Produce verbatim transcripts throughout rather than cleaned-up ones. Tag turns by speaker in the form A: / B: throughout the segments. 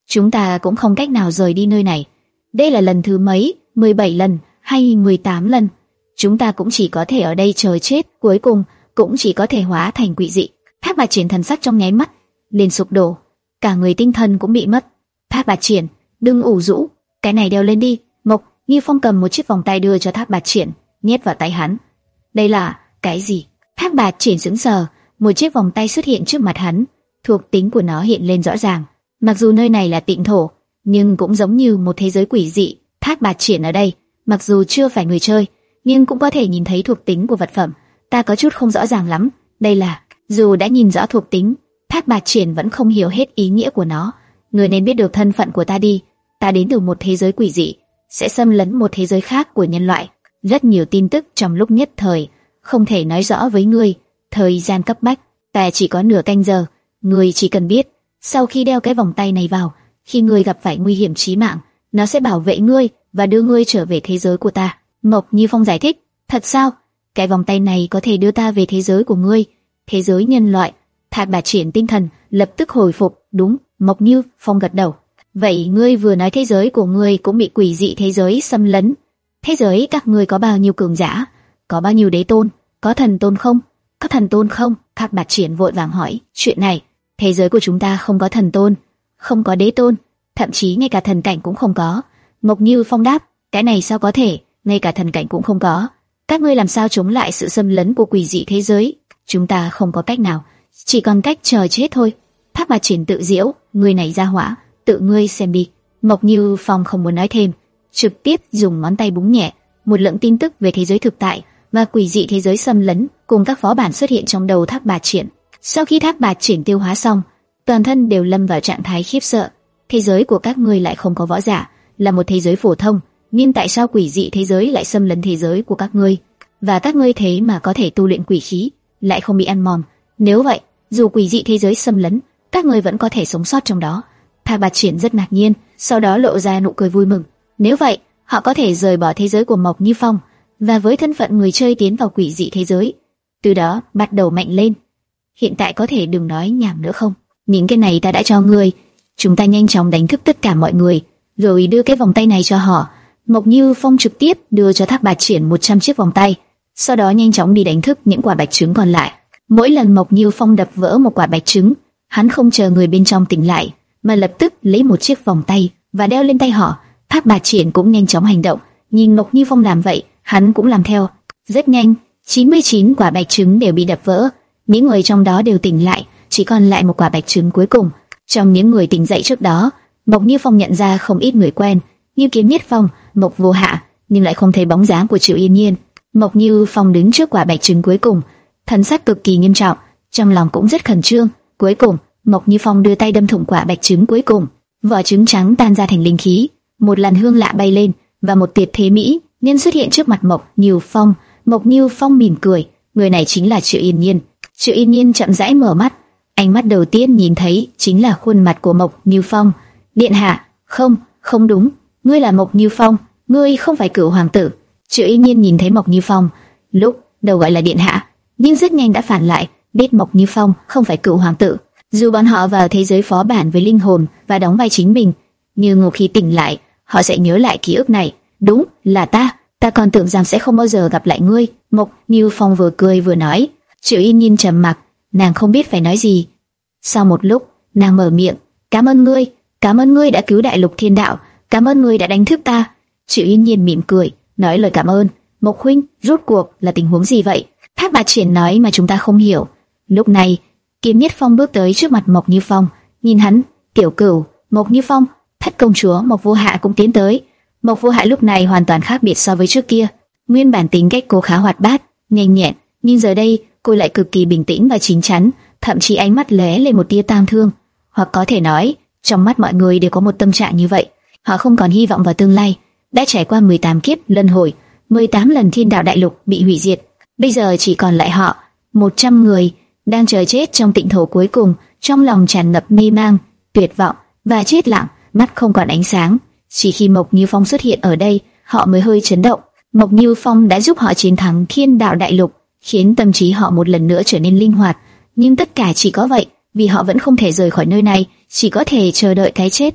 A: chúng ta cũng không cách nào rời đi nơi này. Đây là lần thứ mấy, mười bảy lần hay mười tám lần? Chúng ta cũng chỉ có thể ở đây chờ chết, cuối cùng cũng chỉ có thể hóa thành quỷ dị. Thác Bạt Triển thần sắc trong nháy mắt liền sụp đổ, cả người tinh thần cũng bị mất. Thác Bạt Triển, đừng ủ rũ, cái này đeo lên đi. Mộc Như Phong cầm một chiếc vòng tay đưa cho Thác Bạt Triển, nhét vào tay hắn. Đây là cái gì? Thác Bạt Triển sững sờ, một chiếc vòng tay xuất hiện trước mặt hắn, thuộc tính của nó hiện lên rõ ràng. Mặc dù nơi này là tịnh thổ, nhưng cũng giống như một thế giới quỷ dị. Thác Bạt Triển ở đây, mặc dù chưa phải người chơi, nhưng cũng có thể nhìn thấy thuộc tính của vật phẩm. Ta có chút không rõ ràng lắm, đây là... Dù đã nhìn rõ thuộc tính, Thác Bạt Triển vẫn không hiểu hết ý nghĩa của nó. Người nên biết được thân phận của ta đi. Ta đến từ một thế giới quỷ dị, sẽ xâm lấn một thế giới khác của nhân loại. Rất nhiều tin tức trong lúc nhất thời, không thể nói rõ với ngươi. Thời gian cấp bách, ta chỉ có nửa canh giờ. Ngươi chỉ cần biết, sau khi đeo cái vòng tay này vào, khi ngươi gặp phải nguy hiểm chí mạng, nó sẽ bảo vệ ngươi và đưa ngươi trở về thế giới của ta. Mộc Như Phong giải thích. Thật sao? Cái vòng tay này có thể đưa ta về thế giới của ngươi, thế giới nhân loại. Thác Bạt Triển tinh thần lập tức hồi phục. Đúng. Mộc Như Phong gật đầu. Vậy ngươi vừa nói thế giới của ngươi cũng bị quỷ dị thế giới xâm lấn. Thế giới các ngươi có bao nhiêu cường giả? Có bao nhiêu đế tôn? Có thần tôn không? Có thần tôn không? Thác Bạt Triển vội vàng hỏi. Chuyện này, thế giới của chúng ta không có thần tôn, không có đế tôn, thậm chí ngay cả thần cảnh cũng không có. Mộc Như Phong đáp. Cái này sao có thể? Ngay cả thần cảnh cũng không có. Các ngươi làm sao chống lại sự xâm lấn của quỷ dị thế giới? Chúng ta không có cách nào, chỉ còn cách chờ chết thôi. Thác Bạt Triển tự giễu. Người này ra hỏa, tự ngươi xem đi. Mộc Như Phong không muốn nói thêm, trực tiếp dùng ngón tay búng nhẹ, một lượng tin tức về thế giới thực tại và quỷ dị thế giới xâm lấn cùng các phó bản xuất hiện trong đầu Thác Bạt Triển. Sau khi Thác Bạt Triển tiêu hóa xong, toàn thân đều lâm vào trạng thái khiếp sợ. Thế giới của các ngươi lại không có võ giả, là một thế giới phổ thông, nhưng tại sao quỷ dị thế giới lại xâm lấn thế giới của các ngươi? Và các ngươi thế mà có thể tu luyện quỷ khí, lại không bị ăn mòn. Nếu vậy, dù quỷ dị thế giới xâm lấn, các ngươi vẫn có thể sống sót trong đó. Thác Bạt Triển rất ngạc nhiên, sau đó lộ ra nụ cười vui mừng. Nếu vậy, họ có thể rời bỏ thế giới của Mộc Như Phong và với thân phận người chơi tiến vào quỷ dị thế giới, từ đó bắt đầu mạnh lên. Hiện tại có thể đừng nói nhảm nữa không? Những cái này ta đã cho ngươi. Chúng ta nhanh chóng đánh thức tất cả mọi người, rồi đưa cái vòng tay này cho họ. Mộc Như Phong trực tiếp đưa cho Thác Bạt Triển một trăm chiếc vòng tay, sau đó nhanh chóng đi đánh thức những quả bạch trứng còn lại. Mỗi lần Mộc Như Phong đập vỡ một quả bạch trứng, hắn không chờ người bên trong tỉnh lại, mà lập tức lấy một chiếc vòng tay và đeo lên tay họ. Thác Bạt Triển cũng nhanh chóng hành động, nhìn Mộc Như Phong làm vậy, hắn cũng làm theo. Rất nhanh, chín mươi chín quả bạch trứng đều bị đập vỡ, những người trong đó đều tỉnh lại, chỉ còn lại một quả bạch trứng cuối cùng. Trong những người tỉnh dậy trước đó, Mộc Như Phong nhận ra không ít người quen, như Kiếm Nhất Phong, Mộc Vô Hạ, nhưng lại không thấy bóng dáng của Triệu Yên Nhiên. Mộc Như Phong đứng trước quả bạch trứng cuối cùng, thần sắc cực kỳ nghiêm trọng, trong lòng cũng rất khẩn trương. Cuối cùng, Mộc Như Phong đưa tay đâm thủng quả bạch trứng cuối cùng, vỏ trứng trắng tan ra thành linh khí, một làn hương lạ bay lên và một tuyệt thế mỹ nhân xuất hiện trước mặt Mộc Như Phong. Mộc Như Phong mỉm cười, người này chính là Triệu Yên Nhiên. Triệu Yên Nhiên chậm rãi mở mắt, ánh mắt đầu tiên nhìn thấy chính là khuôn mặt của Mộc Như Phong. Điện hạ, không, không đúng, ngươi là Mộc Như Phong, ngươi không phải Cửu hoàng tử. Triệu Yên Nhiên nhìn thấy Mộc Như Phong, lúc đầu gọi là điện hạ, nhưng rất nhanh đã phản lại, biết Mộc Như Phong không phải Cửu hoàng tử. Dù bọn họ vào thế giới phó bản với linh hồn và đóng vai chính mình, nhưng một khi tỉnh lại, họ sẽ nhớ lại ký ức này. Đúng là ta, ta còn tưởng rằng sẽ không bao giờ gặp lại ngươi. Mộc Như Phong vừa cười vừa nói. Triệu Yên Nhiên trầm mặc, nàng không biết phải nói gì. Sau một lúc, nàng mở miệng, cảm ơn ngươi, cảm ơn ngươi đã cứu đại lục thiên đạo, cảm ơn ngươi đã đánh thức ta. Triệu Yên Nhiên mỉm cười, nói lời cảm ơn. Mộc huynh, rốt cuộc là tình huống gì vậy? Thác Bạt Triển nói mà chúng ta không hiểu. Lúc này, Kiếm Nhất Phong bước tới trước mặt Mộc Như Phong, nhìn hắn, tiểu cửu, Mộc Như Phong, thất công chúa Mộc Vô Hạ cũng tiến tới. Mộc Vô Hạ lúc này hoàn toàn khác biệt so với trước kia. Nguyên bản tính cách cô khá hoạt bát, nhanh nhẹn, nhưng giờ đây cô lại cực kỳ bình tĩnh và chín chắn, thậm chí ánh mắt lóe lên một tia tang thương. Hoặc có thể nói, trong mắt mọi người đều có một tâm trạng như vậy. Họ không còn hy vọng vào tương lai, đã trải qua mười tám kiếp luân hồi, mười tám lần thiên đạo đại lục bị hủy diệt, bây giờ chỉ còn lại họ, một trăm người đang chờ chết trong tịnh thổ cuối cùng, trong lòng tràn ngập mê mang, tuyệt vọng và chết lặng, mắt không còn ánh sáng. Chỉ khi Mộc Như Phong xuất hiện ở đây, họ mới hơi chấn động. Mộc Như Phong đã giúp họ chiến thắng thiên đạo đại lục, khiến tâm trí họ một lần nữa trở nên linh hoạt. Nhưng tất cả chỉ có vậy, vì họ vẫn không thể rời khỏi nơi này, chỉ có thể chờ đợi cái chết.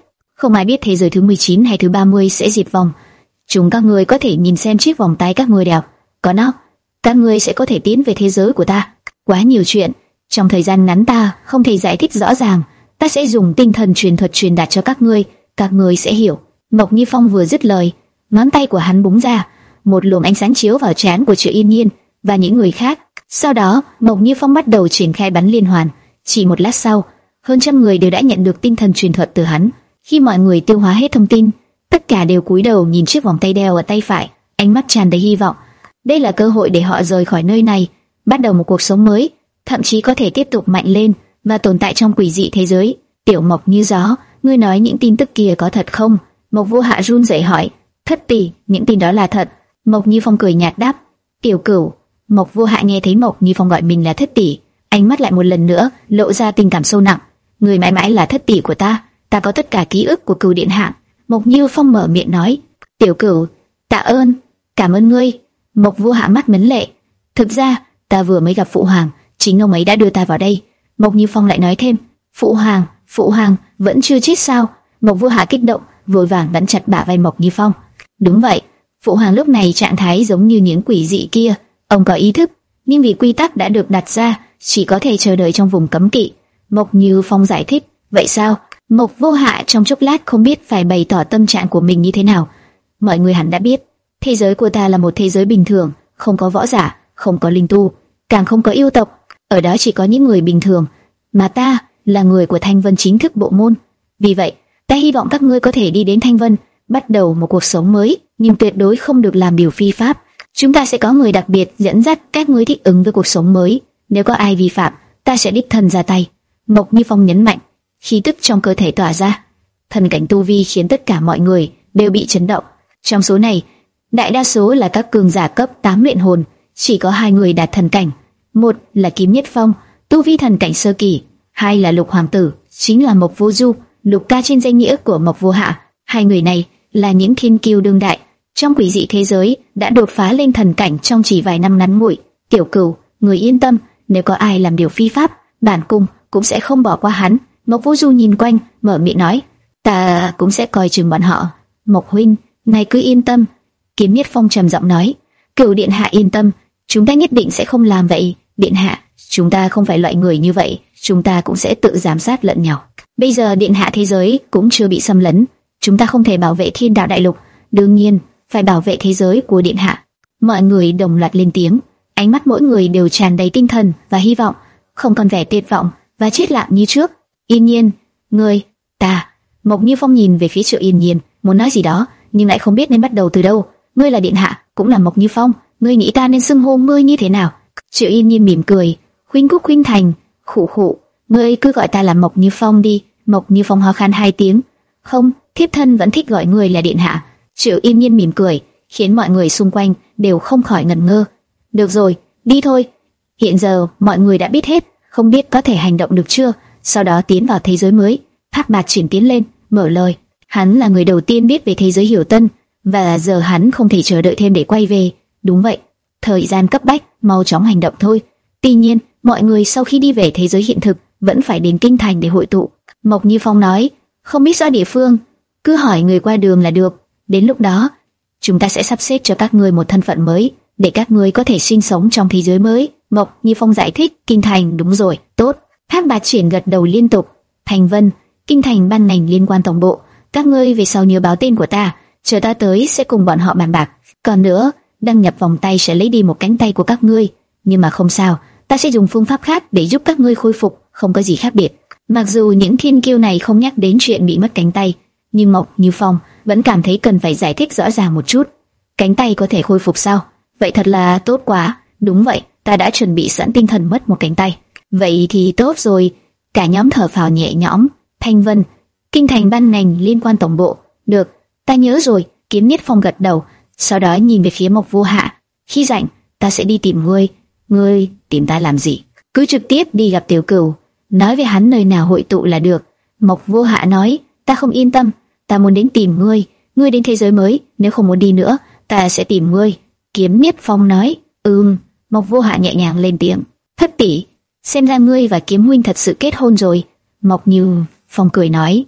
A: Không ai biết thế giới thứ mười chín hay thứ ba mươi sẽ diệt vong. Chúng các ngươi có thể nhìn xem chiếc vòng tay các ngươi đeo, có nó, các ngươi sẽ có thể tiến về thế giới của ta. Quá nhiều chuyện, trong thời gian ngắn ta không thể giải thích rõ ràng. Ta sẽ dùng tinh thần truyền thuật truyền đạt cho các ngươi, các ngươi sẽ hiểu. Mộc Như Phong vừa dứt lời, ngón tay của hắn búng ra, một luồng ánh sáng chiếu vào trán của Triệu Yên Nhiên và những người khác. Sau đó, Mộc Như Phong bắt đầu triển khai bắn liên hoàn. Chỉ một lát sau, hơn trăm người đều đã nhận được tinh thần truyền thuật từ hắn. Khi mọi người tiêu hóa hết thông tin, tất cả đều cúi đầu nhìn chiếc vòng tay đeo ở tay phải, ánh mắt tràn đầy hy vọng. Đây là cơ hội để họ rời khỏi nơi này, bắt đầu một cuộc sống mới, thậm chí có thể tiếp tục mạnh lên và tồn tại trong quỷ dị thế giới. Tiểu Mộc như gió, ngươi nói những tin tức kia có thật không? Mộc Vô Hạ run rẩy hỏi. Thất tỷ, những tin đó là thật. Mộc Như Phong cười nhạt đáp. Tiểu Cửu. Mộc Vô Hạ nghe thấy Mộc Như Phong gọi mình là thất tỷ, ánh mắt lại một lần nữa lộ ra tình cảm sâu nặng. Người mãi mãi là thất tỷ của ta, ta có tất cả ký ức của Cửu điện hạ. Mộc Như Phong mở miệng nói. Tiểu Cửu, tạ ơn, cảm ơn ngươi. Mộc Vô Hạ mắt mấn lệ. Thực ra, ta vừa mới gặp Phụ Hoàng, chính ông ấy đã đưa ta vào đây. Mộc Như Phong lại nói thêm. Phụ Hoàng, Phụ Hoàng vẫn chưa chết sao? Mộc Vô Hạ kích động, vội vàng nắm chặt bả vai Mộc Như Phong. Đúng vậy, Phụ Hoàng lúc này trạng thái giống như những quỷ dị kia. Ông có ý thức, nhưng vì quy tắc đã được đặt ra, chỉ có thể chờ đợi trong vùng cấm kỵ. Mộc Như Phong giải thích. Vậy sao? Mộc Vô Hạ trong chốc lát không biết phải bày tỏ tâm trạng của mình như thế nào. Mọi người hẳn đã biết, thế giới của ta là một thế giới bình thường, không có võ giả, không có linh tu, càng không có yêu tộc. Ở đó chỉ có những người bình thường, mà ta là người của Thanh Vân chính thức bộ môn. Vì vậy, ta hy vọng các ngươi có thể đi đến Thanh Vân, bắt đầu một cuộc sống mới, nhưng tuyệt đối không được làm điều phi pháp. Chúng ta sẽ có người đặc biệt dẫn dắt các ngươi thích ứng với cuộc sống mới. Nếu có ai vi phạm, ta sẽ đích thân ra tay. Mộc Như Phong nhấn mạnh, khí tức trong cơ thể tỏa ra, thần cảnh tu vi khiến tất cả mọi người đều bị chấn động. Trong số này, đại đa số là các cường giả cấp tám luyện hồn, chỉ có hai người đạt thần cảnh. Một là Kiếm Nhất Phong, tu vi thần cảnh sơ kỳ, hai là Lục Hoàng tử, chính là Mộc Vô Du, Lục ca trên danh nghĩa của Mộc Vô Hạ. Hai người này là những thiên kiêu đương đại, trong quỷ dị thế giới đã đột phá lên thần cảnh trong chỉ vài năm ngắn ngủi. Tiểu Cửu, người yên tâm, nếu có ai làm điều phi pháp, bản cung cũng sẽ không bỏ qua hắn. Mộc Vô Du nhìn quanh, mở miệng nói, ta cũng sẽ coi chừng bọn họ. Mộc huynh, ngài cứ yên tâm. Kiếm Nhất Phong trầm giọng nói, Cửu điện hạ yên tâm, chúng ta nhất định sẽ không làm vậy. Điện hạ, chúng ta không phải loại người như vậy, chúng ta cũng sẽ tự giám sát lẫn nhau. Bây giờ điện hạ thế giới cũng chưa bị xâm lấn, chúng ta không thể bảo vệ Thiên Đạo Đại Lục, đương nhiên phải bảo vệ thế giới của điện hạ. Mọi người đồng loạt lên tiếng, ánh mắt mỗi người đều tràn đầy tinh thần và hy vọng, không còn vẻ tuyệt vọng và chết lặng như trước. Yên Nhiên, ngươi, ta. Mộc Như Phong nhìn về phía Triệu Yên Nhiên, muốn nói gì đó, nhưng lại không biết nên bắt đầu từ đâu. Ngươi là điện hạ, cũng là Mộc Như Phong, ngươi nghĩ ta nên xưng hô ngươi như thế nào? Triệu Yên Nhiên mỉm cười, khuynh quốc khuynh thành, khụ khụ, ngươi cứ gọi ta là Mộc Như Phong đi. Mộc Như Phong ho khan hai tiếng, không, thiếp thân vẫn thích gọi ngươi là điện hạ. Triệu Yên Nhiên mỉm cười, khiến mọi người xung quanh đều không khỏi ngẩn ngơ. Được rồi, đi thôi. Hiện giờ mọi người đã biết hết, không biết có thể hành động được chưa? Sau đó tiến vào thế giới mới. Thác Bạt Triển tiến lên, mở lời. Hắn là người đầu tiên biết về thế giới Hiểu Tân, và giờ hắn không thể chờ đợi thêm để quay về. Đúng vậy, thời gian cấp bách, mau chóng hành động thôi. Tuy nhiên, mọi người sau khi đi về thế giới hiện thực vẫn phải đến kinh thành để hội tụ. Mộc Như Phong nói, không biết rõ địa phương, cứ hỏi người qua đường là được. Đến lúc đó, chúng ta sẽ sắp xếp cho các ngươi một thân phận mới, để các ngươi có thể sinh sống trong thế giới mới. Mộc Như Phong giải thích, kinh thành, đúng rồi, tốt. Thác Bạt Triển gật đầu liên tục. Thành Vân, kinh thành ban ngành liên quan tổng bộ, các ngươi về sau nhớ báo tên của ta, chờ ta tới sẽ cùng bọn họ bàn bạc. Còn nữa, đăng nhập vòng tay sẽ lấy đi một cánh tay của các ngươi, nhưng mà không sao, ta sẽ dùng phương pháp khác để giúp các ngươi khôi phục, không có gì khác biệt. Mặc dù những thiên kiêu này không nhắc đến chuyện bị mất cánh tay, nhưng Mộc Như Phong vẫn cảm thấy cần phải giải thích rõ ràng một chút. Cánh tay có thể khôi phục sao? Vậy thật là tốt quá. Đúng vậy, ta đã chuẩn bị sẵn tinh thần mất một cánh tay. Vậy thì tốt rồi. Cả nhóm thở phào nhẹ nhõm. Thanh Vân, kinh thành ban ngành liên quan tổng bộ. Được, ta nhớ rồi. Kiếm Nhất Phong gật đầu, sau đó nhìn về phía Mộc Vô Hạ. Khi rảnh, ta sẽ đi tìm ngươi. Ngươi tìm ta làm gì? Cứ trực tiếp đi gặp Tiểu Cửu, nói với hắn nơi nào hội tụ là được. Mộc Vô Hạ nói, ta không yên tâm, ta muốn đến tìm ngươi. Ngươi đến thế giới mới, nếu không muốn đi nữa, ta sẽ tìm ngươi. Kiếm Nhất Phong nói, ừm. Mộc Vô Hạ nhẹ nhàng lên tiếng, thất tỷ, xem ra ngươi và Kiếm huynh thật sự kết hôn rồi. Mộc Như Phong cười nói,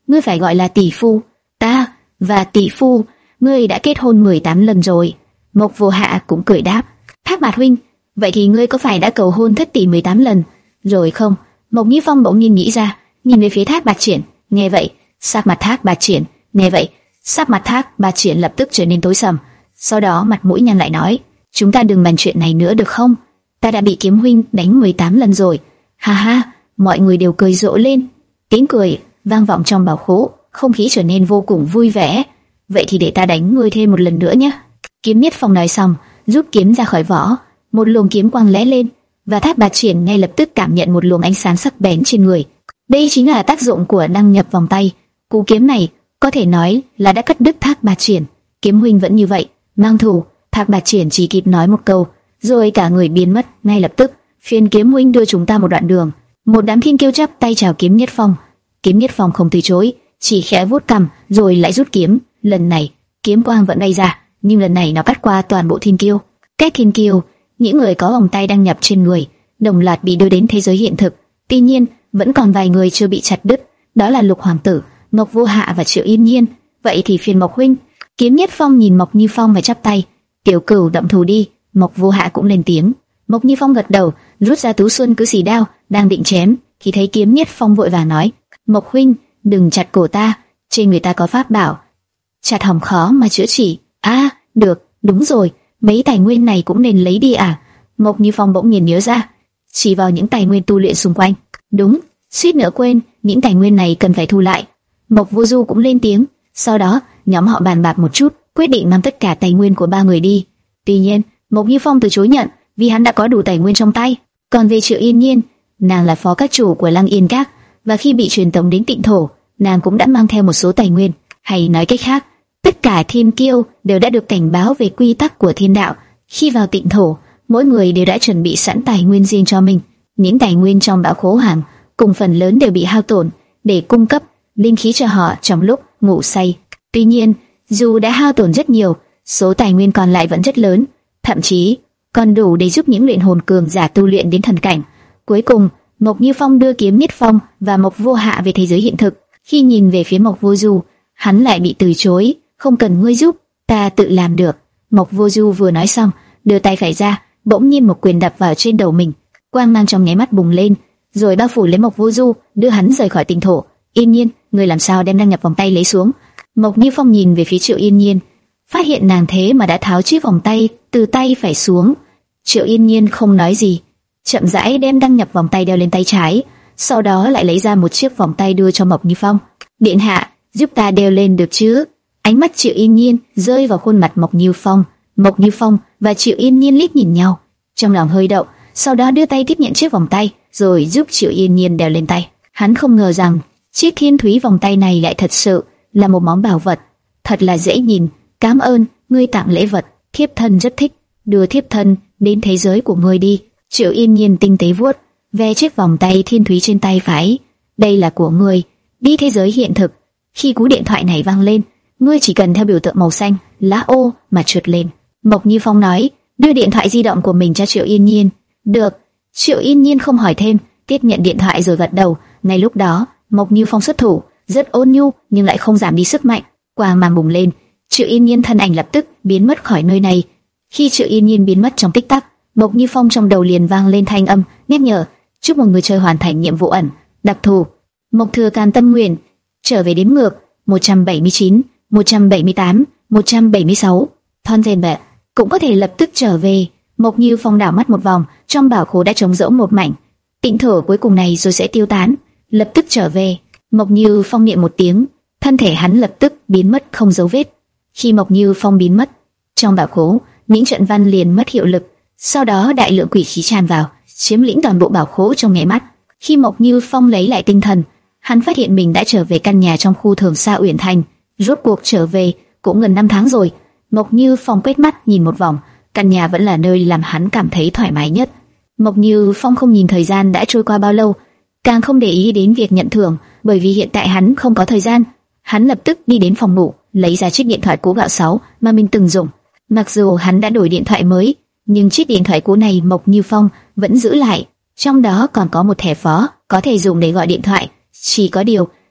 A: ngươi phải gọi là tỷ phu. Ta và tỷ phu, ngươi đã kết hôn mười tám lần rồi. Mộc Vô Hạ cũng cười đáp. Thác Bạt huynh, vậy thì ngươi có phải đã cầu hôn thất tỷ mười tám lần rồi không? Mộc Như Phong bỗng nhiên nghĩ ra, nhìn về phía Thác Bạt Triển. Nghe vậy, sắc mặt Thác Bạt Triển, nghe vậy, sắc mặt Thác Bạt Triển lập tức trở nên tối sầm. Sau đó mặt mũi nhăn lại nói, chúng ta đừng bàn chuyện này nữa được không? Ta đã bị Kiếm huynh đánh mười tám lần rồi. Ha ha, mọi người đều cười rộ lên. Tiếng cười vang vọng trong bảo khố, không khí trở nên vô cùng vui vẻ. Vậy thì để ta đánh ngươi thêm một lần nữa nhé. Kiếm Nhất Phong nói xong, rút kiếm ra khỏi vỏ, một luồng kiếm quang lóe lên, và Thác Bạt Triển ngay lập tức cảm nhận một luồng ánh sáng sắc bén trên người. Đây chính là tác dụng của đăng nhập vòng tay. Cú kiếm này có thể nói là đã cắt đứt Thác Bạt Triển. Kiếm huynh vẫn như vậy, mang thù. Thác Bạt Triển chỉ kịp nói một câu, rồi cả người biến mất ngay lập tức. Phiền Kiếm huynh đưa chúng ta một đoạn đường. Một đám thiên kiêu chắp tay chào Kiếm Nhất Phong. Kiếm Nhất Phong không từ chối, chỉ khẽ vuốt cằm rồi lại rút kiếm. Lần này kiếm quang vẫn bay ra, nhưng lần này nó cắt qua toàn bộ thiên kiêu. Các thiên kiêu, những người có vòng tay đăng nhập trên người, đồng loạt bị đưa đến thế giới hiện thực. Tuy nhiên, vẫn còn vài người chưa bị chặt đứt, đó là Lục Hoàng tử, Mộc Vô Hạ và Triệu Yên Nhiên. Vậy thì phiền Mộc huynh. Kiếm Nhất Phong nhìn Mộc Như Phong và chắp tay. Tiểu Cửu đậm thù đi. Mộc Vô Hạ cũng lên tiếng. Mộc Như Phong gật đầu, rút ra Tú Xuân Cứ Xỉ đao, đang định chém, khi thấy Kiếm Nhất Phong vội vàng nói: Mộc huynh, đừng chặt cổ ta, trên người ta có pháp bảo, chặt hỏng khó mà chữa trị. A, à, được, đúng rồi, mấy tài nguyên này cũng nên lấy đi à? Mộc Như Phong bỗng nhiên nhớ ra, chỉ vào những tài nguyên tu luyện xung quanh. Đúng, suýt nữa quên, những tài nguyên này cần phải thu lại. Mộc Vô Du cũng lên tiếng. Sau đó, nhóm họ bàn bạc một chút, quyết định mang tất cả tài nguyên của ba người đi. Tuy nhiên, Mộc Như Phong từ chối nhận, vì hắn đã có đủ tài nguyên trong tay. Còn về Triệu Yên Nhiên, nàng là phó các chủ của Lăng Yên Các, và khi bị truyền tống đến Tịnh Thổ, nàng cũng đã mang theo một số tài nguyên. Hay nói cách khác, tất cả thiên kiêu đều đã được cảnh báo về quy tắc của thiên đạo. Khi vào Tịnh Thổ, mỗi người đều đã chuẩn bị sẵn tài nguyên riêng cho mình. Những tài nguyên trong bảo khố hàng cùng phần lớn đều bị hao tổn để cung cấp linh khí cho họ trong lúc ngủ say. Tuy nhiên, dù đã hao tổn rất nhiều, số tài nguyên còn lại vẫn rất lớn, thậm chí còn đủ để giúp những luyện hồn cường giả tu luyện đến thần cảnh. Cuối cùng, Mộc Như Phong đưa Kiếm Nhất Phong và Mộc Vô Hạ về thế giới hiện thực. Khi nhìn về phía Mộc Vô Du, hắn lại bị từ chối. Không cần ngươi giúp, ta tự làm được. Mộc Vô Du vừa nói xong, đưa tay phải ra, bỗng nhiên một quyền đập vào trên đầu mình. Quang mang trong nháy mắt bùng lên, rồi bao phủ lấy Mộc Vô Du, đưa hắn rời khỏi Tịnh Thổ. Yên Nhiên, ngươi làm sao đem đăng nhập vòng tay lấy xuống? Mộc Như Phong nhìn về phía Triệu Yên Nhiên, phát hiện nàng thế mà đã tháo chiếc vòng tay từ tay phải xuống. Triệu Yên Nhiên không nói gì, chậm rãi đem đăng nhập vòng tay đeo lên tay trái, sau đó lại lấy ra một chiếc vòng tay đưa cho Mộc Như Phong. Điện hạ, giúp ta đeo lên được chứ? Ánh mắt Triệu Yên Nhiên rơi vào khuôn mặt Mộc Như Phong. Mộc Như Phong và Triệu Yên Nhiên liếc nhìn nhau, trong lòng hơi động, sau đó đưa tay tiếp nhận chiếc vòng tay, rồi giúp Triệu Yên Nhiên đeo lên tay. Hắn không ngờ rằng chiếc thiên thúy vòng tay này lại thật sự là một món bảo vật, thật là dễ nhìn. Cảm ơn, ngươi tặng lễ vật, thiếp thân rất thích, đưa thiếp thân đến thế giới của ngươi đi. Triệu Yên Nhiên tinh tế vuốt ve chiếc vòng tay thiên thúy trên tay phải. Đây là của ngươi, đi thế giới hiện thực. Khi cú điện thoại này vang lên, ngươi chỉ cần theo biểu tượng màu xanh lá ô mà trượt lên. Mộc Như Phong nói, đưa điện thoại di động của mình cho Triệu Yên Nhiên. Được. Triệu Yên Nhiên không hỏi thêm, tiếp nhận điện thoại rồi gật đầu. Ngay lúc đó, Mộc Như Phong xuất thủ, rất ôn nhu nhưng lại không giảm đi sức mạnh. Quang mang bùng lên, Triệu Yên Nhiên thân ảnh lập tức biến mất khỏi nơi này. Khi Triệu Yên Nhiên biến mất trong tích tắc, Mộc Như Phong trong đầu liền vang lên thanh âm nhắc nhở: chúc mừng người chơi hoàn thành nhiệm vụ ẩn đặc thù. Mộc Thừa Càn tâm nguyện trở về đếm ngược một trăm bảy mươi chín, một trăm bảy mươi tám, một trăm bảy mươi sáu. Thon rèn bẹ cũng có thể lập tức trở về. Mộc Như Phong đảo mắt một vòng, trong bảo khố đã trống rỗng một mảnh. Tịnh thổ cuối cùng này rồi sẽ tiêu tán, lập tức trở về. Mộc Như Phong niệm một tiếng, thân thể hắn lập tức biến mất không dấu vết. Khi Mộc Như Phong biến mất, trong bảo khố, những trận văn liền mất hiệu lực. Sau đó đại lượng quỷ khí tràn vào, chiếm lĩnh toàn bộ bảo khố trong nháy mắt. Khi Mộc Như Phong lấy lại tinh thần, hắn phát hiện mình đã trở về căn nhà trong khu Thường Sa Uyển Thành. Rốt cuộc trở về cũng gần năm tháng rồi. Mộc Như Phong quét mắt nhìn một vòng, căn nhà vẫn là nơi làm hắn cảm thấy thoải mái nhất. Mộc Như Phong không nhìn thời gian đã trôi qua bao lâu, càng không để ý đến việc nhận thưởng, bởi vì hiện tại hắn không có thời gian. Hắn lập tức đi đến phòng ngủ, lấy ra chiếc điện thoại cũ gạo sáu mà mình từng dùng. Mặc dù hắn đã đổi điện thoại mới, nhưng chiếc điện thoại cũ này Mộc Như Phong vẫn giữ lại. Trong đó còn có một thẻ phó có thể dùng để gọi điện thoại. Chỉ có điều,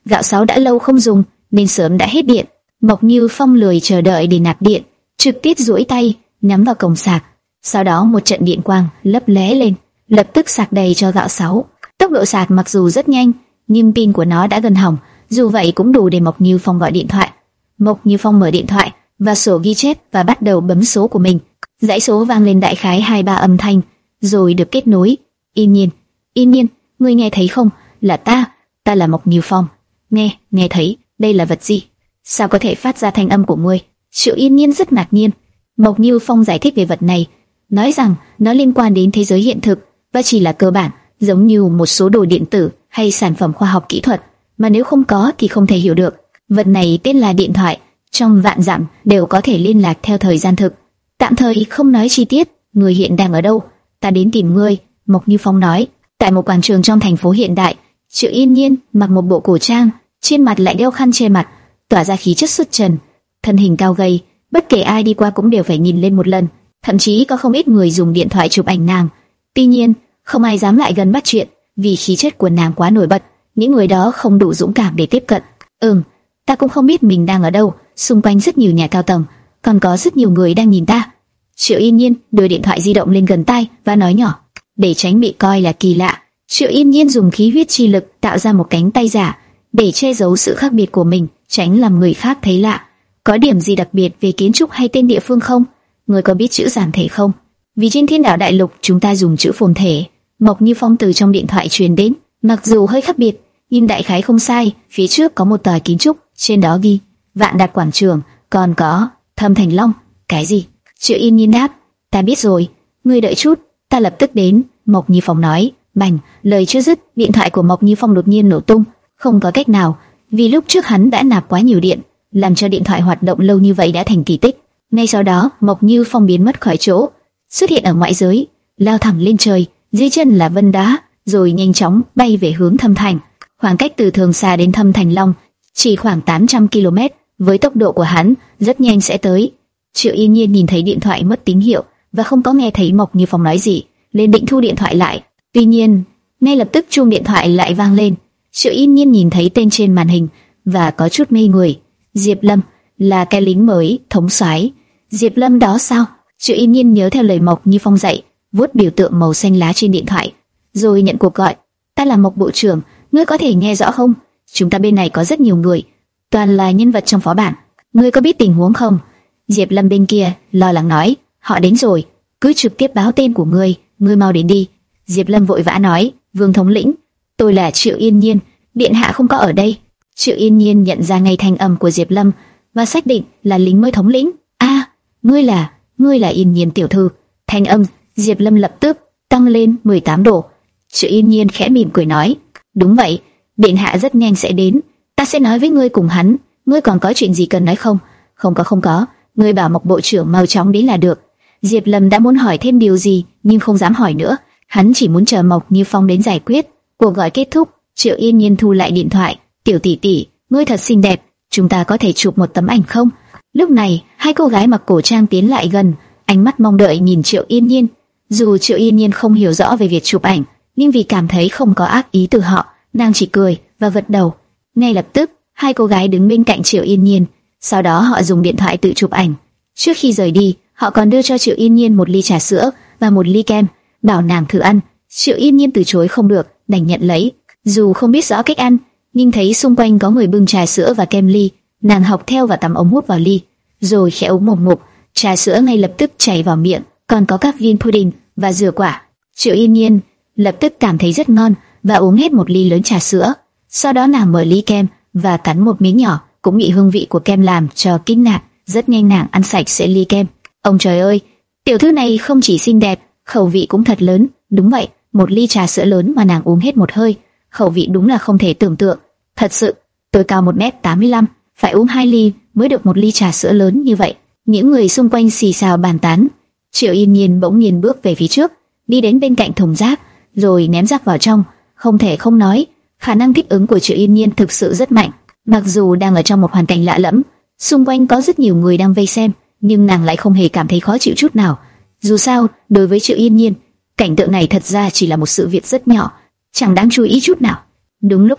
A: Gạo sáo đã lâu không dùng nên sớm đã hết điện. Mộc Như Phong lười chờ đợi để nạp điện, trực tiếp duỗi tay nắm vào cổng sạc. Sau đó một trận điện quang lấp lóe lên, lập tức sạc đầy cho gạo sáo. Tốc độ sạc mặc dù rất nhanh, nhưng pin của nó đã gần hỏng, dù vậy cũng đủ để Mộc Như Phong gọi điện thoại. Mộc Như Phong mở điện thoại và sổ ghi chép và bắt đầu bấm số của mình. Dãy số vang lên đại khái hai ba âm thanh, rồi được kết nối. Yên Nhiên, Yên Nhiên, ngươi nghe thấy không? Là ta, ta là Mộc Như Phong. Nghe, nghe thấy. Đây là vật gì? Sao có thể phát ra thanh âm của ngươi? Triệu Yên Nhiên rất ngạc nhiên. Mộc Như Phong giải thích về vật này, nói rằng nó liên quan đến thế giới hiện thực và chỉ là cơ bản, giống như một số đồ điện tử hay sản phẩm khoa học kỹ thuật, mà nếu không có thì không thể hiểu được. Vật này tên là điện thoại, trong vạn dặm đều có thể liên lạc theo thời gian thực. Tạm thời không nói chi tiết, người hiện đang ở đâu? Ta đến tìm ngươi, Mộc Như Phong nói. Tại một quảng trường trong thành phố hiện đại, Triệu Yên Nhiên mặc một bộ cổ trang, trên mặt lại đeo khăn che mặt, tỏa ra khí chất xuất trần, thân hình cao gầy, bất kể ai đi qua cũng đều phải nhìn lên một lần. Thậm chí có không ít người dùng điện thoại chụp ảnh nàng. Tuy nhiên, không ai dám lại gần bắt chuyện, vì khí chất của nàng quá nổi bật, những người đó không đủ dũng cảm để tiếp cận. Ừm, ta cũng không biết mình đang ở đâu, xung quanh rất nhiều nhà cao tầng, còn có rất nhiều người đang nhìn ta. Triệu Yên Nhiên đưa điện thoại di động lên gần tai và nói nhỏ, để tránh bị coi là kỳ lạ. Triệu Yên Nhiên dùng khí huyết chi lực tạo ra một cánh tay giả để che giấu sự khác biệt của mình, tránh làm người khác thấy lạ. Có điểm gì đặc biệt về kiến trúc hay tên địa phương không? Người có biết chữ giản thể không? Vì trên Thiên Đảo Đại Lục chúng ta dùng chữ phồn thể. Mộc Như Phong từ trong điện thoại truyền đến, mặc dù hơi khác biệt, nhưng đại khái không sai. Phía trước có một tòa kiến trúc, trên đó ghi Vạn Đạt Quảng Trường, còn có Thâm Thành Long. Cái gì? Triệu Yên Nhiên đáp, ta biết rồi, ngươi đợi chút, ta lập tức đến. Mộc Như Phong nói. Bành, lời chưa dứt, điện thoại của Mộc Như Phong đột nhiên nổ tung. Không có cách nào, vì lúc trước hắn đã nạp quá nhiều điện, làm cho điện thoại hoạt động lâu như vậy đã thành kỳ tích. Ngay sau đó, Mộc Như Phong biến mất khỏi chỗ, xuất hiện ở ngoại giới, lao thẳng lên trời, dưới chân là vân đá, rồi nhanh chóng bay về hướng Thâm Thành. Khoảng cách từ Thường Xa đến Thâm Thành Long chỉ khoảng tám trăm ki lô mét, với tốc độ của hắn, rất nhanh sẽ tới. Triệu Yên Nhiên nhìn thấy điện thoại mất tín hiệu và không có nghe thấy Mộc Như Phong nói gì, liền định thu điện thoại lại. Tuy nhiên, ngay lập tức chuông điện thoại lại vang lên. Triệu Yên Nhiên nhìn thấy tên trên màn hình và có chút ngây người. Diệp Lâm, là cái lính mới, thống soái. Diệp Lâm đó sao? Triệu Yên Nhiên nhớ theo lời Mộc Như Phong dạy, vuốt biểu tượng màu xanh lá trên điện thoại, rồi nhận cuộc gọi. Ta là Mộc bộ trưởng, ngươi có thể nghe rõ không? Chúng ta bên này có rất nhiều người, toàn là nhân vật trong phó bản. Ngươi có biết tình huống không? Diệp Lâm bên kia lo lắng nói, họ đến rồi, cứ trực tiếp báo tên của ngươi, ngươi mau đến đi. Diệp Lâm vội vã nói, Vương thống lĩnh, tôi là Triệu Yên Nhiên, điện hạ không có ở đây. Triệu Yên Nhiên nhận ra ngay thanh âm của Diệp Lâm và xác định là lính mới thống lĩnh. A, ngươi là, ngươi là Yên Nhiên tiểu thư. Thanh âm Diệp Lâm lập tức tăng lên mười tám độ. Triệu Yên Nhiên khẽ mỉm cười nói, đúng vậy, điện hạ rất nhanh sẽ đến, ta sẽ nói với ngươi cùng hắn. Ngươi còn có chuyện gì cần nói không? Không có không có, ngươi bảo Mộc bộ trưởng mau chóng đến là được. Diệp Lâm đã muốn hỏi thêm điều gì nhưng không dám hỏi nữa, hắn chỉ muốn chờ Mộc Như Phong đến giải quyết. Cuộc gọi kết thúc, Triệu Yên Nhiên thu lại điện thoại. Tiểu tỷ tỷ, ngươi thật xinh đẹp, chúng ta có thể chụp một tấm ảnh không? Lúc này, hai cô gái mặc cổ trang tiến lại gần, ánh mắt mong đợi nhìn Triệu Yên Nhiên. Dù Triệu Yên Nhiên không hiểu rõ về việc chụp ảnh, nhưng vì cảm thấy không có ác ý từ họ, nàng chỉ cười và gật đầu. Ngay lập tức, hai cô gái đứng bên cạnh Triệu Yên Nhiên, sau đó họ dùng điện thoại tự chụp ảnh. Trước khi rời đi, họ còn đưa cho Triệu Yên Nhiên một ly trà sữa và một ly kem, bảo nàng thử ăn. Triệu Yên Nhiên từ chối không được, đành nhận lấy. Dù không biết rõ cách ăn, nhưng thấy xung quanh có người bưng trà sữa và kem ly, nàng học theo và tắm ống hút vào ly, rồi khẽ uống một ngụm, trà sữa ngay lập tức chảy vào miệng, còn có các viên pudding và dừa quả. Triệu Yên Nhiên lập tức cảm thấy rất ngon và uống hết một ly lớn trà sữa. Sau đó nàng mở ly kem và cắn một miếng nhỏ, cũng bị hương vị của kem làm cho kinh ngạc. Rất nhanh nàng ăn sạch sẽ ly kem. Ông trời ơi, tiểu thư này không chỉ xinh đẹp, khẩu vị cũng thật lớn. Đúng vậy, một ly trà sữa lớn mà nàng uống hết một hơi, khẩu vị đúng là không thể tưởng tượng. Thật sự, tôi cao một mét tám mươi lăm, phải uống hai ly mới được một ly trà sữa lớn như vậy. Những người xung quanh xì xào bàn tán. Triệu Yên Nhiên bỗng nhiên bước về phía trước, đi đến bên cạnh thùng rác, rồi ném rác vào trong. Không thể không nói, khả năng thích ứng của Triệu Yên Nhiên thực sự rất mạnh. Mặc dù đang ở trong một hoàn cảnh lạ lẫm, xung quanh có rất nhiều người đang vây xem, nhưng nàng lại không hề cảm thấy khó chịu chút nào. Dù sao, đối với Triệu Yên Nhiên, cảnh tượng này thật ra chỉ là một sự việc rất nhỏ, chẳng đáng chú ý chút nào. Đúng lúc này,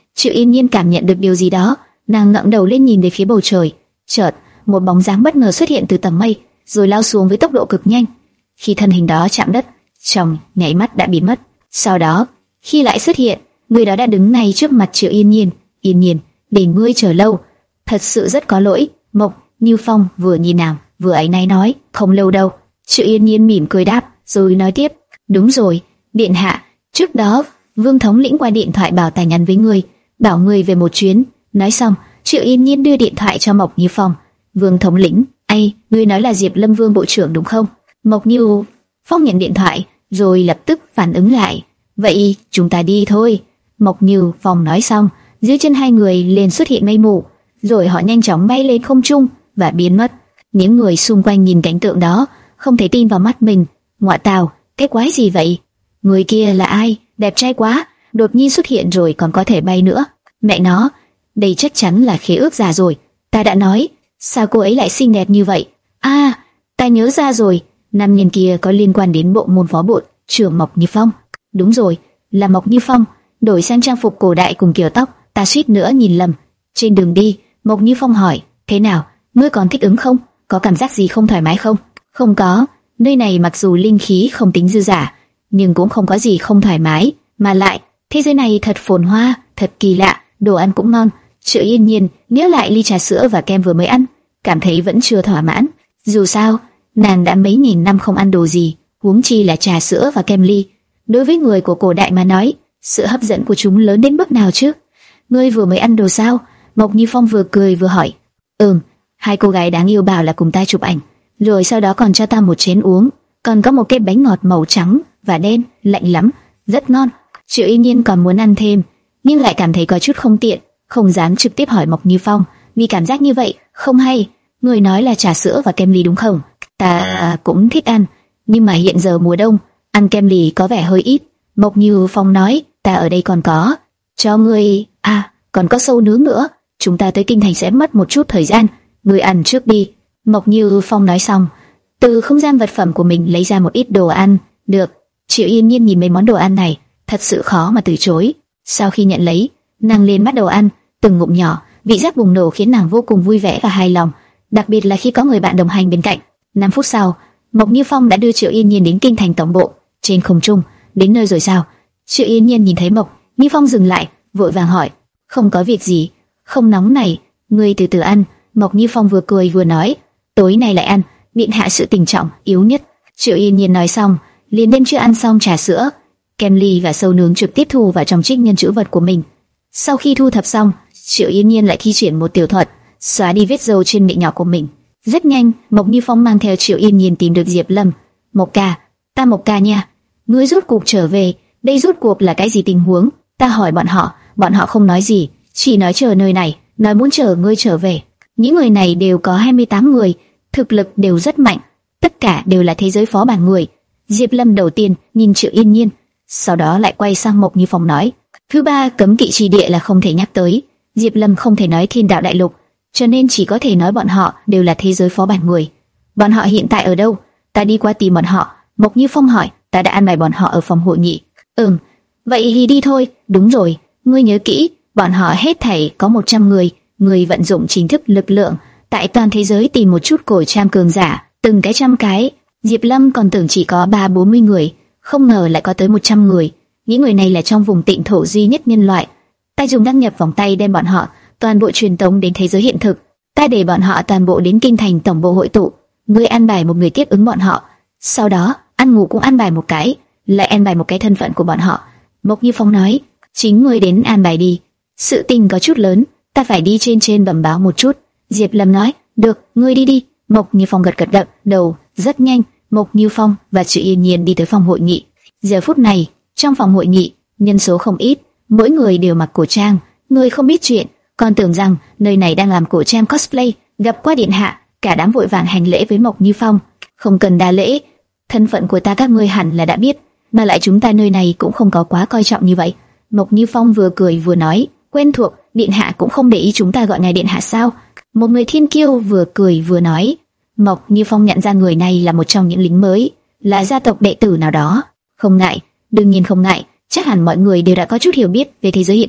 A: Triệu Yên Nhiên cảm nhận được điều gì đó, nàng ngẩng đầu lên nhìn về phía bầu trời. Chợt, một bóng dáng bất ngờ xuất hiện từ tầng mây, rồi lao xuống với tốc độ cực nhanh. Khi thân hình đó chạm đất, trong nháy mắt đã biến mất. Sau đó, khi lại xuất hiện, người đó đã đứng ngay trước mặt Triệu Yên Nhiên. Yên Nhiên, để ngươi chờ lâu, thật sự rất có lỗi. Mộc Như Phong vừa nhìn nàng, vừa áy náy nói, không lâu đâu. Triệu Yên Nhiên mỉm cười đáp, rồi nói tiếp, đúng rồi, điện hạ, trước đó Vương thống lĩnh qua điện thoại bảo ta nhắn với ngươi, bảo ngươi về một chuyến. Nói xong, Triệu Yên Nhiên đưa điện thoại cho Mộc Như Phong. Vương thống lĩnh, ai, ngươi nói là Diệp Lâm Vương bộ trưởng đúng không? Mộc Như Phong nhận điện thoại, rồi lập tức phản ứng lại, vậy chúng ta đi thôi. Mộc Như Phong nói xong, dưới chân hai người liền xuất hiện mây mù, rồi họ nhanh chóng bay lên không trung và biến mất. Những người xung quanh nhìn cảnh tượng đó, không thể tin vào mắt mình. Ngoại tào, cái quái gì vậy? Người kia là ai? Đẹp trai quá, đột nhiên xuất hiện rồi còn có thể bay nữa. Mẹ nó, đây chắc chắn là khế ước giả rồi. Ta đã nói, sao cô ấy lại xinh đẹp như vậy? À, ta nhớ ra rồi, nam nhân kia có liên quan đến bộ môn phó bộ trưởng Mộc Như Phong. Đúng rồi, là Mộc Như Phong, đổi sang trang phục cổ đại cùng kiểu tóc, ta suýt nữa nhìn lầm. Trên đường đi, Mộc Như Phong hỏi, thế nào, ngươi còn thích ứng không? Có cảm giác gì không thoải mái không? Không có, nơi này mặc dù linh khí không tính dư giả, nhưng cũng không có gì không thoải mái, mà lại, thế giới này thật phồn hoa, thật kỳ lạ, đồ ăn cũng ngon. Triệu Yên Nhiên nhớ lại ly trà sữa và kem vừa mới ăn, cảm thấy vẫn chưa thỏa mãn. Dù sao, nàng đã mấy nghìn năm không ăn đồ gì, huống chi là trà sữa và kem ly. Đối với người của cổ đại mà nói, sự hấp dẫn của chúng lớn đến mức nào chứ? Ngươi vừa mới ăn đồ sao? Mộc Như Phong vừa cười vừa hỏi. Ừm, hai cô gái đáng yêu bảo là cùng ta chụp ảnh, rồi sau đó còn cho ta một chén uống, còn có một cái bánh ngọt màu trắng và đen, lạnh lắm, rất ngon. Triệu Yên Nhiên còn muốn ăn thêm, nhưng lại cảm thấy có chút không tiện, không dám trực tiếp hỏi Mộc Như Phong, vì cảm giác như vậy không hay. Người nói là trà sữa và kem ly đúng không? Ta cũng thích ăn, nhưng mà hiện giờ mùa đông, ăn kem ly có vẻ hơi ít. Mộc Như Phong nói, ta ở đây còn có, cho ngươi, à, còn có sâu nướng nữa. Chúng ta tới kinh thành sẽ mất một chút thời gian, ngươi ăn trước đi. Mộc Như Phong nói xong, từ không gian vật phẩm của mình lấy ra một ít đồ ăn. Được. Triệu Yên Nhiên nhìn mấy món đồ ăn này, thật sự khó mà từ chối. Sau khi nhận lấy, nàng liền bắt đầu ăn, từng ngụm nhỏ, vị giác bùng nổ khiến nàng vô cùng vui vẻ và hài lòng, đặc biệt là khi có người bạn đồng hành bên cạnh. Năm phút sau, Mộc Như Phong đã đưa Triệu Yên Nhiên đến kinh thành tổng bộ. Trên không trung, đến nơi rồi sao? Triệu Yên Nhiên nhìn thấy Mộc Như Phong dừng lại, vội vàng hỏi, không có việc gì, không nóng này, ngươi từ từ ăn. Mộc Như Phong vừa cười vừa nói, tối nay lại ăn, điện hạ sự tình trọng yếu nhất. Triệu Yên Nhiên nói xong, liền đêm chưa ăn xong trà sữa, kem ly và sâu nướng trực tiếp thu vào trong trích nhân trữ vật của mình. Sau khi thu thập xong, Triệu Yên Nhiên lại thi triển một tiểu thuật, xóa đi vết râu trên miệng nhỏ của mình. Rất nhanh, Mộc Như Phong mang theo Triệu Yên Nhiên tìm được Diệp Lâm. Mộc ca, ta Mộc ca nha, ngươi rốt cuộc trở về, đây rốt cuộc là cái gì tình huống? Ta hỏi bọn họ, bọn họ không nói gì, chỉ nói chờ nơi này, nói muốn chờ ngươi trở về. Những người này đều có hai mươi tám người, thực lực đều rất mạnh, tất cả đều là thế giới phó bản người. Diệp Lâm đầu tiên nhìn Triệu Yên Nhiên, sau đó lại quay sang Mộc Như Phong nói, thứ ba cấm kỵ chi địa là không thể nhắc tới. Diệp Lâm không thể nói Thiên Đạo Đại Lục, cho nên chỉ có thể nói bọn họ đều là thế giới phó bản người. Bọn họ hiện tại ở đâu? Ta đi qua tìm bọn họ. Mộc Như Phong hỏi, ta đã an bài bọn họ ở phòng hội nghị. Ừm, vậy thì đi thôi. Đúng rồi, ngươi nhớ kỹ, bọn họ hết thảy có một trăm người, người vận dụng chính thức lực lượng tại toàn thế giới tìm một chút cổ trang cường giả, từng cái trăm cái. Diệp Lâm còn tưởng chỉ có ba bốn mươi người, không ngờ lại có tới một trăm người. Những người này là trong vùng tịnh thổ duy nhất nhân loại. Ta dùng đăng nhập vòng tay đem bọn họ toàn bộ truyền tống đến thế giới hiện thực. Ta để bọn họ toàn bộ đến kinh thành tổng bộ hội tụ. Ngươi an bài một người tiếp ứng bọn họ, sau đó ăn ngủ cũng an bài một cái, lại an bài một cái thân phận của bọn họ. Mộc Như Phong nói, chính ngươi đến an bài đi. Sự tình có chút lớn, ta phải đi trên trên bẩm báo một chút. Diệp Lâm nói, được, ngươi đi đi. Mộc Như Phong gật gật đậm đầu. Rất nhanh, Mộc Như Phong và Triệu Yên Nhiên đi tới phòng hội nghị. Giờ phút này, trong phòng hội nghị, nhân số không ít, mỗi người đều mặc cổ trang. Người không biết chuyện, còn tưởng rằng nơi này đang làm cổ trang cosplay. Gặp qua điện hạ, cả đám vội vàng hành lễ với Mộc Như Phong. Không cần đa lễ, thân phận của ta các ngươi hẳn là đã biết, mà lại chúng ta nơi này cũng không có quá coi trọng như vậy. Mộc Như Phong vừa cười vừa nói, quen thuộc, điện hạ cũng không để ý chúng ta gọi ngài điện hạ sao? Một người thiên kiêu vừa cười vừa nói. Mộc Như Phong nhận ra người này là một trong những lính mới, là gia tộc đệ tử nào đó. Không ngại, đương nhiên không ngại, chắc hẳn mọi người đều đã có chút hiểu biết về thế giới hiện thực,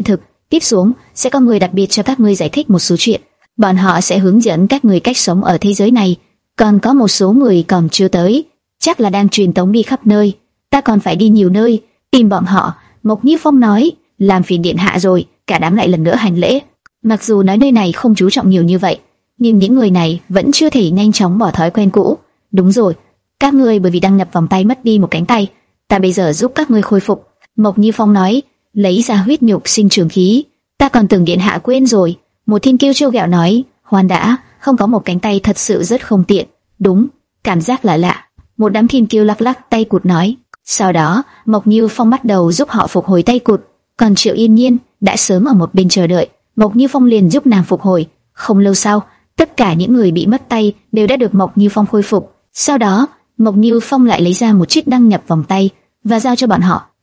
A: Tiếp xuống sẽ có người đặc biệt cho các ngươi giải thích một số chuyện. Bọn họ sẽ hướng dẫn các ngươi cách sống ở thế giới này. Còn có một số người còn chưa tới, chắc là đang truyền tống đi khắp nơi. Ta còn phải đi nhiều nơi tìm bọn họ. Mộc Như Phong nói, làm phiền điện hạ rồi. Cả đám lại lần nữa hành lễ. Mặc dù nói nơi này không chú trọng nhiều như vậy, nhưng những người này vẫn chưa thể nhanh chóng bỏ thói quen cũ. Đúng rồi, các ngươi bởi vì đăng nhập vòng tay mất đi một cánh tay, ta bây giờ giúp các ngươi khôi phục. Mộc Như Phong nói, lấy ra huyết nhục sinh trường khí. Ta còn tưởng điện hạ quên rồi. Một thiên kiêu trêu ghẹo nói, khoan đã, không có một cánh tay thật sự rất không tiện. Đúng, cảm giác lạ lạ. Một đám thiên kiêu lắc lắc tay cụt nói. Sau đó, Mộc Như Phong bắt đầu giúp họ phục hồi tay cụt, còn Triệu Yên Nhiên đã sớm ở một bên chờ đợi. Mộc Như Phong liền giúp nàng phục hồi. Không lâu sau, tất cả những người bị mất tay đều đã được Mộc Như Phong khôi phục. Sau đó, Mộc Như Phong lại lấy ra một chiếc đăng nhập vòng tay và giao cho bọn họ.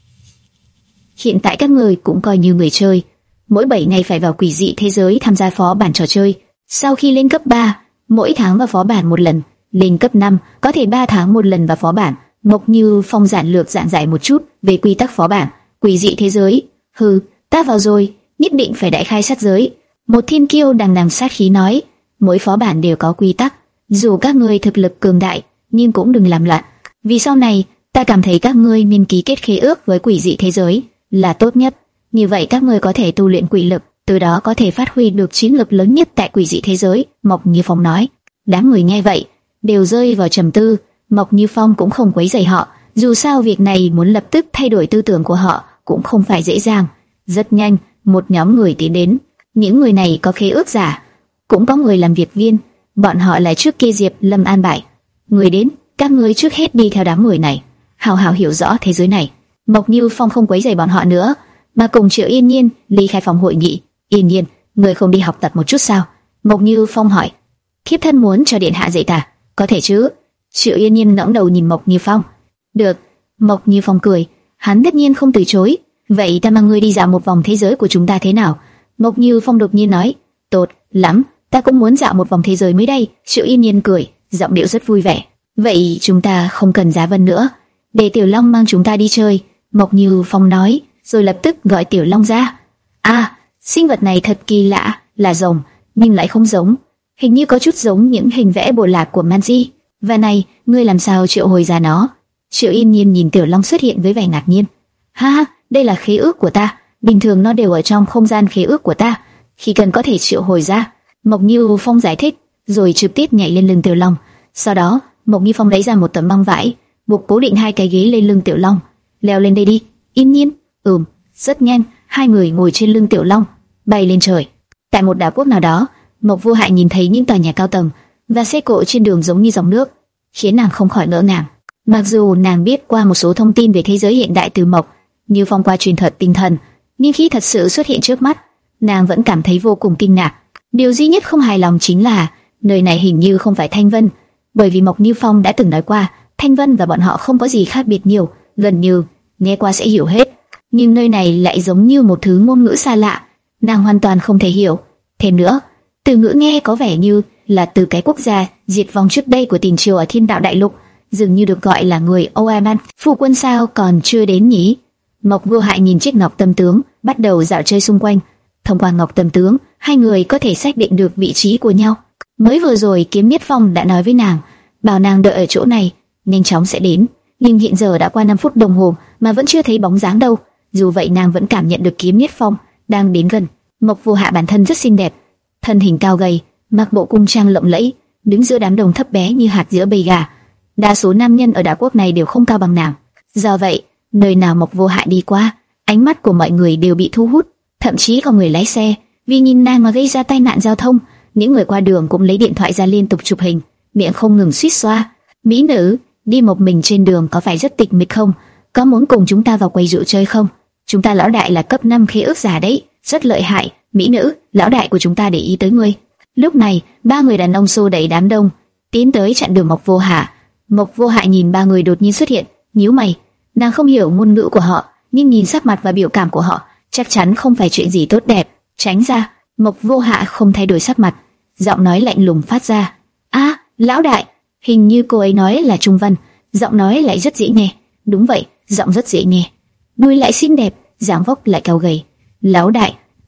A: Hiện tại các người cũng coi như người chơi, mỗi bảy ngày phải vào quỷ dị thế giới tham gia phó bản trò chơi. Sau khi lên cấp ba, mỗi tháng vào phó bản một lần. Lên cấp năm, có thể ba tháng một lần vào phó bản. Mộc Như Phong giản lược giảng giải một chút về quy tắc phó bản. Quỷ dị thế giới, hừ, ta vào rồi, nhất định phải đại khai sát giới. Một thiên kiêu đằng đằng sát khí nói, mỗi phó bản đều có quy tắc, dù các ngươi thực lực cường đại, nhưng cũng đừng làm loạn. Vì sau này, ta cảm thấy các ngươi nên ký kết khế ước với quỷ dị thế giới là tốt nhất. Như vậy các ngươi có thể tu luyện quỷ lực, từ đó có thể phát huy được chiến lực lớn nhất tại quỷ dị thế giới. Mộc Như Phong nói. Đám người nghe vậy đều rơi vào trầm tư. Mộc Như Phong cũng không quấy rầy họ, dù sao việc này muốn lập tức thay đổi tư tưởng của họ cũng không phải dễ dàng. Rất nhanh, một nhóm người tiến đến. Những người này có khế ước giả, cũng có người làm việc viên. Bọn họ là trước kia Diệp Lâm an bài. Người đến, các ngươi trước hết đi theo đám người này, hào hào hiểu rõ thế giới này. Mộc Như Phong không quấy rầy bọn họ nữa, mà cùng Triệu Yên Nhiên ly khai phòng hội nghị. Yên Nhiên, người không đi học tập một chút sao? Mộc Như Phong hỏi. Thiếp thân muốn cho điện hạ dạy ta, có thể chứ? Triệu Yên Nhiên ngẩng đầu nhìn Mộc Như Phong. Được. Mộc Như Phong cười, hắn tất nhiên không từ chối. Vậy ta mang ngươi đi dạo một vòng thế giới của chúng ta thế nào? Mộc Như Phong đột nhiên nói. Tốt lắm, ta cũng muốn dạo một vòng thế giới mới đây. Triệu Yên Nhiên cười, giọng điệu rất vui vẻ. Vậy chúng ta không cần Giá Vân nữa, để Tiểu Long mang chúng ta đi chơi. Mộc Như Phong nói, rồi lập tức gọi Tiểu Long ra. À, sinh vật này thật kỳ lạ, là rồng, nhưng lại không giống. Hình như có chút giống những hình vẽ bộ lạc của Manji. Và này, ngươi làm sao triệu hồi ra nó? Triệu Yên Nhiên nhìn Tiểu Long xuất hiện với vẻ ngạc nhiên. Ha ha, đây là khế ước của ta. Bình thường nó đều ở trong không gian khế ước của ta, khi cần có thể triệu hồi ra. Mộc Như Phong giải thích, rồi trực tiếp nhảy lên lưng Tiểu Long. Sau đó, Mộc Như Phong lấy ra một tấm băng vải, buộc cố định hai cái ghế lên lưng Tiểu Long. Leo lên đây đi. Yên Nhiên. Ừm. Rất nhanh, hai người ngồi trên lưng Tiểu Long, bay lên trời. Tại một đảo quốc nào đó, Mộc Vô Hại nhìn thấy những tòa nhà cao tầng và xe cộ trên đường giống như dòng nước, khiến nàng không khỏi ngỡ ngàng. Mặc dù nàng biết qua một số thông tin về thế giới hiện đại từ Mộc Như Phong qua truyền thuật tinh thần, nhưng khi thật sự xuất hiện trước mắt, nàng vẫn cảm thấy vô cùng kinh ngạc. Điều duy nhất không hài lòng chính là nơi này hình như không phải Thanh Vân, bởi vì Mộc Như Phong đã từng nói qua, Thanh Vân và bọn họ không có gì khác biệt nhiều, gần như nghe qua sẽ hiểu hết. Nhưng nơi này lại giống như một thứ ngôn ngữ xa lạ, nàng hoàn toàn không thể hiểu. Thêm nữa, từ ngữ nghe có vẻ như là từ cái quốc gia diệt vong trước đây của tiền triều ở Thiên Đạo Đại Lục, dường như được gọi là người Oaman. Phu quân sao còn chưa đến nhỉ? Mộc Vô Hại nhìn chiếc ngọc tâm tướng, bắt đầu dạo chơi xung quanh. Thông qua ngọc tâm tướng, hai người có thể xác định được vị trí của nhau. Mới vừa rồi Kiếm Niết Phong đã nói với nàng, bảo nàng đợi ở chỗ này, nhanh chóng sẽ đến. Nhưng hiện giờ đã qua năm phút đồng hồ mà vẫn chưa thấy bóng dáng đâu. Dù vậy nàng vẫn cảm nhận được Kiếm Niết Phong đang đến gần. Mộc Vô Hạ bản thân rất xinh đẹp, thân hình cao gầy, mặc bộ cung trang lộng lẫy, đứng giữa đám đông thấp bé như hạt giữa bầy gà. Đa số nam nhân ở đảo quốc này đều không cao bằng nàng. Do vậy, nơi nào Mộc Vô Hạ đi qua, ánh mắt của mọi người đều bị thu hút, thậm chí có người lái xe vì nhìn nàng mà gây ra tai nạn giao thông. Những người qua đường cũng lấy điện thoại ra liên tục chụp hình, miệng không ngừng suýt xoa. Mỹ nữ, đi một mình trên đường có phải rất tịch mịch không? Có muốn cùng chúng ta vào quầy rượu chơi không? Chúng ta lão đại là cấp năm khế ước giả đấy, rất lợi hại. Mỹ nữ, lão đại của chúng ta để ý tới ngươi. Lúc này, ba người đàn ông xô đẩy đám đông, tiến tới chặn đường Mộc Vô Hạ. Mộc Vô Hạ nhìn ba người đột nhiên xuất hiện, nhíu mày. Nàng không hiểu ngôn ngữ của họ, nhưng nhìn sắc mặt và biểu cảm của họ, chắc chắn không phải chuyện gì tốt đẹp. Tránh ra. Mộc Vô Hạ không thay đổi sắc mặt, giọng nói lạnh lùng phát ra. A, lão đại. Hình như cô ấy nói là Trung Văn, giọng nói lại rất dễ nghe. Đúng vậy, giọng rất dễ nghe. Đuôi lại xinh đẹp, dáng vóc lại cao gầy. Lão đại,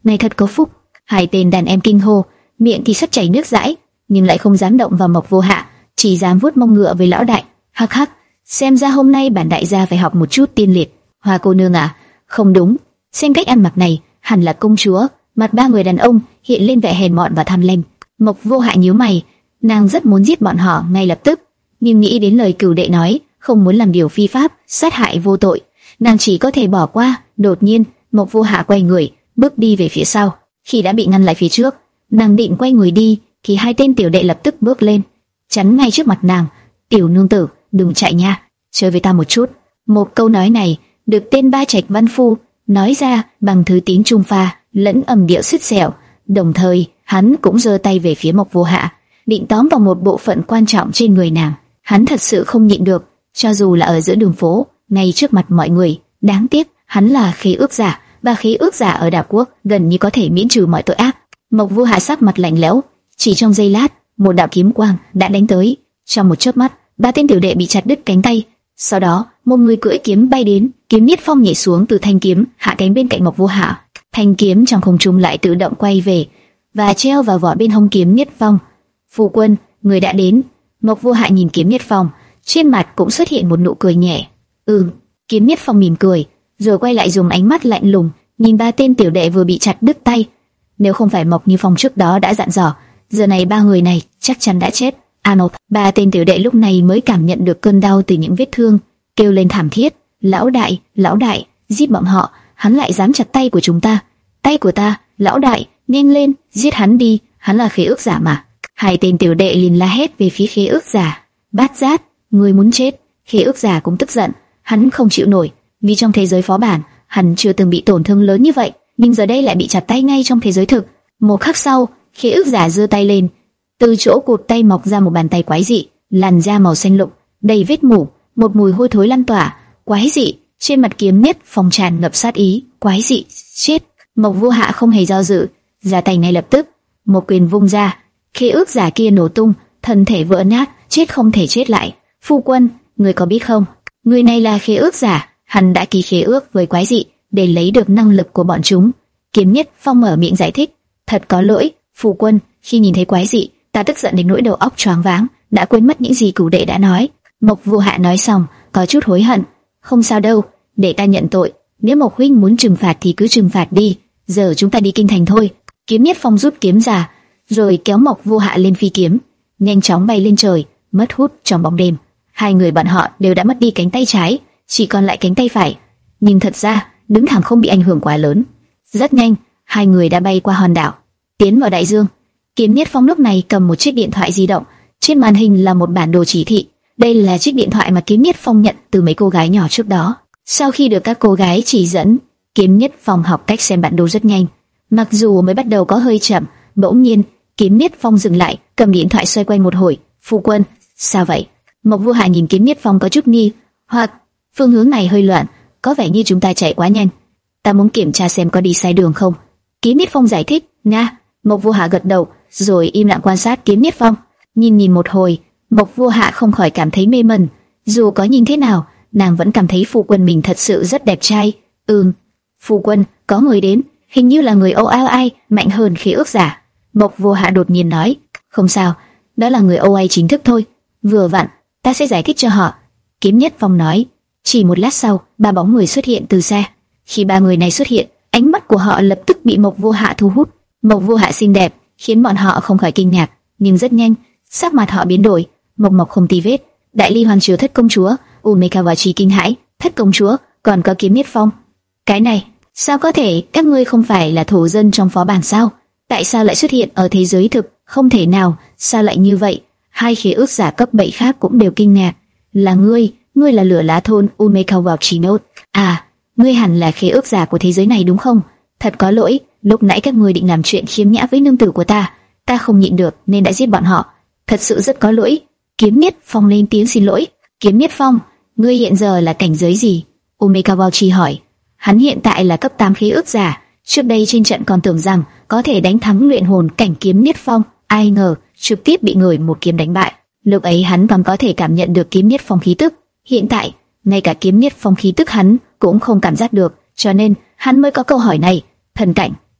A: này thật có phúc. Hai tên đàn em kinh hô, miệng thì sắp chảy nước dãi, nhưng lại không dám động vào Mộc Vô Hạ, chỉ dám vuốt mông ngựa với lão đại. Hắc hắc, xem ra hôm nay bản đại gia phải học một chút tiên liệt. Hoa cô nương à, không đúng, xem cách ăn mặc này, hẳn là công chúa. Mặt ba người đàn ông hiện lên vẻ hèn mọn và tham lam. Mộc Vô Hạ nhíu mày, nàng rất muốn giết bọn họ ngay lập tức, nhưng nghĩ đến lời cửu đệ nói, không muốn làm điều phi pháp, sát hại vô tội, nàng chỉ có thể bỏ qua. Đột nhiên, Mộc Vô Hạ quay người, bước đi về phía sau. Khi đã bị ngăn lại phía trước, nàng định quay người đi, thì hai tên tiểu đệ lập tức bước lên, chắn ngay trước mặt nàng. Tiểu nương tử, đừng chạy nha, chơi với ta một chút. Một câu nói này được tên Ba Trạch Văn Phu nói ra bằng thứ tiếng trung pha lẫn âm điệu sứt sẹo, đồng thời hắn cũng giơ tay về phía Mộc Vô Hạ, định tóm vào một bộ phận quan trọng trên người nàng. Hắn thật sự không nhịn được, cho dù là ở giữa đường phố, ngay trước mặt mọi người. Đáng tiếc, hắn là khế ước giả, và khế ước giả ở đảo quốc gần như có thể miễn trừ mọi tội ác. Mộc Vô Hạ sắc mặt lạnh lẽo, chỉ trong giây lát, một đạo kiếm quang đã đánh tới. Trong một chớp mắt, ba tên tiểu đệ bị chặt đứt cánh tay. Sau đó, một người cưỡi kiếm bay đến, kiếm Niết Phong nhảy xuống từ thanh kiếm, hạ cánh bên cạnh Mộc Vô Hạ. Thanh kiếm trong không trung lại tự động quay về và treo vào vỏ bên hông kiếm Niết Phong. Phu quân, người đã đến. Mộc Vô Hạ nhìn kiếm Niết Phong, trên mặt cũng xuất hiện một nụ cười nhẹ. Ừ, kiếm Niết Phong mỉm cười, rồi quay lại dùng ánh mắt lạnh lùng nhìn ba tên tiểu đệ vừa bị chặt đứt tay. Nếu không phải Mộc Như Phong trước đó đã dặn dò, giờ này ba người này chắc chắn đã chết. Ano, ba tên tiểu đệ lúc này mới cảm nhận được cơn đau từ những vết thương, kêu lên thảm thiết. Lão đại, lão đại, giết bọn họ, hắn lại dám chặt tay của chúng ta. Tay của ta, lão đại, nhanh lên, giết hắn đi, hắn là khế ước giả mà. Hai tên tiểu đệ liền la hét về phía khế ước giả. Bát Giác, người muốn chết. Khế ước giả cũng tức giận, hắn không chịu nổi, vì trong thế giới phó bản, hắn chưa từng bị tổn thương lớn như vậy, nhưng giờ đây lại bị chặt tay ngay trong thế giới thực. Một khắc sau, khế ước giả giơ tay lên, từ chỗ cụt tay mọc ra một bàn tay quái dị, làn da màu xanh lục, đầy vết mủ, một mùi hôi thối lan tỏa. Quái dị, trên mặt kiếm Niết Phong tràn ngập sát ý. Quái dị, chết. Mộc Vô Hạ không hề do dự, ra tay ngay lập tức, một quyền vung ra, khế ước giả kia nổ tung, thân thể vỡ nát, chết không thể chết lại. Phu quân, người có biết không, người này là khế ước giả, hắn đã ký khế ước với quái dị để lấy được năng lực của bọn chúng. Kiếm Niết Phong mở miệng giải thích, thật có lỗi, phu quân, khi nhìn thấy quái dị, ta tức giận đến nỗi đầu óc choáng váng, đã quên mất những gì cửu đệ đã nói. Mộc Vô Hạ nói xong, có chút hối hận. Không sao đâu, để ta nhận tội. Nếu Mộc huynh muốn trừng phạt thì cứ trừng phạt đi. Giờ chúng ta đi kinh thành thôi. Kiếm Niết Phong rút kiếm ra, rồi kéo Mộc Vô Hạ lên phi kiếm, nhanh chóng bay lên trời, mất hút trong bóng đêm. Hai người bọn họ đều đã mất đi cánh tay trái, chỉ còn lại cánh tay phải. Nhưng thật ra, đứng thẳng không bị ảnh hưởng quá lớn. Rất nhanh, hai người đã bay qua hòn đảo, tiến vào đại dương. Kiếm Niết Phong lúc này cầm một chiếc điện thoại di động, trên màn hình là một bản đồ chỉ thị. Đây là chiếc điện thoại mà Kiếm Niết Phong nhận từ mấy cô gái nhỏ trước đó. Sau khi được các cô gái chỉ dẫn, Kiếm Niết Phong học cách xem bản đồ rất nhanh. Mặc dù mới bắt đầu có hơi chậm, bỗng nhiên Kiếm Niết Phong dừng lại, cầm điện thoại xoay quanh một hồi. Phu quân, sao vậy? Mộc Vô Hạ nhìn Kiếm Niết Phong có chút nghi hoặc, phương hướng này hơi loạn, có vẻ như chúng ta chạy quá nhanh. Ta muốn kiểm tra xem có đi sai đường không. Kiếm Niết Phong giải thích. Nga. Mộc Vô Hạ gật đầu, rồi im lặng quan sát Kiếm Niết Phong. Nhìn nhìn một hồi, Mộc Vô Hạ không khỏi cảm thấy mê mẩn. Dù có nhìn thế nào, nàng vẫn cảm thấy phu quân mình thật sự rất đẹp trai. Ừm, phu quân, có người đến, hình như là người Âu Ai mạnh hơn khế ước giả. Mộc Vô Hạ đột nhiên nói. Không sao, đó là người Âu Ai chính thức thôi. Vừa vặn, ta sẽ giải thích cho họ. Kiếm Niết Phong nói. Chỉ một lát sau, ba bóng người xuất hiện từ xa. Khi ba người này xuất hiện, ánh mắt của họ lập tức bị Mộc Vô Hạ thu hút. Mộc Vô Hạ xinh đẹp, khiến bọn họ không khỏi kinh ngạc, nhưng rất nhanh, sắc mặt họ biến đổi. Mộc Mộc không tì vết, Đại Ly Hoàng Triều Thất Công Chúa, Umekawachi kinh hãi, Thất Công Chúa, còn có Kiếm Niết Phong. Cái này, sao có thể? Các ngươi không phải là thổ dân trong phó bản sao? Tại sao lại xuất hiện ở thế giới thực? Không thể nào, sao lại như vậy? Hai khế ước giả cấp bảy khác cũng đều kinh ngạc. Là ngươi, ngươi là lửa lá thôn Umekawachi Note. À, ngươi hẳn là khế ước giả của thế giới này đúng không? Thật có lỗi, lúc nãy các ngươi định làm chuyện khiếm nhã với nương tử của ta, ta không nhịn được nên đã giết bọn họ. Thật sự rất có lỗi. Kiếm Niết Phong lên tiếng xin lỗi. Kiếm Niết Phong, ngươi hiện giờ là cảnh giới gì? Umekawachi hỏi. Hắn hiện tại là cấp tám khế ước giả. Trước đây trên trận còn tưởng rằng có thể đánh thắng luyện hồn cảnh Kiếm Niết Phong, ai ngờ trực tiếp bị người một kiếm đánh bại. Lúc ấy hắn còn có thể cảm nhận được Kiếm Niết Phong khí tức. Hiện tại, ngay cả Kiếm Niết Phong khí tức hắn cũng không cảm giác được, cho nên hắn mới có câu hỏi này. Thần cảnh,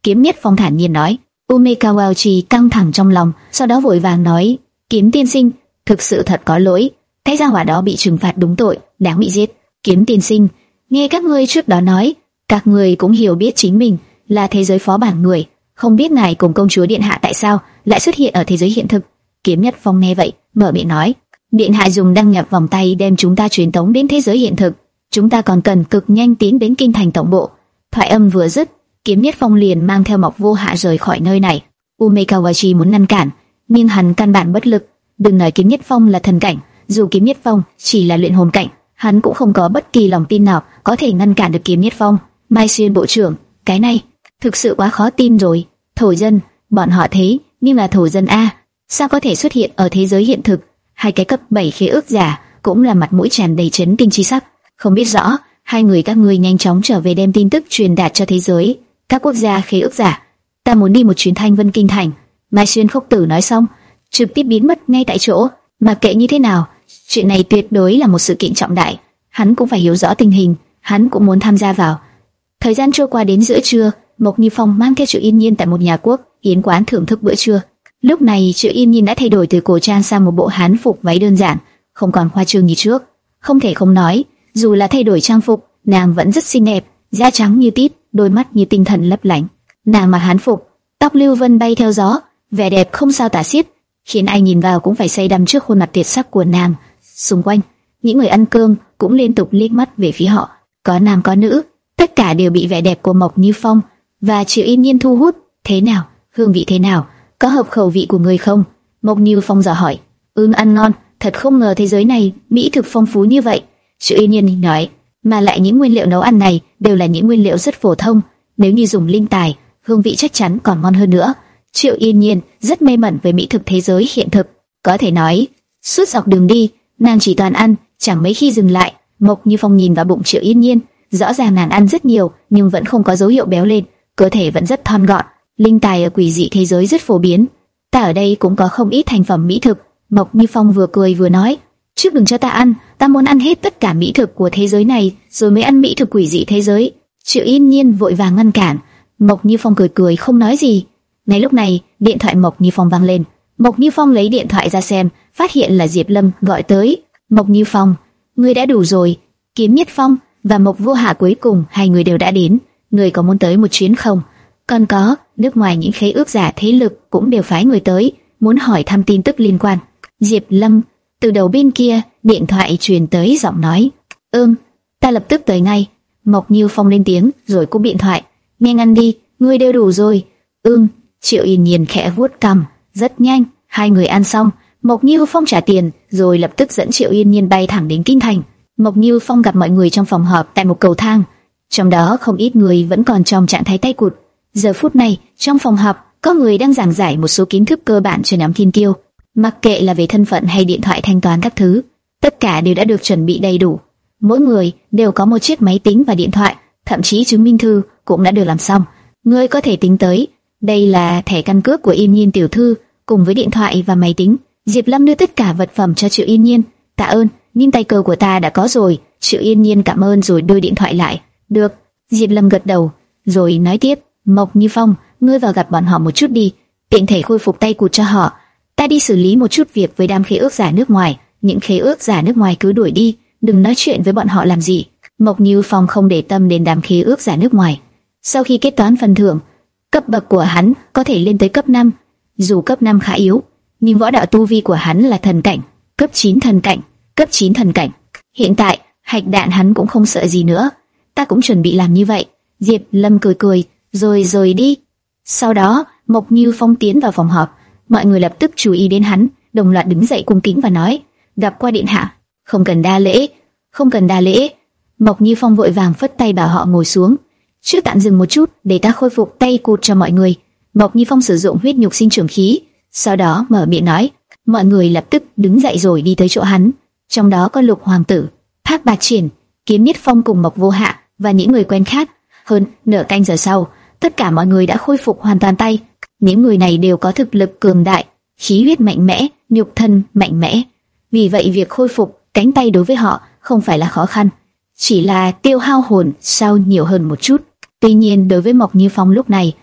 A: Kiếm Nhất Phong thản nhiên nói. Umekawachi căng thẳng trong lòng, sau đó vội vàng nói, Kiếm tiên sinh, thực sự thật có lỗi, cái gia hỏa đó bị trừng phạt đúng tội, đáng bị giết. Kiếm tiên sinh, nghe các ngươi trước đó nói, các ngươi cũng hiểu biết chính mình là thế giới phó bản người, không biết ngài cùng công chúa điện hạ tại sao lại xuất hiện ở thế giới hiện thực. Kiếm Nhất Phong nghe vậy, mở miệng nói, điện hạ dùng đăng nhập vòng tay đem chúng ta truyền tống đến thế giới hiện thực, chúng ta còn cần cực nhanh tiến đến kinh thành tổng bộ. Thoại âm vừa dứt, Kiếm Nhất Phong liền mang theo Mộc Vô Hạ rời khỏi nơi này. Umekawachi muốn ngăn cản, nhưng hắn căn bản bất lực. Đừng nói Kiếm Nhất Phong là thần cảnh, dù Kiếm Nhất Phong chỉ là luyện hồn cảnh, hắn cũng không có bất kỳ lòng tin nào có thể ngăn cản được Kiếm Nhất Phong. Mai Xuyên bộ trưởng, cái này thực sự quá khó tin rồi. Thổ dân, bọn họ thế nhưng là thổ dân a, sao có thể xuất hiện ở thế giới hiện thực? Hai cái cấp bảy khế ước giả cũng là mặt mũi tràn đầy chấn kinh chi sắc. Không biết rõ, hai người các ngươi nhanh chóng trở về đem tin tức truyền đạt cho thế giới. Các quốc gia khế ước giả, ta muốn đi một chuyến Thanh Vân Kinh thành. Mai Xuyên Khốc Tử nói xong, trực tiếp biến mất ngay tại chỗ. Mà kệ như thế nào, chuyện này tuyệt đối là một sự kiện trọng đại, hắn cũng phải hiểu rõ tình hình, hắn cũng muốn tham gia vào. Thời gian trôi qua đến giữa trưa, Mộc Như Phong mang theo Triệu Yên Nhiên tại một nhà quốc yến quán thưởng thức bữa trưa. Lúc này Triệu Yên Nhiên đã thay đổi từ cổ trang sang một bộ hán phục váy đơn giản, không còn khoa trương như trước. Không thể không nói, dù là thay đổi trang phục, nàng vẫn rất xinh đẹp, da trắng như tít, đôi mắt như tinh thần lấp lánh. Nàng mặc hán phục, tóc lưu vân bay theo gió, vẻ đẹp không sao tả xiết, khiến ai nhìn vào cũng phải say đắm trước khuôn mặt tuyệt sắc của nàng. Xung quanh, những người ăn cơm cũng liên tục liếc mắt về phía họ, có nam có nữ, tất cả đều bị vẻ đẹp của Mộc Như Phong và Triệu Yên Nhiên thu hút. Thế nào, hương vị thế nào, có hợp khẩu vị của người không? Mộc Như Phong dò hỏi. Ừm, ăn ngon, thật không ngờ thế giới này mỹ thực phong phú như vậy. Triệu Yên Nhiên nói, mà lại những nguyên liệu nấu ăn này đều là những nguyên liệu rất phổ thông, nếu như dùng linh tài, hương vị chắc chắn còn ngon hơn nữa. Triệu Yên Nhiên rất mê mẩn với mỹ thực thế giới hiện thực, có thể nói suốt dọc đường đi nàng chỉ toàn ăn, chẳng mấy khi dừng lại. Mộc Như Phong nhìn vào bụng Triệu Yên Nhiên, rõ ràng nàng ăn rất nhiều nhưng vẫn không có dấu hiệu béo lên, cơ thể vẫn rất thon gọn. Linh tài ở quỷ dị thế giới rất phổ biến, ta ở đây cũng có không ít thành phẩm mỹ thực. Mộc Như Phong vừa cười vừa nói, trước đừng cho ta ăn, ta muốn ăn hết tất cả mỹ thực của thế giới này rồi mới ăn mỹ thực quỷ dị thế giới. Triệu Yên Nhiên vội vàng ngăn cản. Mộc Như Phong cười cười không nói gì. Ngay lúc này, điện thoại Mộc Như Phong vang lên. Mộc Như Phong lấy điện thoại ra xem, phát hiện là Diệp Lâm gọi tới. Mộc Như Phong, ngươi đã đủ rồi. Kiếm Nhất Phong và Mộc Vô Hạ cuối cùng hai người đều đã đến. Ngươi có muốn tới một chuyến không? Còn có, nước ngoài những khế ước giả thế lực cũng đều phái người tới, muốn hỏi thăm tin tức liên quan. Diệp Lâm, từ đầu bên kia, điện thoại truyền tới giọng nói. Ừm, ta lập tức tới ngay. Mộc Như Phong lên tiếng rồi cúp điện thoại. Nhanh ăn đi, ngươi đều đủ rồi. Ừm. Triệu Yên Nhiên khẽ vuốt cằm. Rất nhanh, hai người ăn xong, Mộc Như Phong trả tiền, rồi lập tức dẫn Triệu Yên Nhiên bay thẳng đến kinh thành. Mộc Như Phong gặp mọi người trong phòng họp tại một cầu thang, trong đó không ít người vẫn còn trong trạng thái tay cụt. Giờ phút này, trong phòng họp, có người đang giảng giải một số kiến thức cơ bản cho nhóm thiên kiêu. Mặc kệ là về thân phận hay điện thoại thanh toán các thứ, tất cả đều đã được chuẩn bị đầy đủ. Mỗi người đều có một chiếc máy tính và điện thoại, thậm chí chứng minh thư cũng đã được làm xong. Ngươi có thể tính tới, đây là thẻ căn cước của Yên Nhiên tiểu thư, cùng với điện thoại và máy tính. Diệp Lâm đưa tất cả vật phẩm cho Triệu Yên Nhiên. Tạ ơn, nhưng tay cờ của ta đã có rồi. Triệu Yên Nhiên cảm ơn rồi đưa điện thoại lại. Được. Diệp Lâm gật đầu, rồi nói tiếp. Mộc Như Phong, ngươi vào gặp bọn họ một chút đi, tiện thể khôi phục tay cụt cho họ. Ta đi xử lý một chút việc với đám khế ước giả nước ngoài. Những khế ước giả nước ngoài cứ đuổi đi, đừng nói chuyện với bọn họ làm gì. Mộc Như Phong không để tâm đến đám khế ước giả nước ngoài. Sau khi kết toán phần thưởng, cấp bậc của hắn có thể lên tới cấp năm. Dù cấp năm khá yếu, nhưng võ đạo tu vi của hắn là thần cảnh, cấp chín thần cảnh, cấp chín thần cảnh. Hiện tại, hạch đạn hắn cũng không sợ gì nữa. Ta cũng chuẩn bị làm như vậy. Diệp Lâm cười cười, rồi rời đi. Sau đó, Mộc Như Phong tiến vào phòng họp. Mọi người lập tức chú ý đến hắn, đồng loạt đứng dậy cung kính và nói, gặp qua điện hạ. Không cần đa lễ, không cần đa lễ. Mộc Như Phong vội vàng phất tay bảo họ ngồi xuống. Trước tạm dừng một chút để ta khôi phục tay cụt cho mọi người. Mộc Như Phong sử dụng huyết nhục sinh trưởng khí, sau đó mở miệng nói. Mọi người lập tức đứng dậy rồi đi tới chỗ hắn. Trong đó có Lục Hoàng tử, Thác Bạt Triển, Kiếm Nhất Phong cùng Mộc Vô Hạ và những người quen khác. Hơn nửa canh giờ sau, tất cả mọi người đã khôi phục hoàn toàn tay. Những người này đều có thực lực cường đại, khí huyết mạnh mẽ, nhục thân mạnh mẽ. Vì vậy việc khôi phục cánh tay đối với họ không phải là khó khăn, chỉ là tiêu hao hồn sao nhiều hơn một chút. Tuy nhiên đối với Mộc Như Phong lúc này,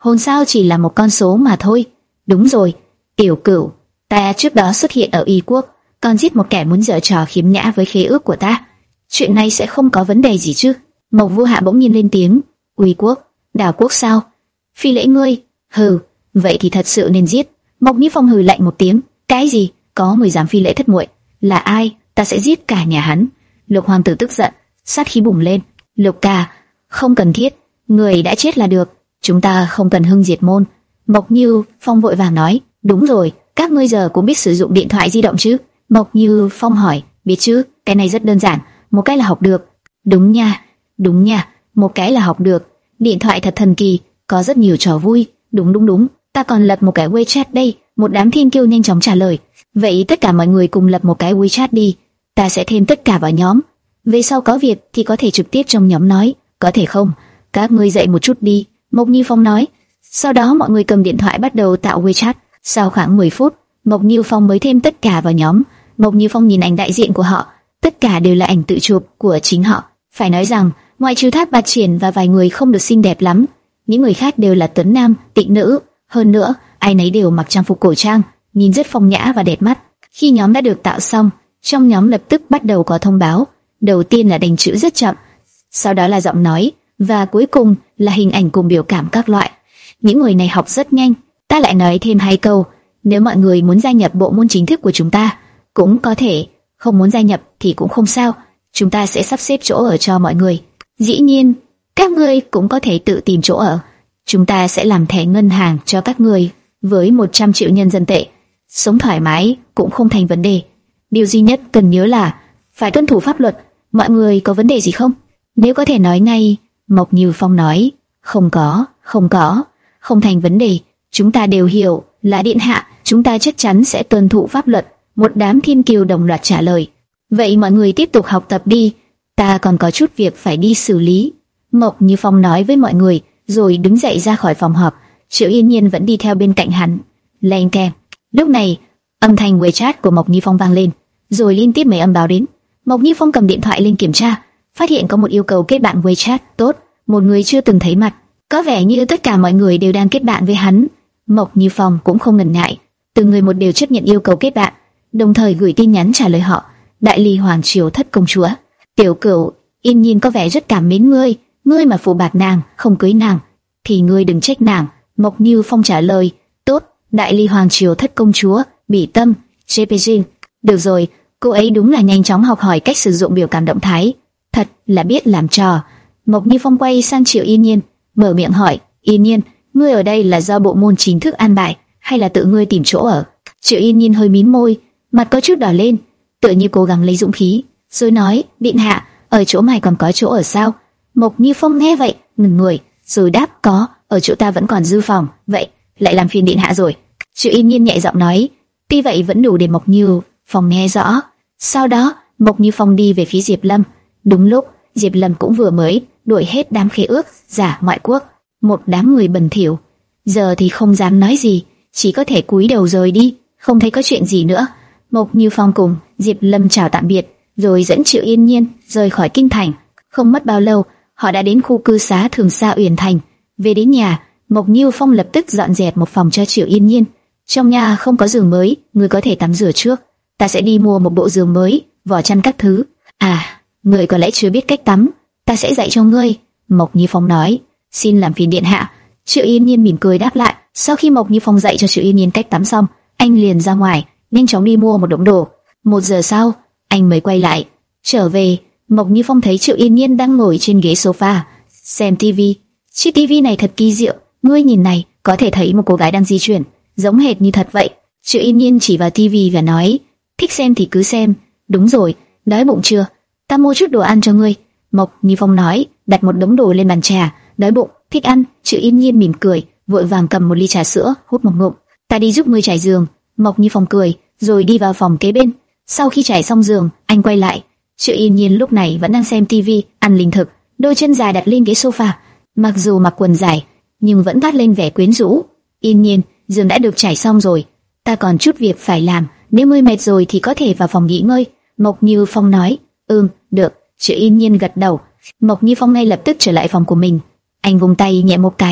A: hôn sao chỉ là một con số mà thôi. Đúng rồi, Tiểu Cửu, ta trước đó xuất hiện ở Y Quốc, còn giết một kẻ muốn giở trò khiếm nhã với khế ước của ta. Chuyện này sẽ không có vấn đề gì chứ? Mộc Vô Hạ bỗng nhiên lên tiếng. Uy Quốc, Đảo Quốc sao? Phi lễ ngươi? Hừ, vậy thì thật sự nên giết. Mộc Như Phong hừ lạnh một tiếng. Cái gì? Có người dám phi lễ thất muội? Là ai? Ta sẽ giết cả nhà hắn. Lục hoàng tử tức giận, sát khí bùng lên. Lục ca, không cần thiết, người đã chết là được, chúng ta không cần hưng diệt môn. Mộc Như Phong vội vàng nói. Đúng rồi, các ngươi giờ cũng biết sử dụng điện thoại di động chứ? Mộc Như Phong hỏi. Biết chứ, cái này rất đơn giản, một cái là học được. Đúng nha, đúng nha, một cái là học được. Điện thoại thật thần kỳ, có rất nhiều trò vui. Đúng đúng đúng, ta còn lập một cái WeChat đây. Một đám thiên kiêu nhanh chóng trả lời. Vậy tất cả mọi người cùng lập một cái WeChat đi, ta sẽ thêm tất cả vào nhóm. Về sau có việc thì có thể trực tiếp trong nhóm nói, có thể không? Các ngươi dậy một chút đi, Mộc Như Phong nói. Sau đó mọi người cầm điện thoại bắt đầu tạo WeChat. Sau khoảng mười phút, Mộc Như Phong mới thêm tất cả vào nhóm. Mộc Như Phong nhìn ảnh đại diện của họ, tất cả đều là ảnh tự chụp của chính họ. Phải nói rằng, ngoại trừ Thác Bạt Triển và vài người không được xinh đẹp lắm, những người khác đều là tuấn nam, tịnh nữ. Hơn nữa, ai nấy đều mặc trang phục cổ trang, nhìn rất phong nhã và đẹp mắt. Khi nhóm đã được tạo xong, trong nhóm lập tức bắt đầu có thông báo. Đầu tiên là đánh chữ rất chậm, sau đó là giọng nói, và cuối cùng là hình ảnh cùng biểu cảm các loại. Những người này học rất nhanh. Ta lại nói thêm hai câu, nếu mọi người muốn gia nhập bộ môn chính thức của chúng ta, cũng có thể, không muốn gia nhập thì cũng không sao, chúng ta sẽ sắp xếp chỗ ở cho mọi người. Dĩ nhiên, các ngươi cũng có thể tự tìm chỗ ở. Chúng ta sẽ làm thẻ ngân hàng cho các ngươi với một trăm triệu nhân dân tệ. Sống thoải mái cũng không thành vấn đề. Điều duy nhất cần nhớ là phải tuân thủ pháp luật. Mọi người có vấn đề gì không? Nếu có thể nói ngay, Mộc Như Phong nói. Không có, không có, không thành vấn đề. Chúng ta đều hiểu, là điện hạ, chúng ta chắc chắn sẽ tuân thủ pháp luật. Một đám thiên kiêu đồng loạt trả lời. Vậy mọi người tiếp tục học tập đi, ta còn có chút việc phải đi xử lý. Mộc Như Phong nói với mọi người, rồi đứng dậy ra khỏi phòng họp. Triệu Yên Nhiên vẫn đi theo bên cạnh hắn. Leng keng. Lúc này, âm thanh WeChat của Mộc Như Phong vang lên, rồi liên tiếp mấy âm báo đến. Mộc Như Phong cầm điện thoại lên kiểm tra, phát hiện có một yêu cầu kết bạn WeChat. Tốt, một người chưa từng thấy mặt. Có vẻ như tất cả mọi người đều đang kết bạn với hắn. Mộc Như Phong cũng không ngần ngại, từng người một đều chấp nhận yêu cầu kết bạn, đồng thời gửi tin nhắn trả lời họ. Đại ly hoàng triều thất công chúa, Tiểu Cửu, Yên Nhiên có vẻ rất cảm mến ngươi. Ngươi mà phụ bạc nàng, không cưới nàng, thì ngươi đừng trách nàng. Mộc Như Phong trả lời. Tốt, Đại ly hoàng triều thất công chúa, Bỉ Tâm, giê pê giê. Được rồi, cô ấy đúng là nhanh chóng học hỏi cách sử dụng biểu cảm động thái, thật là biết làm trò. Mộc Như Phong quay sang Triệu Yên Nhiên, mở miệng hỏi. Yên Nhiên, ngươi ở đây là do bộ môn chính thức an bài, hay là tự ngươi tìm chỗ ở? Triệu Yên Nhiên hơi mím môi, mặt có chút đỏ lên, tựa như cố gắng lấy dũng khí, rồi nói. Điện hạ, ở chỗ mày còn có chỗ ở sao? Mộc Như Phong nghe vậy, ngừng người, rồi đáp. Có, ở chỗ ta vẫn còn dư phòng. Vậy, lại làm phiền điện hạ rồi. Triệu Yên Nhiên nhẹ giọng nói. Tuy vậy vẫn đủ để Mộc Như Phong nghe rõ. Sau đó, Mộc Như Phong đi về phía Diệp Lâm. Đúng lúc, Diệp Lâm cũng vừa mới đuổi hết đám khế ước giả ngoại quốc, một đám người bẩn thỉu. Giờ thì không dám nói gì, chỉ có thể cúi đầu rời đi, không thấy có chuyện gì nữa. Mộc Như Phong cùng Diệp Lâm chào tạm biệt, rồi dẫn Triệu Yên Nhiên rời khỏi kinh thành. Không mất bao lâu, họ đã đến khu cư xá Thường Sa Uyển Thành. Về đến nhà, Mộc Như Phong lập tức dọn dẹp một phòng cho Triệu Yên Nhiên. Trong nhà không có giường mới, người có thể tắm rửa trước. Ta sẽ đi mua một bộ giường mới, vỏ chăn các thứ. À, người có lẽ chưa biết cách tắm, ta sẽ dạy cho ngươi. Mộc Như Phong nói. Xin làm phiền điện hạ. Triệu Yên Nhiên mỉm cười đáp lại. Sau khi Mộc Như Phong dạy cho Triệu Yên Nhiên cách tắm xong, anh liền ra ngoài, nhanh chóng đi mua một đống đồ. Một giờ sau, anh mới quay lại. Trở về, Mộc Như Phong thấy Triệu Yên Nhiên đang ngồi trên ghế sofa xem tivi. Chiếc tivi này thật kỳ diệu, ngươi nhìn này, có thể thấy một cô gái đang di chuyển, giống hệt như thật vậy. Triệu Yên Nhiên chỉ vào tivi và nói. Thích xem thì cứ xem. Đúng rồi, đói bụng chưa? Ta mua chút đồ ăn cho ngươi. Mộc Như Phong nói, đặt một đống đồ lên bàn trà. Đói bụng, thích ăn. Triệu Yên Nhiên mỉm cười, vội vàng cầm một ly trà sữa, hút một ngụm. Ta đi giúp ngươi trải giường. Mộc Như Phong cười, rồi đi vào phòng kế bên. Sau khi trải xong giường, anh quay lại. Triệu Yên Nhiên lúc này vẫn đang xem tivi, ăn linh thực, đôi chân dài đặt lên ghế sofa. Mặc dù mặc quần dài, nhưng vẫn toát lên vẻ quyến rũ. Yên Nhiên, giường đã được trải xong rồi, ta còn chút việc phải làm. Nếu ngươi mệt rồi thì có thể vào phòng nghỉ ngơi. Mộc Như Phong nói. Ừm, được. Triệu Yên Nhiên gật đầu. Mộc Như Phong ngay lập tức trở lại phòng của mình. Anh vung tay nhẹ một cái,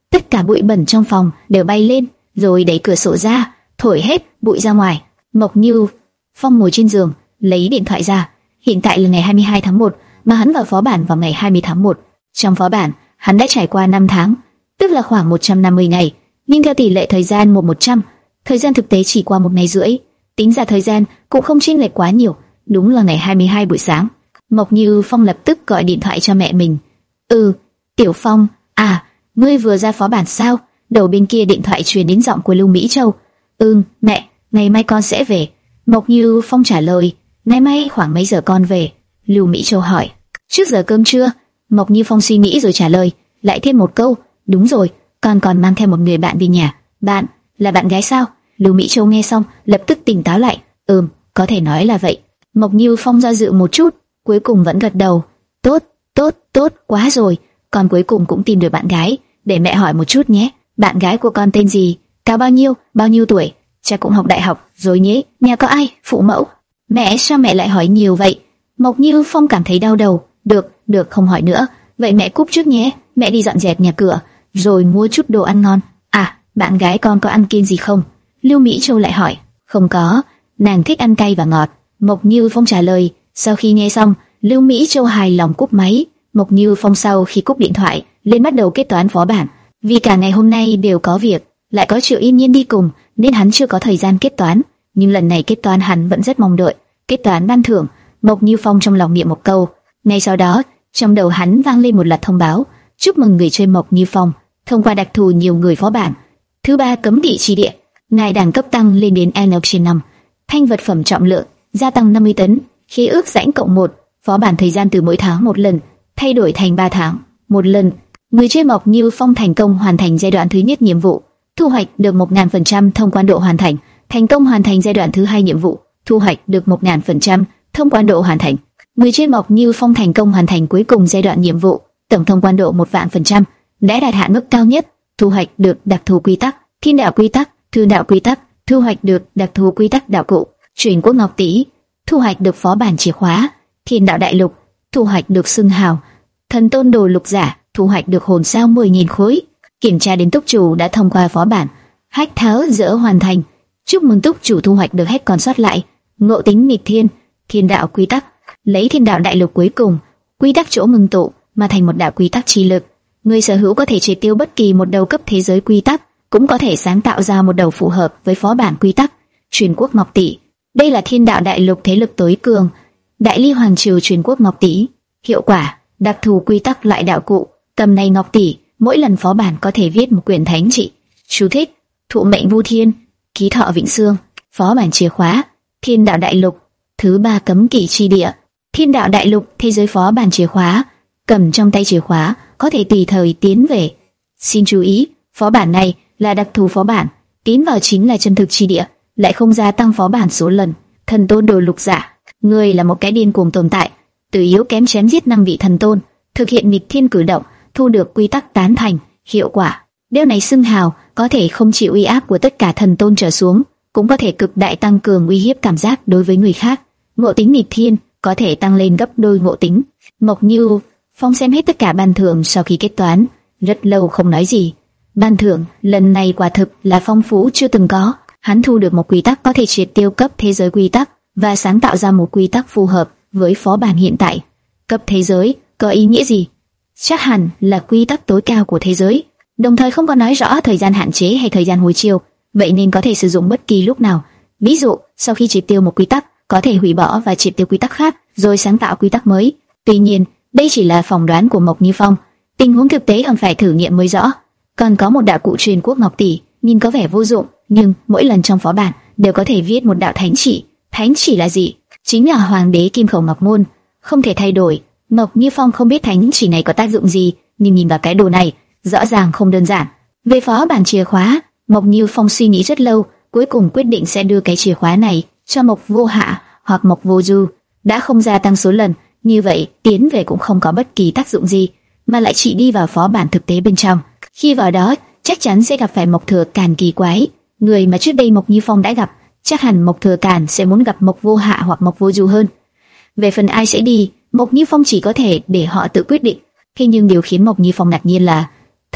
A: tất cả bụi bẩn trong phòng đều bay lên, rồi đẩy cửa sổ ra, thổi hết bụi ra ngoài. Mộc Như Phong ngồi trên giường, lấy điện thoại ra. Hiện tại là ngày hai mươi hai tháng một, mà hắn vào phó bản vào ngày hai mươi tháng một. Trong phó bản, hắn đã trải qua năm tháng, tức là khoảng một trăm năm mươi ngày, nhưng theo tỷ lệ thời gian một một trăm, thời gian thực tế chỉ qua một ngày rưỡi. Tính ra thời gian cũng không chênh lệch quá nhiều. Đúng là ngày hai mươi hai buổi sáng. Mộc Như Phong lập tức gọi điện thoại cho mẹ mình. "Ừ, Tiểu Phong, à, ngươi vừa ra phó bản sao?" Đầu bên kia điện thoại truyền đến giọng của Lưu Mỹ Châu. "Ừm, mẹ, ngày mai con sẽ về." Mộc Như Phong trả lời. "Ngày mai khoảng mấy giờ con về?" Lưu Mỹ Châu hỏi. "Trước giờ cơm trưa." Mộc Như Phong suy nghĩ rồi trả lời, lại thêm một câu, "Đúng rồi, con còn mang theo một người bạn về nhà." "Bạn? Là bạn gái sao?" Lưu Mỹ Châu nghe xong lập tức tỉnh táo lại. "Ừm, có thể nói là vậy." Mộc Như Phong do dự một chút, cuối cùng vẫn gật đầu. "Tốt, tốt, tốt quá rồi, con cuối cùng cũng tìm được bạn gái. Để mẹ hỏi một chút nhé, bạn gái của con tên gì, cao bao nhiêu, bao nhiêu tuổi? Chắc cũng học đại học rồi nhé. Nhà có ai, phụ mẫu?" "Mẹ, sao mẹ lại hỏi nhiều vậy?" Mộc Như Phong cảm thấy đau đầu. "Được, được, không hỏi nữa. Vậy mẹ cúp trước nhé, mẹ đi dọn dẹp nhà cửa, rồi mua chút đồ ăn ngon. À, bạn gái con có ăn kiêng gì không?" Lưu Mỹ Châu lại hỏi. "Không có, nàng thích ăn cay và ngọt." Mộc Như Phong trả lời. Sau khi nghe xong, Lưu Mỹ Châu hài lòng cúp máy. Mộc Như Phong sau khi cúp điện thoại lên bắt đầu kết toán phó bản. Vì cả ngày hôm nay đều có việc, lại có Triệu Yên Nhiên đi cùng, nên hắn chưa có thời gian kết toán. Nhưng lần này kết toán hắn vẫn rất mong đợi. Kết toán ban thưởng. Mộc Như Phong trong lòng niệm một câu. Ngay sau đó, trong đầu hắn vang lên một loạt thông báo. Chúc mừng người chơi Mộc Như Phong thông qua đặc thù nhiều người phó bản. Thứ ba, cấm kỵ chi địa. Ngài đẳng cấp tăng lên đến N trên năm. Thanh vật phẩm trọng lượng gia tăng năm mươi tấn. Khí ước rãnh cộng một. Phó bản thời gian từ mỗi tháng một lần thay đổi thành ba tháng một lần. Người chơi Mộc Như Phong thành công hoàn thành giai đoạn thứ nhất nhiệm vụ, thu hoạch được một nghìn phần trăm thông quan độ hoàn thành. Thành công hoàn thành giai đoạn thứ hai nhiệm vụ, thu hoạch được một nghìn phần trăm thông quan độ hoàn thành. Người chơi Mộc Như Phong thành công hoàn thành cuối cùng giai đoạn nhiệm vụ, tổng thông quan độ một vạn phần trăm, đã đạt hạn mức cao nhất, thu hoạch được đặc thù quy tắc, thiên đạo quy tắc, thương đạo quy tắc, thu hoạch được đặc thù quy tắc đạo cụ, truyền quốc ngọc tỷ, thu hoạch được phó bản chìa khóa, thiên đạo đại lục, thu hoạch được xưng hào, thần tôn đồ lục giả, thu hoạch được hồn sao mười nghìn khối. Kiểm tra đến túc chủ đã thông qua phó bản, hách tháo dỡ hoàn thành. Chúc mừng túc chủ thu hoạch được hết còn sót lại. Ngộ tính nghịch thiên, thiên đạo quy tắc, lấy thiên đạo đại lục cuối cùng, quy tắc chỗ ngưng tụ mà thành một đạo quy tắc chi lực. Người sở hữu có thể triệt tiêu bất kỳ một đầu cấp thế giới quy tắc, cũng có thể sáng tạo ra một đầu phù hợp với phó bản quy tắc. Truyền quốc ngọc tỷ, đây là thiên đạo đại lục thế lực tối cường. Đại ly hoàng triều truyền quốc ngọc tỷ, hiệu quả đặc thù quy tắc loại đạo cụ. Tầm này ngọc tỷ, mỗi lần phó bản có thể viết một quyển thánh trị. Chú thích: thụ mệnh vu thiên, ký thọ vĩnh xương. Phó bản chìa khóa, thiên đạo đại lục. Thứ ba, cấm kỵ chi địa. Thiên đạo đại lục, thế giới phó bản chìa khóa. Cầm trong tay chìa khóa, có thể tùy thời tiến về. Xin chú ý, phó bản này là đặc thù phó bản, tiến vào chính là chân thực chi địa, lại không gia tăng phó bản số lần. Thần tôn đồ lục giả, người là một cái điên cuồng tồn tại, từ yếu kém chém giết năm vị thần tôn, thực hiện nghịch thiên cử động, thu được quy tắc tán thành. Hiệu quả, điều này xưng hào có thể không chịu uy áp của tất cả thần tôn trở xuống, cũng có thể cực đại tăng cường uy hiếp cảm giác đối với người khác. Ngộ tính nghịch thiên có thể tăng lên gấp đôi ngộ tính. Mộc Như Phong xem hết tất cả ban thưởng sau khi kết toán, rất lâu không nói gì. Ban thưởng lần này quả thực là phong phú chưa từng có. Hắn thu được một quy tắc có thể triệt tiêu cấp thế giới quy tắc và sáng tạo ra một quy tắc phù hợp với phó bản hiện tại. Cấp thế giới có ý nghĩa gì? Chắc hẳn là quy tắc tối cao của thế giới, đồng thời không có nói rõ thời gian hạn chế hay thời gian hồi chiều, vậy nên có thể sử dụng bất kỳ lúc nào. Ví dụ, sau khi triệt tiêu một quy tắc, có thể hủy bỏ và triệt tiêu quy tắc khác, rồi sáng tạo quy tắc mới. Tuy nhiên, đây chỉ là phỏng đoán của Mộc Như Phong, tình huống thực tế còn phải thử nghiệm mới rõ. Còn có một đạo cụ truyền quốc ngọc tỷ, nhìn có vẻ vô dụng, nhưng mỗi lần trong phó bản đều có thể viết một đạo thánh chỉ. Thánh chỉ là gì? Chính là hoàng đế kim khẩu ngọc môn, không thể thay đổi. Mộc Như Phong không biết thánh chỉ này có tác dụng gì, nhưng nhìn vào cái đồ này, rõ ràng không đơn giản. Về phó bản chìa khóa, Mộc Như Phong suy nghĩ rất lâu, cuối cùng quyết định sẽ đưa cái chìa khóa này cho Mộc Vô Hạ hoặc Mộc Vô Du. Đã không gia tăng số lần, như vậy tiến về cũng không có bất kỳ tác dụng gì, mà lại chỉ đi vào phó bản thực tế bên trong. Khi vào đó, chắc chắn sẽ gặp phải Mộc Thừa Càn kỳ quái, người mà trước đây Mộc Như Phong đã gặp. Chắc hẳn Mộc Thừa Càn sẽ muốn gặp Mộc Vô Hạ hoặc Mộc Vô Du hơn. Về phần ai sẽ đi, Mộc Như Phong chỉ có thể để họ tự quyết định. Thế nhưng điều khiến Mộc Như Phong ngạc nhiên là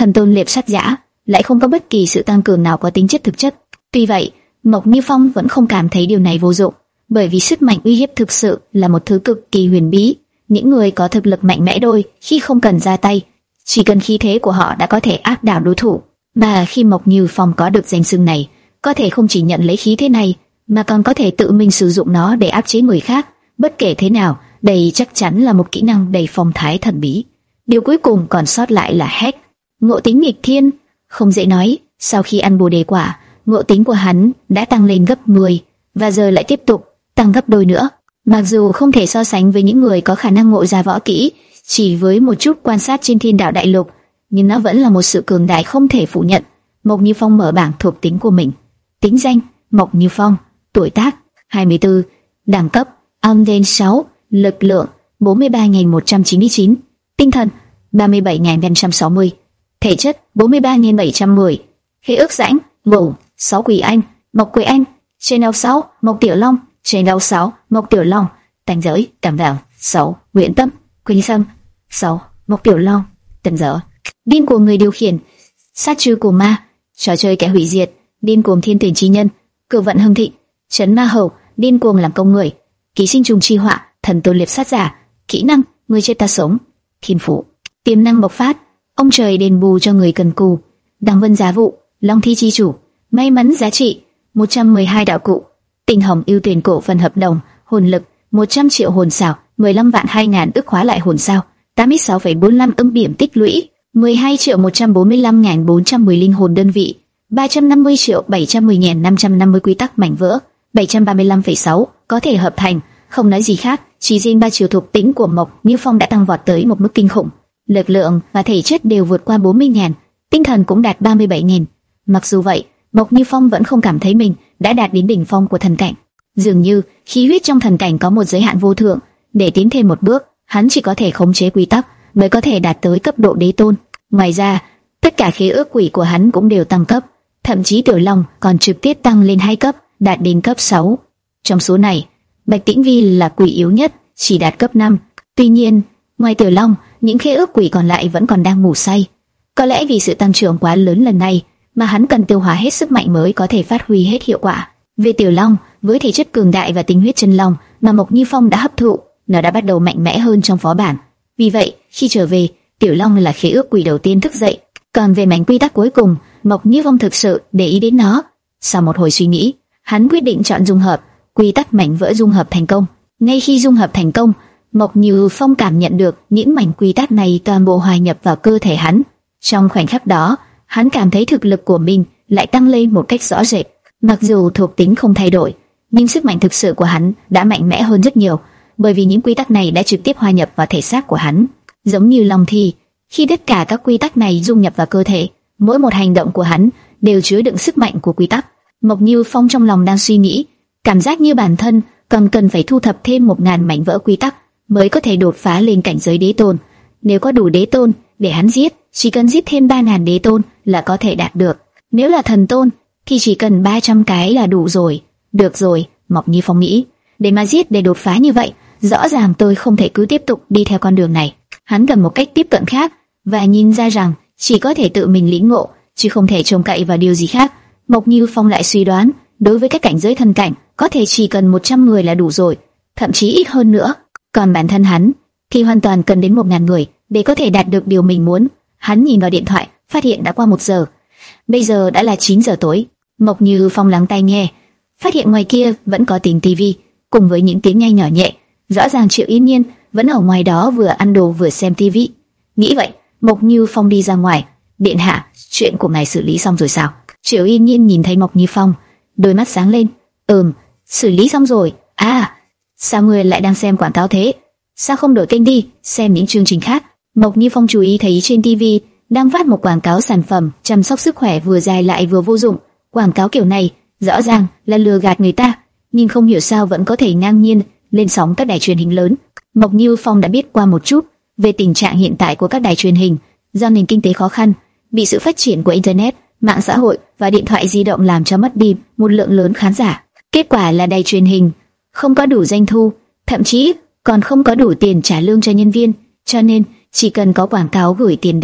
A: thần tôn liệp sát giả lại không có bất kỳ sự tăng cường nào có tính chất thực chất. Tuy vậy, Mộc Như Phong vẫn không cảm thấy điều này vô dụng, bởi vì sức mạnh uy hiếp thực sự là một thứ cực kỳ huyền bí. Những người có thực lực mạnh mẽ đôi khi không cần ra tay, chỉ cần khí thế của họ đã có thể áp đảo đối thủ. Mà khi Mộc Như Phong có được danh xưng này, có thể không chỉ nhận lấy khí thế này, mà còn có thể tự mình sử dụng nó để áp chế người khác. Bất kể thế nào, đây chắc chắn là một kỹ năng đầy phong thái thần bí. Điều cuối cùng còn sót lại là Hack, ngộ tính nghịch thiên. Không dễ nói, sau khi ăn bồ đề quả, ngộ tính của hắn đã tăng lên gấp mười, và giờ lại tiếp tục tăng gấp đôi nữa. Mặc dù không thể so sánh với những người có khả năng ngộ ra võ kỹ chỉ với một chút quan sát trên thiên đạo đại lục, nhưng nó vẫn là một sự cường đại không thể phủ nhận. Mộc Như Phong mở bảng thuộc tính của mình. Tính danh: Mộc Như Phong. Tuổi tác: hai mươi tư. Đẳng cấp: âm đen sáu. Lực lượng: bốn mươi ba nghìn một trăm chín mươi chín. Tinh thần: ba mươi bảy nghìn năm trăm sáu mươi. Thể chất: bốn mươi ba nghìn bảy trăm mười. Khế ước rãnh: Bổ, sáu Quỷ Anh, Mộc Quỷ Anh. Trên đầu sáu, Mộc Tiểu Long. Trên đầu sáu, Mộc Tiểu Long. Cảnh giới: Cảm vào, sáu. Nguyện tâm: Quỳnh Sâm, sáu. Mộc Tiểu Long. Tần dở: Điên cuồng người điều khiển, sát trừ của ma, trò chơi kẻ hủy diệt, điên cuồng thiên tuyển chi nhân, cửu vận hưng thịnh, trấn ma hầu, điên cuồng làm công người, ký sinh trùng chi họa, thần tôn liệp sát giả. Kỹ năng: Người chết ta sống. Thiên phụ: Tiềm năng bộc phát, ông trời đền bù cho người cần cù. Đằng vân giá vụ, long thi chi chủ, may mắn giá trị một trăm mười hai đạo cụ. Tinh hồng ưu tuyển cổ phần hợp đồng, hồn lực một trăm triệu hồn xảo, mười lăm vạn hai ngàn ức khóa lại hồn sao, tám mươi sáu phẩy bốn mươi lăm âm điểm tích lũy, mười hai triệu một trăm bốn mươi lăm nghìn bốn trăm mười linh hồn đơn vị, ba trăm năm mươi triệu bảy trăm mười nghìn năm trăm năm mươi quy tắc mảnh vỡ, bảy trăm ba mươi lăm phẩy sáu có thể hợp thành. Không nói gì khác, chỉ riêng ba chiều thuộc tính của Mộc Như Phong đã tăng vọt tới một mức kinh khủng. Lực lượng và thể chất đều vượt qua bốn mươi nghìn, tinh thần cũng đạt ba mươi bảy nghìn. Mặc dù vậy, Mộc Như Phong vẫn không cảm thấy mình đã đạt đến đỉnh phong của thần cảnh. Dường như khí huyết trong thần cảnh có một giới hạn vô thượng, để tiến thêm một bước, hắn chỉ có thể khống chế quy tắc mới có thể đạt tới cấp độ đế tôn. Ngoài ra, tất cả khế ước quỷ của hắn cũng đều tăng cấp, thậm chí Tiểu Long còn trực tiếp tăng lên hai cấp, đạt đến cấp sáu. Trong số này, Bạch Tĩnh Vi là quỷ yếu nhất, chỉ đạt cấp năm. Tuy nhiên, ngoài Tiểu Long, những khế ước quỷ còn lại vẫn còn đang ngủ say. Có lẽ vì sự tăng trưởng quá lớn lần này mà hắn cần tiêu hóa hết sức mạnh mới có thể phát huy hết hiệu quả. Về Tiểu Long, với thể chất cường đại và tinh huyết chân long mà Mộc Như Phong đã hấp thụ, nó đã bắt đầu mạnh mẽ hơn trong phó bản. Vì vậy, khi trở về, Tiểu Long là khế ước quỷ đầu tiên thức dậy. Còn về mảnh quy tắc cuối cùng, Mộc Như Phong thực sự để ý đến nó. Sau một hồi suy nghĩ, hắn quyết định chọn dung hợp. Quy tắc mảnh vỡ dung hợp thành công. Ngay khi dung hợp thành công, Mộc Như Phong cảm nhận được những mảnh quy tắc này toàn bộ hòa nhập vào cơ thể hắn. Trong khoảnh khắc đó, hắn cảm thấy thực lực của mình lại tăng lên một cách rõ rệt. Mặc dù thuộc tính không thay đổi, nhưng sức mạnh thực sự của hắn đã mạnh mẽ hơn rất nhiều, bởi vì những quy tắc này đã trực tiếp hòa nhập vào thể xác của hắn. Giống như Long Thi, khi tất cả các quy tắc này dung nhập vào cơ thể, mỗi một hành động của hắn đều chứa đựng sức mạnh của quy tắc. Mộc Như Phong trong lòng đang suy nghĩ, cảm giác như bản thân còn cần phải thu thập thêm một ngàn mảnh vỡ quy tắc mới có thể đột phá lên cảnh giới đế tôn. Nếu có đủ đế tôn để hắn giết, chỉ cần giết thêm ba ngàn đế tôn là có thể đạt được. Nếu là thần tôn thì chỉ cần ba trăm cái là đủ rồi. Được rồi, Mộc Như Phong nghĩ, để mà giết để đột phá như vậy, rõ ràng tôi không thể cứ tiếp tục đi theo con đường này. Hắn cần một cách tiếp cận khác và nhìn ra rằng chỉ có thể tự mình lĩnh ngộ, chứ không thể trông cậy vào điều gì khác. Mộc Như Phong lại suy đoán, đối với các cảnh giới thần cảnh, có thể chỉ cần một trăm người là đủ rồi, thậm chí ít hơn nữa. Còn bản thân hắn thì hoàn toàn cần đến một ngàn người để có thể đạt được điều mình muốn. Hắn nhìn vào điện thoại, phát hiện đã qua một giờ. Bây giờ đã là chín giờ tối. Mộc Như Phong lắng tai nghe, phát hiện ngoài kia vẫn có tiếng tivi cùng với những tiếng nhai nhỏ nhẹ. Rõ ràng Triệu Yên Nhiên vẫn ở ngoài đó vừa ăn đồ vừa xem tivi. Nghĩ vậy, Mộc Như Phong đi ra ngoài. Điện hạ, chuyện của ngài xử lý xong rồi sao? Triệu Yên Nhiên nhìn thấy Mộc Như Phong, đôi mắt sáng lên. Ừm, xử lý xong rồi. À, sao ngươi lại đang xem quảng cáo thế? Sao không đổi kênh đi, xem những chương trình khác? Mộc Như Phong chú ý thấy trên tivi đang phát một quảng cáo sản phẩm chăm sóc sức khỏe vừa dài lại vừa vô dụng. Quảng cáo kiểu này rõ ràng là lừa gạt người ta, nhưng không hiểu sao vẫn có thể ngang nhiên lên sóng các đài truyền hình lớn. Mộc Như Phong đã biết qua một chút về tình trạng hiện tại của các đài truyền hình, do nền kinh tế khó khăn, bị sự phát triển của internet, mạng xã hội và điện thoại di động làm cho mất đi một lượng lớn khán giả. Kết quả là đài truyền hình không có đủ doanh thu, thậm chí còn không có đủ tiền trả lương cho nhân viên, cho nên chỉ cần có quảng cáo gửi tiền đến,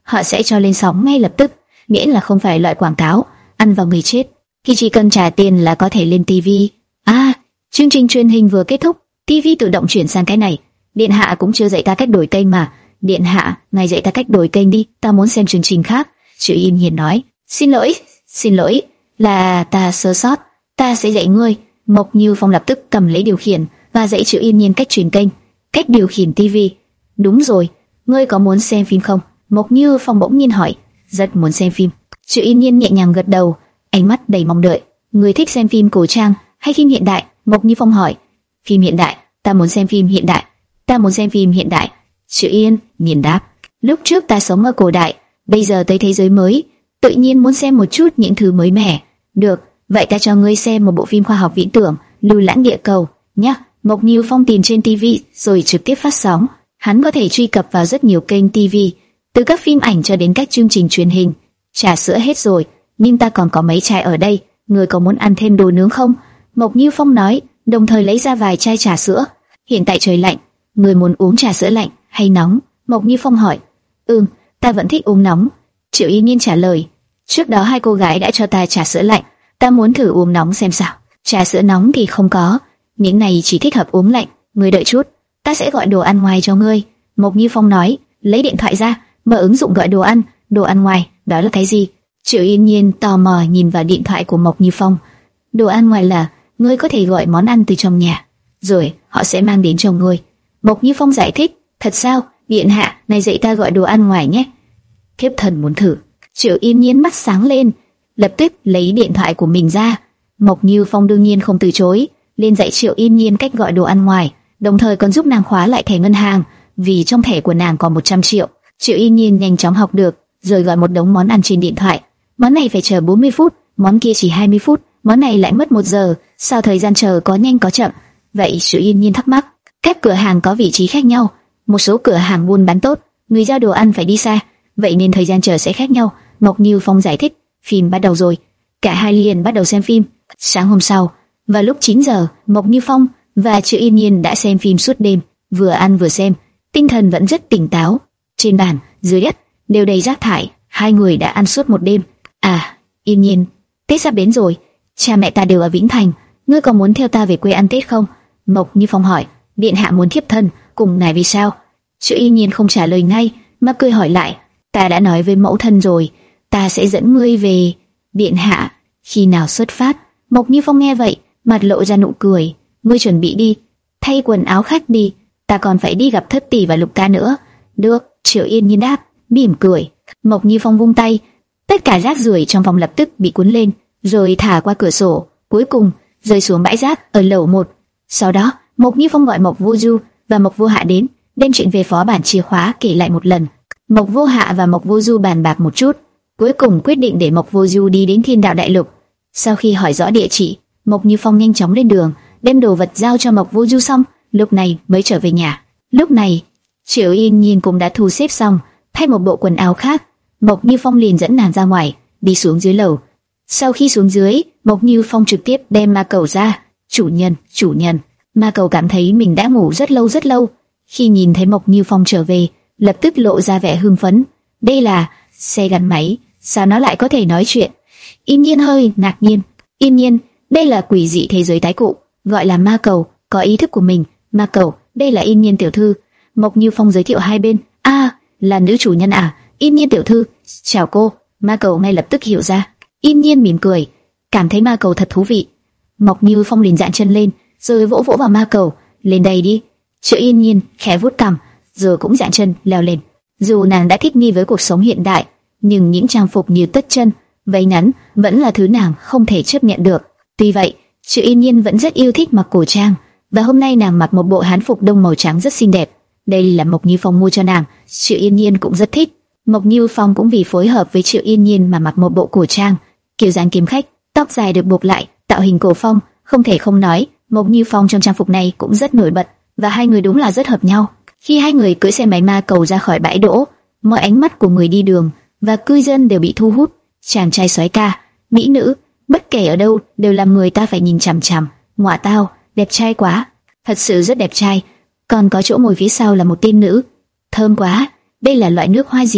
A: họ sẽ cho lên sóng ngay lập tức, miễn là không phải loại quảng cáo ăn vào người chết. Khi chỉ cần trả tiền là có thể lên ti vi. À, chương trình truyền hình vừa kết thúc, ti vi tự động chuyển sang cái này. Điện hạ cũng chưa dạy ta cách đổi kênh mà. Điện hạ, ngài dạy ta cách đổi kênh đi, ta muốn xem chương trình khác. Triệu Yên Nhiên nói. Xin lỗi, xin lỗi, là ta sơ sót, ta sẽ dạy ngươi. Mộc Như Phong lập tức cầm lấy điều khiển và dạy Triệu Yên Nhiên cách chuyển kênh, cách điều khiển ti vi. Đúng rồi, ngươi có muốn xem phim không? Mộc Như Phong bỗng nhiên hỏi. Rất muốn xem phim. Triệu Yên Nhiên nhẹ nhàng gật đầu, ánh mắt đầy mong đợi. Ngươi thích xem phim cổ trang hay phim hiện đại? Mộc Như Phong hỏi. Phim hiện đại, ta muốn xem phim hiện đại. Ta muốn xem phim hiện đại. Triệu Yên Nhiên đáp. Lúc trước ta sống ở cổ đại, bây giờ tới thế giới mới, tự nhiên muốn xem một chút những thứ mới mẻ. Được, vậy ta cho ngươi xem một bộ phim khoa học viễn tưởng, Lưu Lãng Địa Cầu nhé. Mộc Như Phong tìm trên ti vi rồi trực tiếp phát sóng. Hắn có thể truy cập vào rất nhiều kênh ti vi, từ các phim ảnh cho đến các chương trình truyền hình. Trà sữa hết rồi, nhưng ta còn có mấy chai ở đây, ngươi có muốn ăn thêm đồ nướng không? Mộc Như Phong nói, đồng thời lấy ra vài chai trà sữa. Hiện tại trời lạnh, ngươi muốn uống trà sữa lạnh hay nóng? Mộc Như Phong hỏi. Ừm, ta vẫn thích uống nóng. Triệu Yên Nhiên trả lời. Trước đó hai cô gái đã cho ta trà sữa lạnh, ta muốn thử uống nóng xem sao. Trà sữa nóng thì không có, những này chỉ thích hợp uống lạnh. Ngươi đợi chút, ta sẽ gọi đồ ăn ngoài cho ngươi. Mộc Như Phong nói, lấy điện thoại ra, mở ứng dụng gọi đồ ăn. Đồ ăn ngoài, đó là cái gì? Triệu Yên Nhiên tò mò nhìn vào điện thoại của Mộc Như Phong. Đồ ăn ngoài là ngươi có thể gọi món ăn từ trong nhà, rồi họ sẽ mang đến cho ngươi. Mộc Như Phong giải thích. Thật sao? Điện hạ, này dạy ta gọi đồ ăn ngoài nhé. Thiếp thần muốn thử. Triệu Yên Nhiên mắt sáng lên, lập tức lấy điện thoại của mình ra. Mộc Như Phong đương nhiên không từ chối, lên dạy Triệu Yên Nhiên cách gọi đồ ăn ngoài, đồng thời còn giúp nàng khóa lại thẻ ngân hàng, vì trong thẻ của nàng còn một trăm triệu. Triệu Yên Nhiên nhanh chóng học được, rồi gọi một đống món ăn trên điện thoại. Món này phải chờ bốn mươi phút, món kia chỉ hai mươi phút, món này lại mất một giờ. Sao thời gian chờ có nhanh có chậm? Vậy Triệu Yên Nhiên thắc mắc. Các cửa hàng có vị trí khác nhau, một số cửa hàng buôn bán tốt, người giao đồ ăn phải đi xa, vậy nên thời gian chờ sẽ khác nhau. Mộc Như Phong giải thích. Phim bắt đầu rồi, cả hai liền bắt đầu xem phim. Sáng hôm sau, vào lúc chín giờ, Mộc Như Phong và Triệu Yên Nhiên đã xem phim suốt đêm, vừa ăn vừa xem, tinh thần vẫn rất tỉnh táo. Trên bàn, dưới đất đều đầy rác thải, hai người đã ăn suốt một đêm. À, Yên Nhiên, Tết sắp đến rồi, cha mẹ ta đều ở Vĩnh Thành, ngươi có muốn theo ta về quê ăn Tết không? Mộc Như Phong hỏi. Điện hạ muốn thiếp thân cùng ngài vì sao? Triệu Yên Nhiên không trả lời ngay, mà cười hỏi lại. Ta đã nói với mẫu thân rồi, ta sẽ dẫn ngươi về. Điện hạ, khi nào xuất phát? Mộc Như Phong nghe vậy, mặt lộ ra nụ cười. Ngươi chuẩn bị đi, thay quần áo khách đi, ta còn phải đi gặp thất tỷ và Lục ca nữa. Được, Triệu Yên Nhiên đáp, mỉm cười. Mộc Như Phong vung tay, tất cả rác rưởi trong phòng lập tức bị cuốn lên, rồi thả qua cửa sổ, cuối cùng rơi xuống bãi rác ở lầu một. Sau đó, Mộc Như Phong gọi Mộc Vô Du và Mộc Vô Hạ đến, đem chuyện về phó bản chìa khóa kể lại một lần. Mộc Vô Hạ và Mộc Vô Du bàn bạc một chút, cuối cùng quyết định để Mộc Vô Du đi đến Thiên Đạo Đại Lục. Sau khi hỏi rõ địa chỉ, Mộc Như Phong nhanh chóng lên đường, đem đồ vật giao cho Mộc Vô Du xong, lúc này mới trở về nhà. Lúc này, Triệu Yên Nhiên cũng đã thu xếp xong, thay một bộ quần áo khác. Mộc Như Phong liền dẫn nàng ra ngoài, đi xuống dưới lầu. Sau khi xuống dưới, Mộc Như Phong trực tiếp đem ma cầu ra. Chủ nhân, chủ nhân. Ma cầu cảm thấy mình đã ngủ rất lâu rất lâu. Khi nhìn thấy Mộc Như Phong trở về, lập tức lộ ra vẻ hưng phấn. Đây là xe gắn máy, sao nó lại có thể nói chuyện? Yên Nhiên hơi ngạc nhiên. Yên Nhiên, đây là quỷ dị thế giới tái cụ, gọi là ma cầu, có ý thức của mình. Ma cầu, đây là Yên Nhiên tiểu thư. Mộc Như Phong giới thiệu hai bên. A, à, là nữ chủ nhân à? Yên Nhiên tiểu thư, chào cô. Ma cầu ngay lập tức hiểu ra. Yên Nhiên mỉm cười, cảm thấy ma cầu thật thú vị. Mộc Như Phong liền dạn chân lên, rồi vỗ vỗ vào ma cầu. Lên đây đi. Triệu Yên Nhiên khẽ vuốt cằm, rồi cũng dạn chân leo lên. Dù nàng đã thích nghi với cuộc sống hiện đại, nhưng những trang phục như tất chân, váy ngắn vẫn là thứ nàng không thể chấp nhận được. Tuy vậy, Triệu Yên Nhiên vẫn rất yêu thích mặc cổ trang, và hôm nay nàng mặc một bộ hán phục đông màu trắng rất xinh đẹp. Đây là Mộc Như Phong mua cho nàng, Triệu Yên Nhiên cũng rất thích. Mộc Như Phong cũng vì phối hợp với Triệu Yên Nhiên mà mặc một bộ cổ trang, kiểu dáng kiếm khách, tóc dài được buộc lại, tạo hình cổ phong. Không thể không nói, Mộc Như Phong trong trang phục này cũng rất nổi bật, và hai người đúng là rất hợp nhau. Khi hai người cưỡi xe máy ma cầu ra khỏi bãi đỗ, mọi ánh mắt của người đi đường và cư dân đều bị thu hút. Chàng trai soái ca, mỹ nữ, bất kể ở đâu đều làm người ta phải nhìn chằm chằm. Ngọa tao, đẹp trai quá, thật sự rất đẹp trai. Còn có chỗ ngồi phía sau là một tiên nữ, thơm quá. Đây là loại nước hoa gì?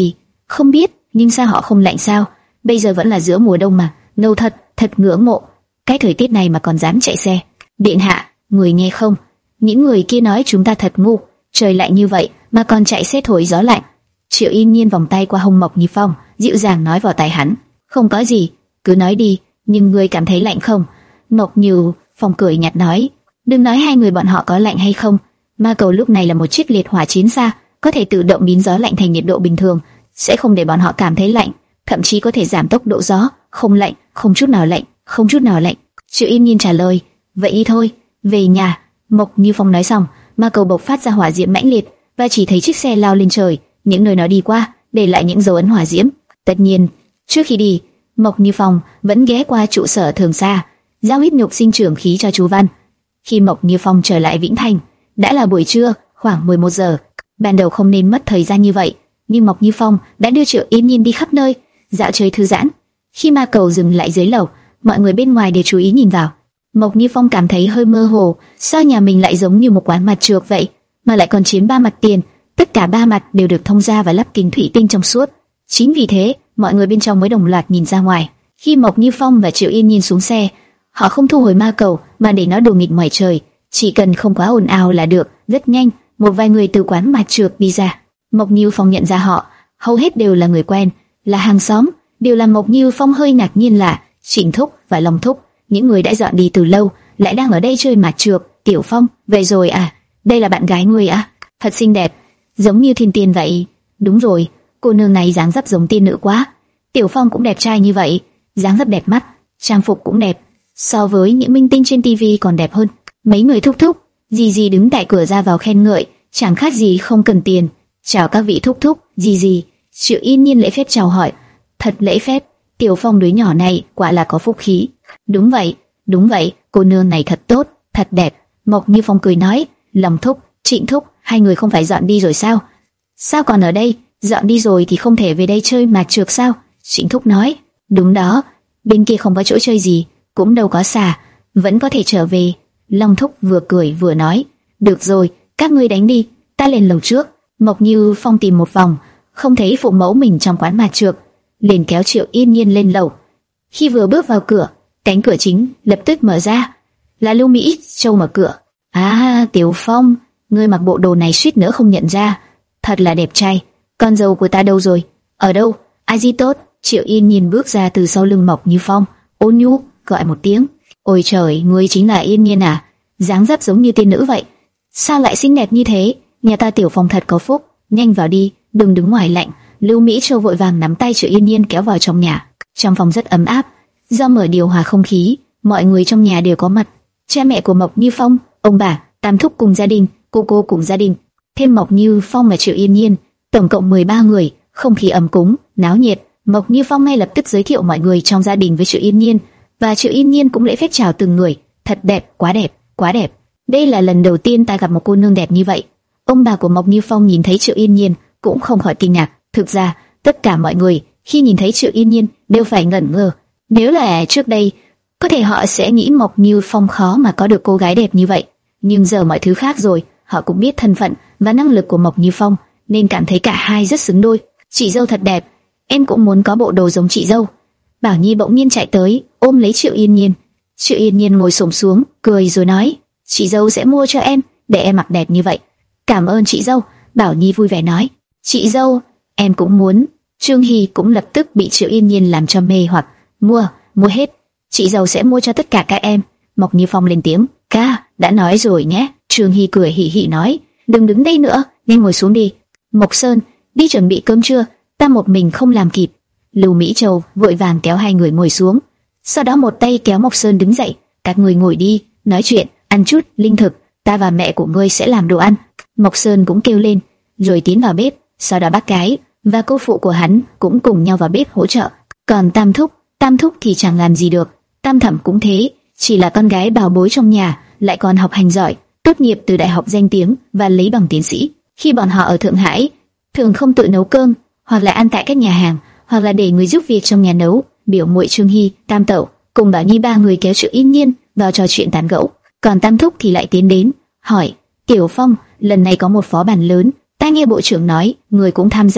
A: Không biết, nhưng sao họ không lạnh sao? Bây giờ vẫn là giữa mùa đông mà. Ngâu thật, thật ngưỡng mộ. Cái thời tiết này mà còn dám chạy xe. Điện hạ, người nghe không? Những người kia nói chúng ta thật ngu. Trời lạnh như vậy mà còn chạy xe thổi gió lạnh. Triệu Yên Nhiên vòng tay qua hông Mộc Như Phong, dịu dàng nói vào tai hắn. Không có gì, cứ nói đi. Nhưng ngươi cảm thấy lạnh không? Mộc Như Phong cười nhạt nói. Đừng nói hai người bọn họ có lạnh hay không. Ma cầu lúc này là một chiếc liệt hỏa chiến xa, có thể tự động biến gió lạnh thành nhiệt độ bình thường, sẽ không để bọn họ cảm thấy lạnh, thậm chí có thể giảm tốc độ gió. Không lạnh, không chút nào lạnh, không chút nào lạnh. Triệu Yên Nhiên trả lời. Vậy đi thôi, về nhà. Mộc Như Phong nói xong, ma cầu bộc phát ra hỏa diễm mãnh liệt, và chỉ thấy chiếc xe lao lên trời, những nơi nó đi qua, để lại những dấu ấn hỏa diễm. Tất nhiên, trước khi đi, Mộc Như Phong vẫn ghé qua trụ sở Thường Sa, giao huyết nhục sinh trưởng khí cho chú Văn. Khi Mộc Như Phong trở lại Vĩnh Thành, đã là buổi trưa, khoảng mười một giờ. Ban đầu không nên mất thời gian như vậy, nhưng Mộc Như Phong đã đưa Triệu Yên Nhiên đi khắp nơi, dạo chơi thư giãn. Khi ma cầu dừng lại dưới lầu, mọi người bên ngoài đều chú ý nhìn vào. Mộc Như Phong cảm thấy hơi mơ hồ, sao nhà mình lại giống như một quán mặt trược vậy, mà lại còn chiếm ba mặt tiền, tất cả ba mặt đều được thông ra và lắp kính thủy tinh trong suốt. Chính vì thế, mọi người bên trong mới đồng loạt nhìn ra ngoài. Khi Mộc Như Phong và Triệu Yên Nhiên xuống xe, họ không thu hồi ma cầu mà để nó đổ nghịch ngoài trời, chỉ cần không quá ồn ào là được. Rất nhanh, một vài người từ quán mặt trược đi ra. Mộc Như Phong nhận ra họ, hầu hết đều là người quen, là hàng xóm. Điều làm Mộc Như Phong hơi ngạc nhiên là Trịnh Thúc và Long Thúc, những người đã dọn đi từ lâu, lại đang ở đây chơi mặt trược. Tiểu Phong, về rồi à? Đây là bạn gái ngươi à? Thật xinh đẹp, giống như thiên tiên vậy. Đúng rồi, cô nương này dáng dấp giống tiên nữ quá. Tiểu Phong cũng đẹp trai như vậy, dáng dấp đẹp mắt, trang phục cũng đẹp, so với những minh tinh trên tivi còn đẹp hơn. Mấy người thúc thúc, dì dì đứng tại cửa ra vào khen ngợi, chẳng khác gì không cần tiền. Chào các vị thúc thúc, dì dì. Triệu Yên Nhiên lễ phép chào hỏi. Thật lễ phép, Tiểu Phong đứa nhỏ này quả là có phúc khí. Đúng vậy, đúng vậy, cô nương này thật tốt, thật đẹp. Mộc Như Phong cười nói. Long Thúc, Trịnh Thúc, hai người không phải dọn đi rồi sao? Sao còn ở đây? Dọn đi rồi thì không thể về đây chơi mạt trược sao? Trịnh Thúc nói. Đúng đó, bên kia không có chỗ chơi gì, cũng đâu có xà, vẫn có thể trở về. Long Thúc vừa cười vừa nói. Được rồi, các ngươi đánh đi, ta lên lầu trước. Mộc Như Phong tìm một vòng, không thấy phụ mẫu mình trong quán mạt trược, liền kéo Triệu Yên Nhiên lên lầu. Khi vừa bước vào cửa, cánh cửa chính lập tức mở ra, là Lưu Mỹ Châu mở cửa. À, Tiểu Phong, ngươi mặc bộ đồ này suýt nữa không nhận ra, thật là đẹp trai. Con dâu của ta đâu rồi? Ở đâu? Ai gì tốt? Triệu Yên Nhiên bước ra từ sau lưng Mộc Như Phong, ôn nhu gọi một tiếng. Ôi trời, ngươi chính là Yên Nhiên à? Dáng dấp giống như tiên nữ vậy. Sao lại xinh đẹp như thế? Nhà ta Tiểu Phong thật có phúc. Nhanh vào đi, đừng đứng ngoài lạnh. Lưu Mỹ Châu vội vàng nắm tay Triệu Yên Nhiên kéo vào trong nhà. Trong phòng rất ấm áp, do mở điều hòa không khí, mọi người trong nhà đều có mặt. Cha mẹ của Mộc Như Phong, ông bà, tam thúc cùng gia đình, cô cô cùng gia đình, thêm Mộc Như Phong và Triệu Yên Nhiên, tổng cộng mười ba người. Không khí ấm cúng, náo nhiệt. Mộc Như Phong ngay lập tức giới thiệu mọi người trong gia đình với Triệu Yên Nhiên, và Triệu Yên Nhiên cũng lễ phép chào từng người. Thật đẹp, quá đẹp, quá đẹp. Đây là lần đầu tiên ta gặp một cô nương đẹp như vậy. Ông bà của Mộc Như Phong nhìn thấy Triệu Yên Nhiên cũng không khỏi kinh ngạc. Thực ra, tất cả mọi người khi nhìn thấy Triệu Yên Nhiên đều phải ngẩn ngơ. Nếu là trước đây, có thể họ sẽ nghĩ Mộc Như Phong khó mà có được cô gái đẹp như vậy. Nhưng giờ mọi thứ khác rồi, họ cũng biết thân phận và năng lực của Mộc Như Phong, nên cảm thấy cả hai rất xứng đôi. Chị dâu thật đẹp, em cũng muốn có bộ đồ giống chị dâu. Bảo Nhi bỗng nhiên chạy tới, ôm lấy Triệu Yên Nhiên. Triệu Yên Nhiên ngồi xổm xuống, cười rồi nói, chị dâu sẽ mua cho em, để em mặc đẹp như vậy. Cảm ơn chị dâu, Bảo Nhi vui vẻ nói. Chị dâu, em cũng muốn. Trương Hy cũng lập tức bị Triệu Yên Nhiên làm cho mê hoặc. Mua, mua hết, chị dâu sẽ mua cho tất cả các em. Mộc Như Phong lên tiếng, ca, đã nói rồi nhé. Trương Hy cười hỉ hỉ nói, đừng đứng đây nữa, nên ngồi xuống đi. Mộc Sơn, đi chuẩn bị cơm trưa, ta một mình không làm kịp. Lưu Mỹ Châu vội vàng kéo hai người ngồi xuống, sau đó một tay kéo Mộc Sơn đứng dậy. Các người ngồi đi, nói chuyện, ăn chút linh thực, ta và mẹ của ngươi sẽ làm đồ ăn. Mộc Sơn cũng kêu lên, rồi tiến vào bếp. Sau đó bác gái và cô phụ của hắn cũng cùng nhau vào bếp hỗ trợ. Còn Tam Thúc, Tam Thúc thì chẳng làm gì được. Tam Thẩm cũng thế, chỉ là con gái bảo bối trong nhà, lại còn học hành giỏi, tốt nghiệp từ đại học danh tiếng và lấy bằng tiến sĩ. Khi bọn họ ở Thượng Hải, thường không tự nấu cơm, hoặc là ăn tại các nhà hàng, hoặc là để người giúp việc trong nhà nấu. Biểu muội Trương Hy, Tam Tẩu cùng Bảo Nhi ba người kéo Triệu Yên Nhiên vào trò chuyện tán gẫu. Còn Tam Thúc thì lại tiến đến hỏi, Tiểu Phong, lần này có một phó bản lớn, ta nghe bộ trưởng nói người cũng tham gia,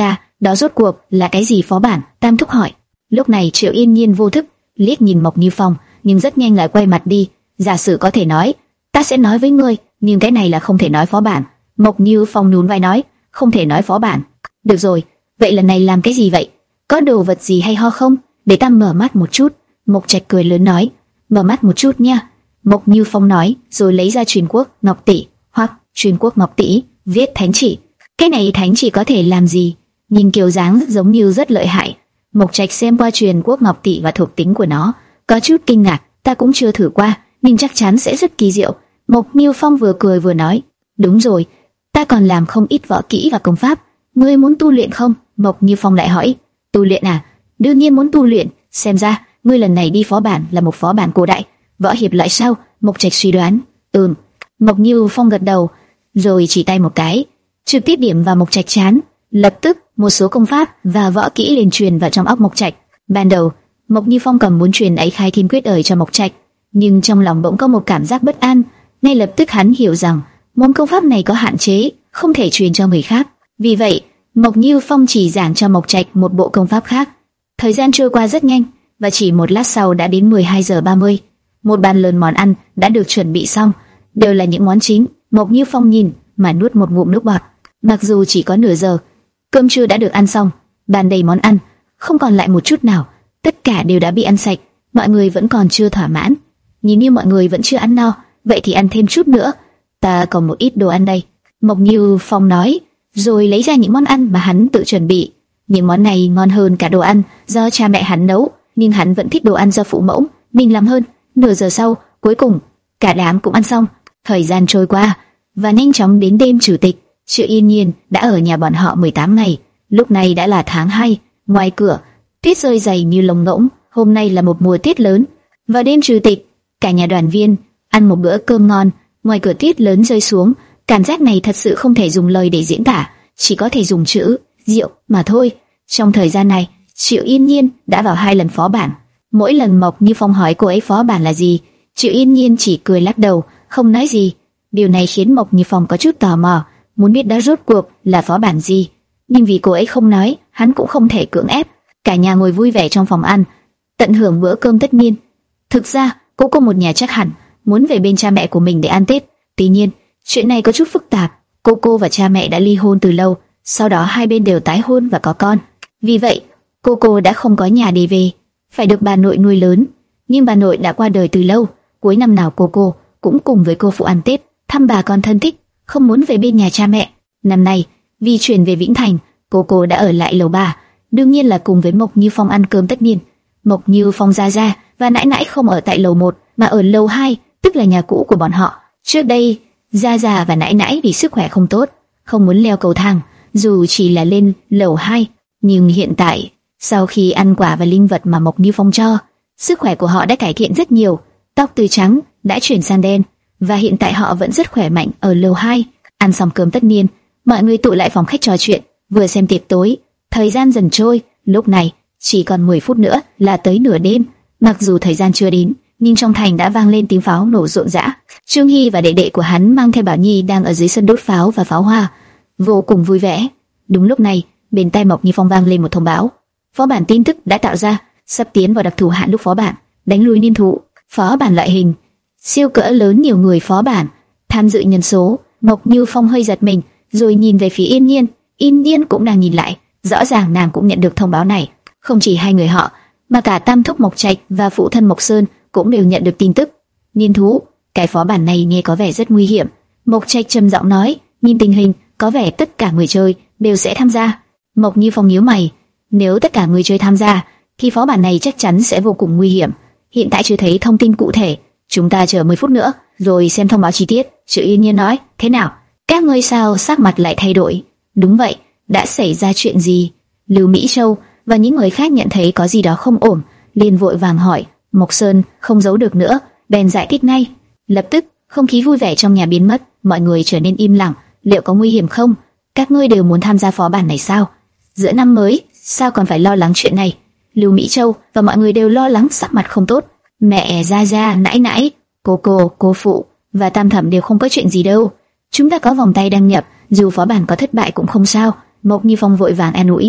A: Đó rốt cuộc là cái gì phó bản? Tam thúc hỏi. Lúc này Triệu Yên Nhiên vô thức liếc nhìn Mộc Như Phong, nhưng rất nhanh lại quay mặt đi. Giả sử có thể nói, ta sẽ nói với ngươi, nhưng cái này là không thể nói phó bản. Mộc Như Phong nhún vai nói, không thể nói phó bản. Được rồi, vậy lần này làm cái gì vậy? Có đồ vật gì hay ho không? Để ta mở mắt một chút. Mộc Trạch cười lớn nói, mở mắt một chút nha. Mộc Như Phong nói, rồi lấy ra truyền quốc ngọc tỷ, hoặc truyền quốc ngọc tỷ, viết thánh chỉ. Cái này thánh chỉ có thể làm gì? Nhìn kiểu dáng giống như rất lợi hại. Mộc Trạch xem qua truyền quốc ngọc tỷ và thuộc tính của nó, có chút kinh ngạc. Ta cũng chưa thử qua, nhưng chắc chắn sẽ rất kỳ diệu. Mộc Như Phong vừa cười vừa nói, đúng rồi, ta còn làm không ít võ kỹ và công pháp. Ngươi muốn tu luyện không? Mộc Như Phong lại hỏi. Tu luyện à? Đương nhiên muốn tu luyện. Xem ra ngươi lần này đi phó bản là một phó bản cổ đại, võ hiệp loại sao? Mộc Trạch suy đoán. Ừm. Mộc Như Phong gật đầu, rồi chỉ tay một cái, trực tiếp điểm vào Mộc Trạch chán. Lập tức một số công pháp và võ kỹ liền truyền vào trong óc Mộc Trạch. Ban đầu Mộc Như Phong cầm muốn truyền ấy khai thiên quyết ời cho Mộc Trạch, nhưng trong lòng bỗng có một cảm giác bất an. Ngay lập tức hắn hiểu rằng môn công pháp này có hạn chế, không thể truyền cho người khác. Vì vậy Mộc Như Phong chỉ giảng cho Mộc Trạch một bộ công pháp khác. Thời gian trôi qua rất nhanh, và chỉ một lát sau đã đến mười hai giờ ba mươi. Một bàn lớn món ăn đã được chuẩn bị xong, đều là những món chính. Mộc Như Phong nhìn mà nuốt một ngụm nước bọt. Mặc dù chỉ có nửa giờ, cơm trưa đã được ăn xong, bàn đầy món ăn, không còn lại một chút nào, tất cả đều đã bị ăn sạch. Mọi người vẫn còn chưa thỏa mãn, nhìn như mọi người vẫn chưa ăn no, vậy thì ăn thêm chút nữa. Ta còn một ít đồ ăn đây, Mộc Như Phong nói, rồi lấy ra những món ăn mà hắn tự chuẩn bị. Những món này ngon hơn cả đồ ăn do cha mẹ hắn nấu, nhưng hắn vẫn thích đồ ăn do phụ mẫu mình làm hơn. Nửa giờ sau, cuối cùng cả đám cũng ăn xong. Thời gian trôi qua và nhanh chóng đến đêm chủ tịch. Triệu Yên Nhiên đã ở nhà bọn họ mười tám ngày. Lúc này đã là tháng hai, ngoài cửa tuyết rơi dày như lông ngỗng. Hôm nay là một mùa tuyết lớn. Vào đêm chủ tịch, cả nhà đoàn viên ăn một bữa cơm ngon. Ngoài cửa tuyết lớn rơi xuống, cảm giác này thật sự không thể dùng lời để diễn tả, chỉ có thể dùng chữ diệu mà thôi. Trong thời gian này, Triệu Yên Nhiên đã vào hai lần phó bản. Mỗi lần Mộc Như Phong hỏi cô ấy phó bản là gì, Triệu Yên Nhiên chỉ cười lắc đầu, không nói gì. Điều này khiến Mộc Như Phong có chút tò mò, muốn biết đó rốt cuộc là phó bản gì. Nhưng vì cô ấy không nói, hắn cũng không thể cưỡng ép. Cả nhà ngồi vui vẻ trong phòng ăn, tận hưởng bữa cơm tất niên. Thực ra, cô có một nhà chắc hẳn muốn về bên cha mẹ của mình để ăn Tết. Tuy nhiên, chuyện này có chút phức tạp. Cô cô và cha mẹ đã ly hôn từ lâu, sau đó hai bên đều tái hôn và có con. Vì vậy, cô cô đã không có nhà để về, phải được bà nội nuôi lớn. Nhưng bà nội đã qua đời từ lâu. Cuối năm nào cô cô cũng cùng với cô phụ ăn Tết, thăm bà con thân thích, không muốn về bên nhà cha mẹ. Năm nay, vì chuyển về Vĩnh Thành, cô cô đã ở lại lầu ba, đương nhiên là cùng với Mộc Như Phong ăn cơm tất niên. Mộc Như Phong gia gia và nãi nãi không ở tại lầu một mà ở lầu hai, tức là nhà cũ của bọn họ. Trước đây, gia gia và nãi nãi vì sức khỏe không tốt, không muốn leo cầu thang, dù chỉ là lên lầu hai. Nhưng hiện tại, sau khi ăn quả và linh vật mà Mộc Như Phong cho, sức khỏe của họ đã cải thiện rất nhiều. Tóc từ trắng đã chuyển sang đen, và hiện tại họ vẫn rất khỏe mạnh ở lầu hai. Ăn xong cơm tất niên, mọi người tụ lại phòng khách trò chuyện, vừa xem tiệc tối. Thời gian dần trôi, lúc này chỉ còn mười phút nữa là tới nửa đêm. Mặc dù thời gian chưa đến, nhưng trong thành đã vang lên tiếng pháo nổ rộn rã. Trương Hy và đệ đệ của hắn mang theo Bảo Nhi đang ở dưới sân đốt pháo và pháo hoa, vô cùng vui vẻ. Đúng lúc này, bên tai Mộc Như Phong vang lên một thông báo: phó bản tin tức đã tạo ra, sắp tiến vào đặc thù hạn lúc phó bản, đánh lui niên thú. Phó bản loại hình siêu cỡ lớn, nhiều người phó bản, tham dự nhân số. Mộc Như Phong hơi giật mình, rồi nhìn về phía Yên Nhiên. Yên Nhiên cũng đang nhìn lại, rõ ràng nàng cũng nhận được thông báo này. Không chỉ hai người họ, mà cả tam thúc Mộc Trạch và phụ thân Mộc Sơn cũng đều nhận được tin tức. Niên thú, cái phó bản này nghe có vẻ rất nguy hiểm. Mộc Trạch trầm giọng nói, nhìn tình hình, có vẻ tất cả người chơi đều sẽ tham gia. Mộc Như Phong nhíu mày, nếu tất cả người chơi tham gia, thì phó bản này chắc chắn sẽ vô cùng nguy hiểm. Hiện tại chưa thấy thông tin cụ thể, chúng ta chờ mười phút nữa rồi xem thông báo chi tiết. Triệu Yên Nhiên nói, thế nào? Các ngươi sao sắc mặt lại thay đổi? Đúng vậy, đã xảy ra chuyện gì? Lưu Mỹ Châu và những người khác nhận thấy có gì đó không ổn, liền vội vàng hỏi. Mộc Sơn không giấu được nữa, bèn giải thích ngay. Lập tức, không khí vui vẻ trong nhà biến mất, mọi người trở nên im lặng. Liệu có nguy hiểm không? Các ngươi đều muốn tham gia phó bản này sao? Giữa năm mới, sao còn phải lo lắng chuyện này? Lưu Mỹ Châu và mọi người đều lo lắng, sắc mặt không tốt. Mẹ, gia gia, nãi nãi, cô cô, cô phụ và tam thẩm đều không có chuyện gì đâu. Chúng ta có vòng tay đăng nhập, dù phó bản có thất bại cũng không sao. Mộc Như Phong vội vàng an ủi.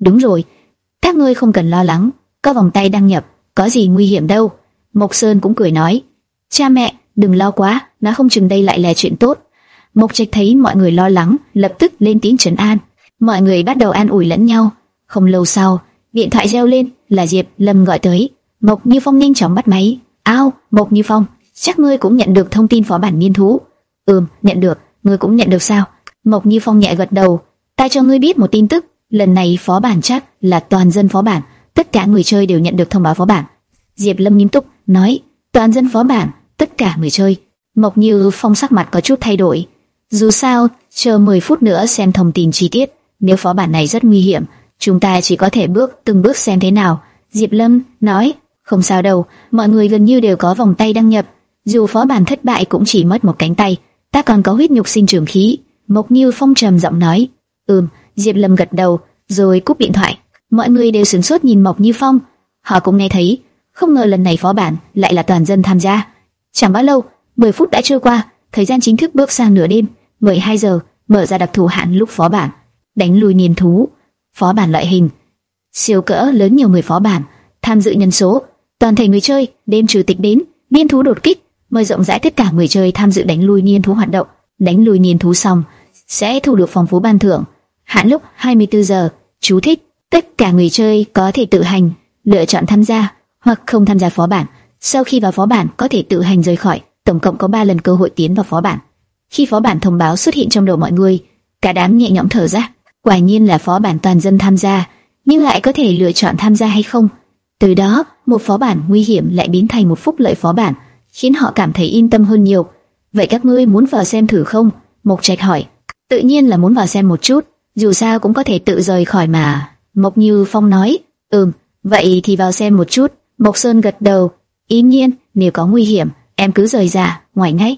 A: Đúng rồi, các ngươi không cần lo lắng, có vòng tay đăng nhập, có gì nguy hiểm đâu. Mộc Sơn cũng cười nói, cha mẹ, đừng lo quá, nó không chừng đây lại là chuyện tốt. Mộc Trạch thấy mọi người lo lắng, lập tức lên tiếng trấn an. Mọi người bắt đầu an ủi lẫn nhau. Không lâu sau, điện thoại reo lên, là Diệp Lâm gọi tới. Mộc Như Phong nhanh chóng bắt máy. Ao, Mộc Như Phong, chắc ngươi cũng nhận được thông tin phó bản niên thú. Ừm, nhận được. Ngươi cũng nhận được sao? Mộc Như Phong nhẹ gật đầu. Ta cho ngươi biết một tin tức, lần này phó bản chắc là toàn dân phó bản, tất cả người chơi đều nhận được thông báo phó bản. Diệp Lâm nghiêm túc nói, toàn dân phó bản, tất cả người chơi. Mộc Như Phong sắc mặt có chút thay đổi. Dù sao, chờ mười phút nữa xem thông tin chi tiết. Nếu phó bản này rất nguy hiểm, chúng ta chỉ có thể bước từng bước xem thế nào. Diệp Lâm nói, không sao đâu, mọi người gần như đều có vòng tay đăng nhập. Dù phó bản thất bại cũng chỉ mất một cánh tay, ta còn có huyết nhục sinh trưởng khí. Mộc Như Phong trầm giọng nói. Ừm, Diệp Lâm gật đầu, rồi cúp điện thoại. Mọi người đều sửng sốt nhìn Mộc Như Phong. Họ cũng nghe thấy, không ngờ lần này phó bản lại là toàn dân tham gia. Chẳng bao lâu, mười phút đã trôi qua, thời gian chính thức bước sang nửa đêm. mười hai giờ, mở ra đặc thù hạn lúc phó bản. Đánh lui niên thú. Phó bản loại hình siêu cỡ lớn, nhiều người phó bản. Tham dự nhân số, toàn thể người chơi, đêm trừ tịch đến, niên thú đột kích, mời rộng rãi tất cả người chơi tham dự đánh lui niên thú hoạt động. Đánh lui niên thú xong, sẽ thu được phong phú ban thưởng. Hạn lúc hai mươi tư giờ. Chú thích: tất cả người chơi có thể tự hành lựa chọn tham gia hoặc không tham gia phó bản. Sau khi vào phó bản có thể tự hành rời khỏi. Tổng cộng có ba lần cơ hội tiến vào phó bản. Khi phó bản thông báo xuất hiện trong đầu mọi người, cả đám nhẹ nhõm thở ra. Quả nhiên là phó bản toàn dân tham gia, nhưng lại có thể lựa chọn tham gia hay không. Từ đó, một phó bản nguy hiểm lại biến thành một phúc lợi phó bản, khiến họ cảm thấy yên tâm hơn nhiều. Vậy các ngươi muốn vào xem thử không? Mộc Trạch hỏi. Tự nhiên là muốn vào xem một chút, dù sao cũng có thể tự rời khỏi mà. Mộc Như Phong nói. Ừm, vậy thì vào xem một chút. Mộc Sơn gật đầu. Yên Nhiên, nếu có nguy hiểm, em cứ rời ra, ngoài ngay.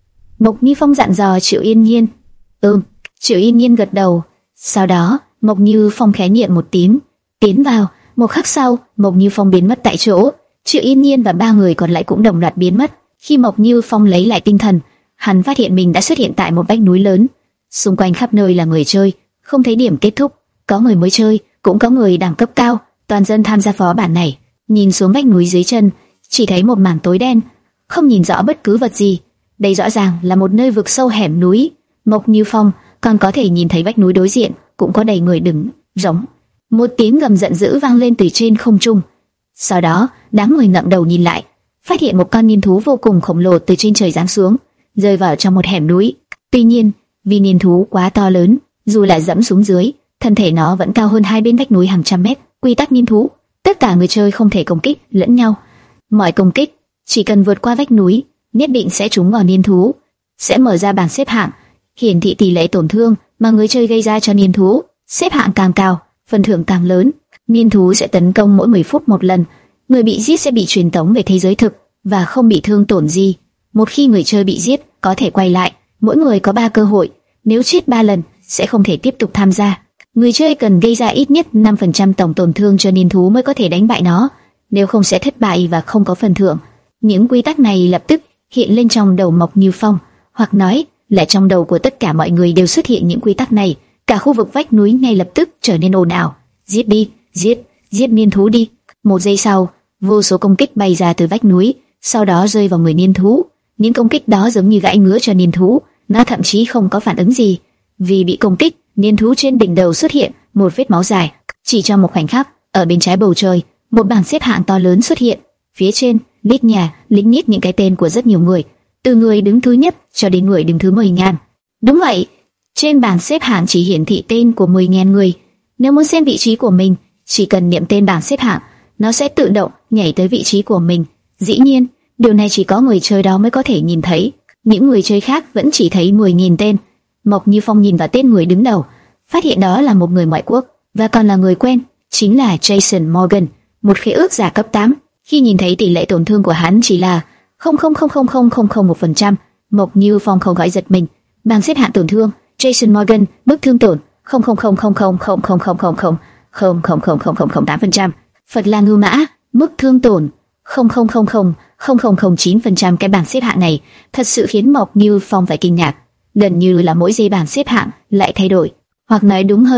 A: Mộc Như Phong dặn dò Triệu Yên Nhiên. Ừm, Triệu Yên Nhiên gật đầu. Sau đó, Mộc Như Phong khẽ nhẹ một tiếng, tiến vào. Một khắc sau, Mộc Như Phong biến mất tại chỗ. Triệu Yên Nhiên và ba người còn lại cũng đồng loạt biến mất. Khi Mộc Như Phong lấy lại tinh thần, hắn phát hiện mình đã xuất hiện tại một vách núi lớn. Xung quanh khắp nơi là người chơi, không thấy điểm kết thúc. Có người mới chơi, cũng có người đẳng cấp cao, toàn dân tham gia phó bản này. Nhìn xuống vách núi dưới chân, chỉ thấy một mảng tối đen, không nhìn rõ bất cứ vật gì. Đây rõ ràng là một nơi vực sâu hẻm núi. Mộc Như Phong còn có thể nhìn thấy vách núi đối diện cũng có đầy người đứng, giống. Một tiếng gầm giận dữ vang lên từ trên không trung. Sau đó, đám người ngẩng đầu nhìn lại, phát hiện một con niên thú vô cùng khổng lồ từ trên trời giáng xuống, rơi vào trong một hẻm núi. Tuy nhiên, vì niên thú quá to lớn, dù là dẫm xuống dưới, thân thể nó vẫn cao hơn hai bên vách núi hàng trăm mét. Quy tắc niên thú, tất cả người chơi không thể công kích lẫn nhau. Mọi công kích chỉ cần vượt qua vách núi, nhất định sẽ trúng vào niên thú, sẽ mở ra bảng xếp hạng, hiển thị tỷ lệ tổn thương mà người chơi gây ra cho niên thú. Xếp hạng càng cao, phần thưởng càng lớn. Niên thú sẽ tấn công mỗi mười phút một lần. Người bị giết sẽ bị truyền tống về thế giới thực và không bị thương tổn gì. Một khi người chơi bị giết, có thể quay lại. Mỗi người có ba cơ hội. Nếu chết ba lần, sẽ không thể tiếp tục tham gia. Người chơi cần gây ra ít nhất năm phần trăm tổng tổn thương cho niên thú mới có thể đánh bại nó. Nếu không sẽ thất bại và không có phần thưởng. Những quy tắc này lập tức hiện lên trong đầu Mộc Như Phong, hoặc nói là trong đầu của tất cả mọi người đều xuất hiện những quy tắc này. Cả khu vực vách núi ngay lập tức trở nên ồn ào. Giết đi, giết, giết niên thú đi. Một giây sau, vô số công kích bay ra từ vách núi, sau đó rơi vào người niên thú. Những công kích đó giống như gãi ngứa cho niên thú, nó thậm chí không có phản ứng gì. Vì bị công kích, niên thú trên đỉnh đầu xuất hiện một vết máu dài. Chỉ trong một khoảnh khắc, ở bên trái bầu trời, một bảng xếp hạng to lớn xuất hiện. Phía trên, lít nhà, lính nhít những cái tên của rất nhiều người, từ người đứng thứ nhất cho đến người đứng thứ mười ngàn. Đúng vậy, trên bảng xếp hạng chỉ hiển thị tên của mười ngàn người. Nếu muốn xem vị trí của mình, chỉ cần niệm tên bảng xếp hạng, nó sẽ tự động nhảy tới vị trí của mình. Dĩ nhiên, điều này chỉ có người chơi đó mới có thể nhìn thấy. Những người chơi khác vẫn chỉ thấy mười nghìn tên. Mộc Như Phong nhìn vào tên người đứng đầu, phát hiện đó là một người ngoại quốc và còn là người quen, chính là Jason Morgan, một khế ước giả cấp tám. Khi nhìn thấy tỷ lệ tổn thương của hắn chỉ là không không không không không không không một phần trăm, Mộc Như Phong không khỏi giật mình. Bảng xếp hạng tổn thương, Jason Morgan, mức thương tổn không không không không không không không không không không không không không không không không tám phần trăm. Phật La Ngưu Mã, mức thương tổn không không không không không không không chín phần trăm. Cái bảng xếp hạng này thật sự khiến Mộc Như Phong phải kinh ngạc. Gần như là mỗi giây bảng xếp hạng lại thay đổi, hoặc nói đúng hơn,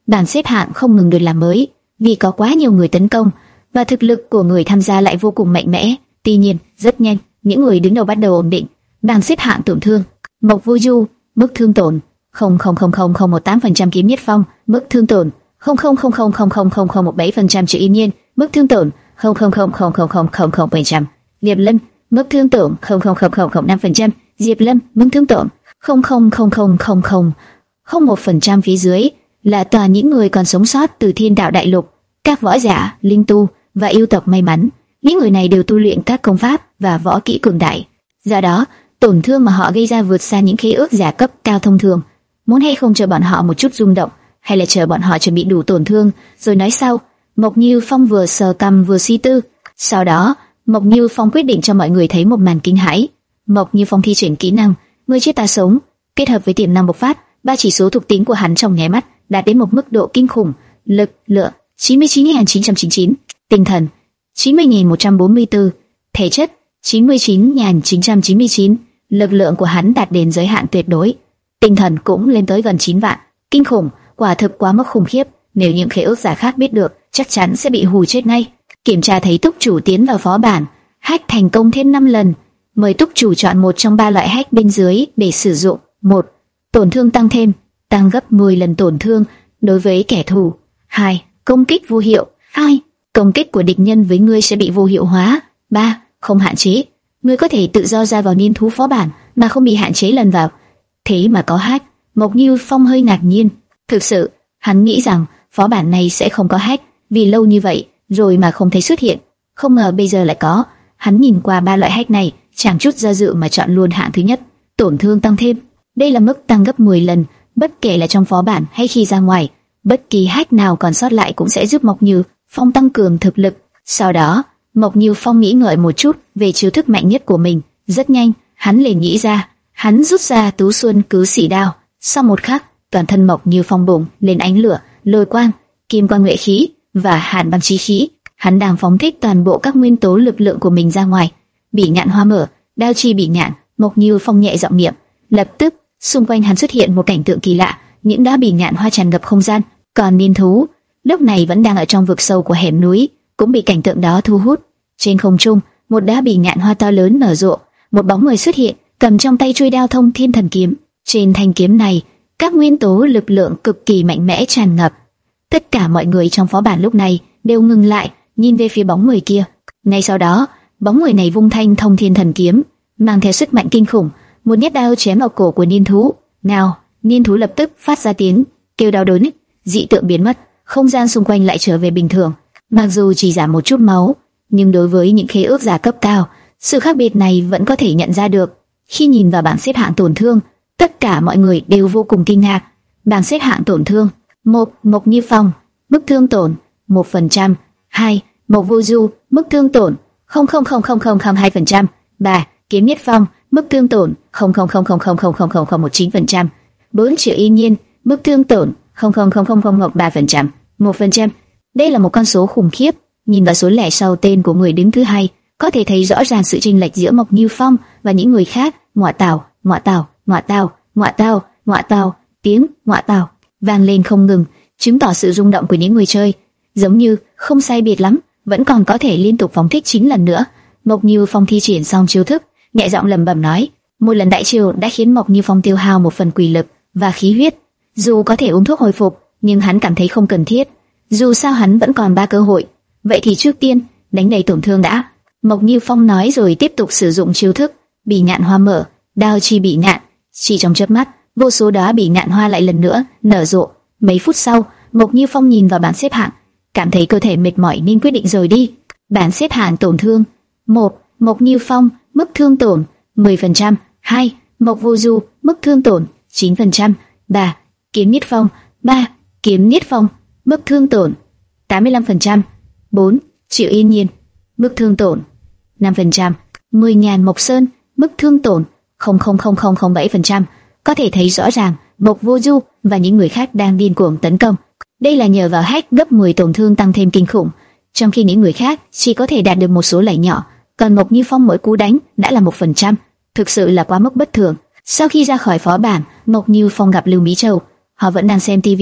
A: bảng xếp hạng không ngừng được làm mới, vì có quá nhiều người tấn công và thực lực của người tham gia lại vô cùng mạnh mẽ. Tuy nhiên, rất nhanh, những người đứng đầu bắt đầu ổn định bảng xếp hạng tổn thương. Mộc Vô Du, mức thương tổn không không không không không một tám phần trăm. Kiếm Nhất Phong, mức thương tổn không không không không không không không không một bảy phần trăm. Triệu Yên Nhiên, mức thương tổn không không không không không không không không phần trăm. Diệp Lâm, mức thương tổn không không không không không năm phần trăm. Diệp Lâm, mức thương tổn không không không không không không không một phần trăm. Phía dưới là toàn những người còn sống sót từ Thiên Đạo Đại Lục, các võ giả, linh tu và yêu tộc may mắn. Những người này đều tu luyện các công pháp và võ kỹ cường đại, do đó tổn thương mà họ gây ra vượt xa những khế ước giả cấp cao thông thường. Muốn hay không chờ bọn họ một chút rung động, hay là chờ bọn họ chuẩn bị đủ tổn thương rồi nói sau? Mộc Như Phong vừa sờ cằm vừa suy tư. Sau đó, Mộc Như Phong quyết định cho mọi người thấy một màn kinh hãi. Mộc Như Phong thi triển kỹ năng người chết ta sống, kết hợp với tiềm năng bộc phát, ba chỉ số thuộc tính của hắn trong nháy mắt đạt đến một mức độ kinh khủng. Lực lượng chín mươi chín nghìn chín trăm chín mươi chín, tinh thần chín mươi nghìn một trăm bốn mươi tư, thể chất chín mươi chín nghìn chín trăm chín mươi chín. Lực lượng của hắn đạt đến giới hạn tuyệt đối, tinh thần cũng lên tới gần chín vạn. Kinh khủng, quả thực quá mức khủng khiếp. Nếu những khế ước giả khác biết được, chắc chắn sẽ bị hù chết ngay. Kiểm tra thấy túc chủ tiến vào phó bản, hack thành công thêm năm lần. Mời túc chủ chọn một trong ba loại hack bên dưới để sử dụng. Một, tổn thương tăng thêm, tăng gấp mười lần tổn thương đối với kẻ thù. Hai, công kích vô hiệu. Hai, công kích của địch nhân với ngươi sẽ bị vô hiệu hóa. Ba, không hạn chế, ngươi có thể tự do ra vào niên thú phó bản mà không bị hạn chế lần vào. Thế mà có hack. Mộc Như Phong hơi ngạc nhiên. Thực sự, hắn nghĩ rằng phó bản này sẽ không có hack, vì lâu như vậy rồi mà không thấy xuất hiện. Không ngờ bây giờ lại có. Hắn nhìn qua ba loại hack này, chẳng chút do dự mà chọn luôn hạng thứ nhất, tổn thương tăng thêm. Đây là mức tăng gấp mười lần, bất kể là trong phó bản hay khi ra ngoài, bất kỳ hack nào còn sót lại cũng sẽ giúp Mộc Như Phong tăng cường thực lực. Sau đó, Mộc Như Phong nghĩ ngợi một chút về chiêu thức mạnh nhất của mình. Rất nhanh, hắn liền nghĩ ra. Hắn rút ra Tú Xuân Cứ Sĩ Đao. Sau một khắc, toàn thân Mộc Như Phong bùng lên ánh lửa, lôi quang, kim quang nhuệ khí và hàn băng chí khí. Hắn đang phóng thích toàn bộ các nguyên tố lực lượng của mình ra ngoài. Bỉ ngạn hoa mở, đao chi bỉ ngạn. Mộc Như Phong nhẹ giọng niệm, lập tức xung quanh hắn xuất hiện một cảnh tượng kỳ lạ. Những đá bỉ ngạn hoa tràn ngập không gian, còn niên thú lúc này vẫn đang ở trong vực sâu của hẻm núi, cũng bị cảnh tượng đó thu hút. Trên không trung, một đá bỉ ngạn hoa to lớn nở rộ, một bóng người xuất hiện, cầm trong tay chuôi đao Thông Thiên Thần Kiếm. Trên thanh kiếm này, các nguyên tố lực lượng cực kỳ mạnh mẽ tràn ngập. Tất cả mọi người trong phó bản lúc này đều ngừng lại, nhìn về phía bóng người kia. Ngay sau đó, bóng người này vung thanh Thông Thiên Thần Kiếm, mang theo sức mạnh kinh khủng, một nhát đao chém vào cổ của niên thú. Nào, niên thú lập tức phát ra tiếng kêu đau đớn, dị tượng biến mất, không gian xung quanh lại trở về bình thường. Mặc dù chỉ giảm một chút máu, nhưng đối với những khế ước giả cấp cao, sự khác biệt này vẫn có thể nhận ra được. Khi nhìn vào bảng xếp hạng tổn thương, tất cả mọi người đều vô cùng kinh ngạc. Bảng xếp hạng tổn thương: một. Mộc Như Phong, mức thương tổn một phần trăm. Hai. Mộc Vô Du, mức thương tổn không không không không không không hai phần trăm. Ba. Kiếm Nhất Phong, mức thương tổn không không không không không không không không không một chín phần trăm. Bốn. Triệu Yên Nhiên, mức thương tổn không không không không không một ba phần trăm, một phần trăm. Đây là một con số khủng khiếp. Nhìn vào số lẻ sau tên của người đứng thứ hai, có thể thấy rõ ràng sự chênh lệch giữa Mộc Như Phong và những người khác. Ngoại tào, ngoại tào, ngoại tào, ngoại tào, ngoại tào, tiếng ngoại tào vang lên không ngừng, chứng tỏ sự rung động của những người chơi. Giống như không sai biệt lắm, vẫn còn có thể liên tục phóng thích chín lần nữa. Mộc Như Phong thi triển xong chiêu thức, nhẹ giọng lẩm bẩm nói, một lần đại chiêu đã khiến Mộc Như Phong tiêu hao một phần quỷ lực và khí huyết. Dù có thể uống thuốc hồi phục, nhưng hắn cảm thấy không cần thiết. Dù sao hắn vẫn còn ba cơ hội, vậy thì trước tiên đánh đầy tổn thương đã. Mộc Như Phong nói rồi tiếp tục sử dụng chiêu thức bỉ ngạn hoa mở, đao chi bỉ ngạn. Chỉ trong chớp mắt, vô số đóa bỉ ngạn hoa lại lần nữa nở rộ. Mấy phút sau, Mộc Như Phong nhìn vào bảng xếp hạng, cảm thấy cơ thể mệt mỏi nên quyết định rời đi. Bảng xếp hạng tổn thương: một. Mộc Như Phong, mức thương tổn mười phần trăm. Hai. Mộc Vô Du, mức thương tổn chín phần trăm. Ba. Kiếm Nhất Phong, ba. Kiếm Nhất Phong, mức thương tổn tám mươi lăm phần trăm. Bốn. Triệu Yên Nhiên, mức thương tổn năm phần trăm. mười nghìn Mộc Sơn, mức thương tổn không không không không không bảy phần trăm. Có thể thấy rõ ràng Mộc Vô Du và những người khác đang điên cuồng tấn công. Đây là nhờ vào hack gấp mười tổn thương tăng thêm kinh khủng, trong khi những người khác chỉ có thể đạt được một số lẻ nhỏ, còn Mộc Như Phong mỗi cú đánh đã là một phần trăm. Thực sự là quá mức bất thường. Sau khi ra khỏi phó bản, Mộc Như Phong gặp Lưu Mỹ Châu. Họ vẫn đang xem tivi,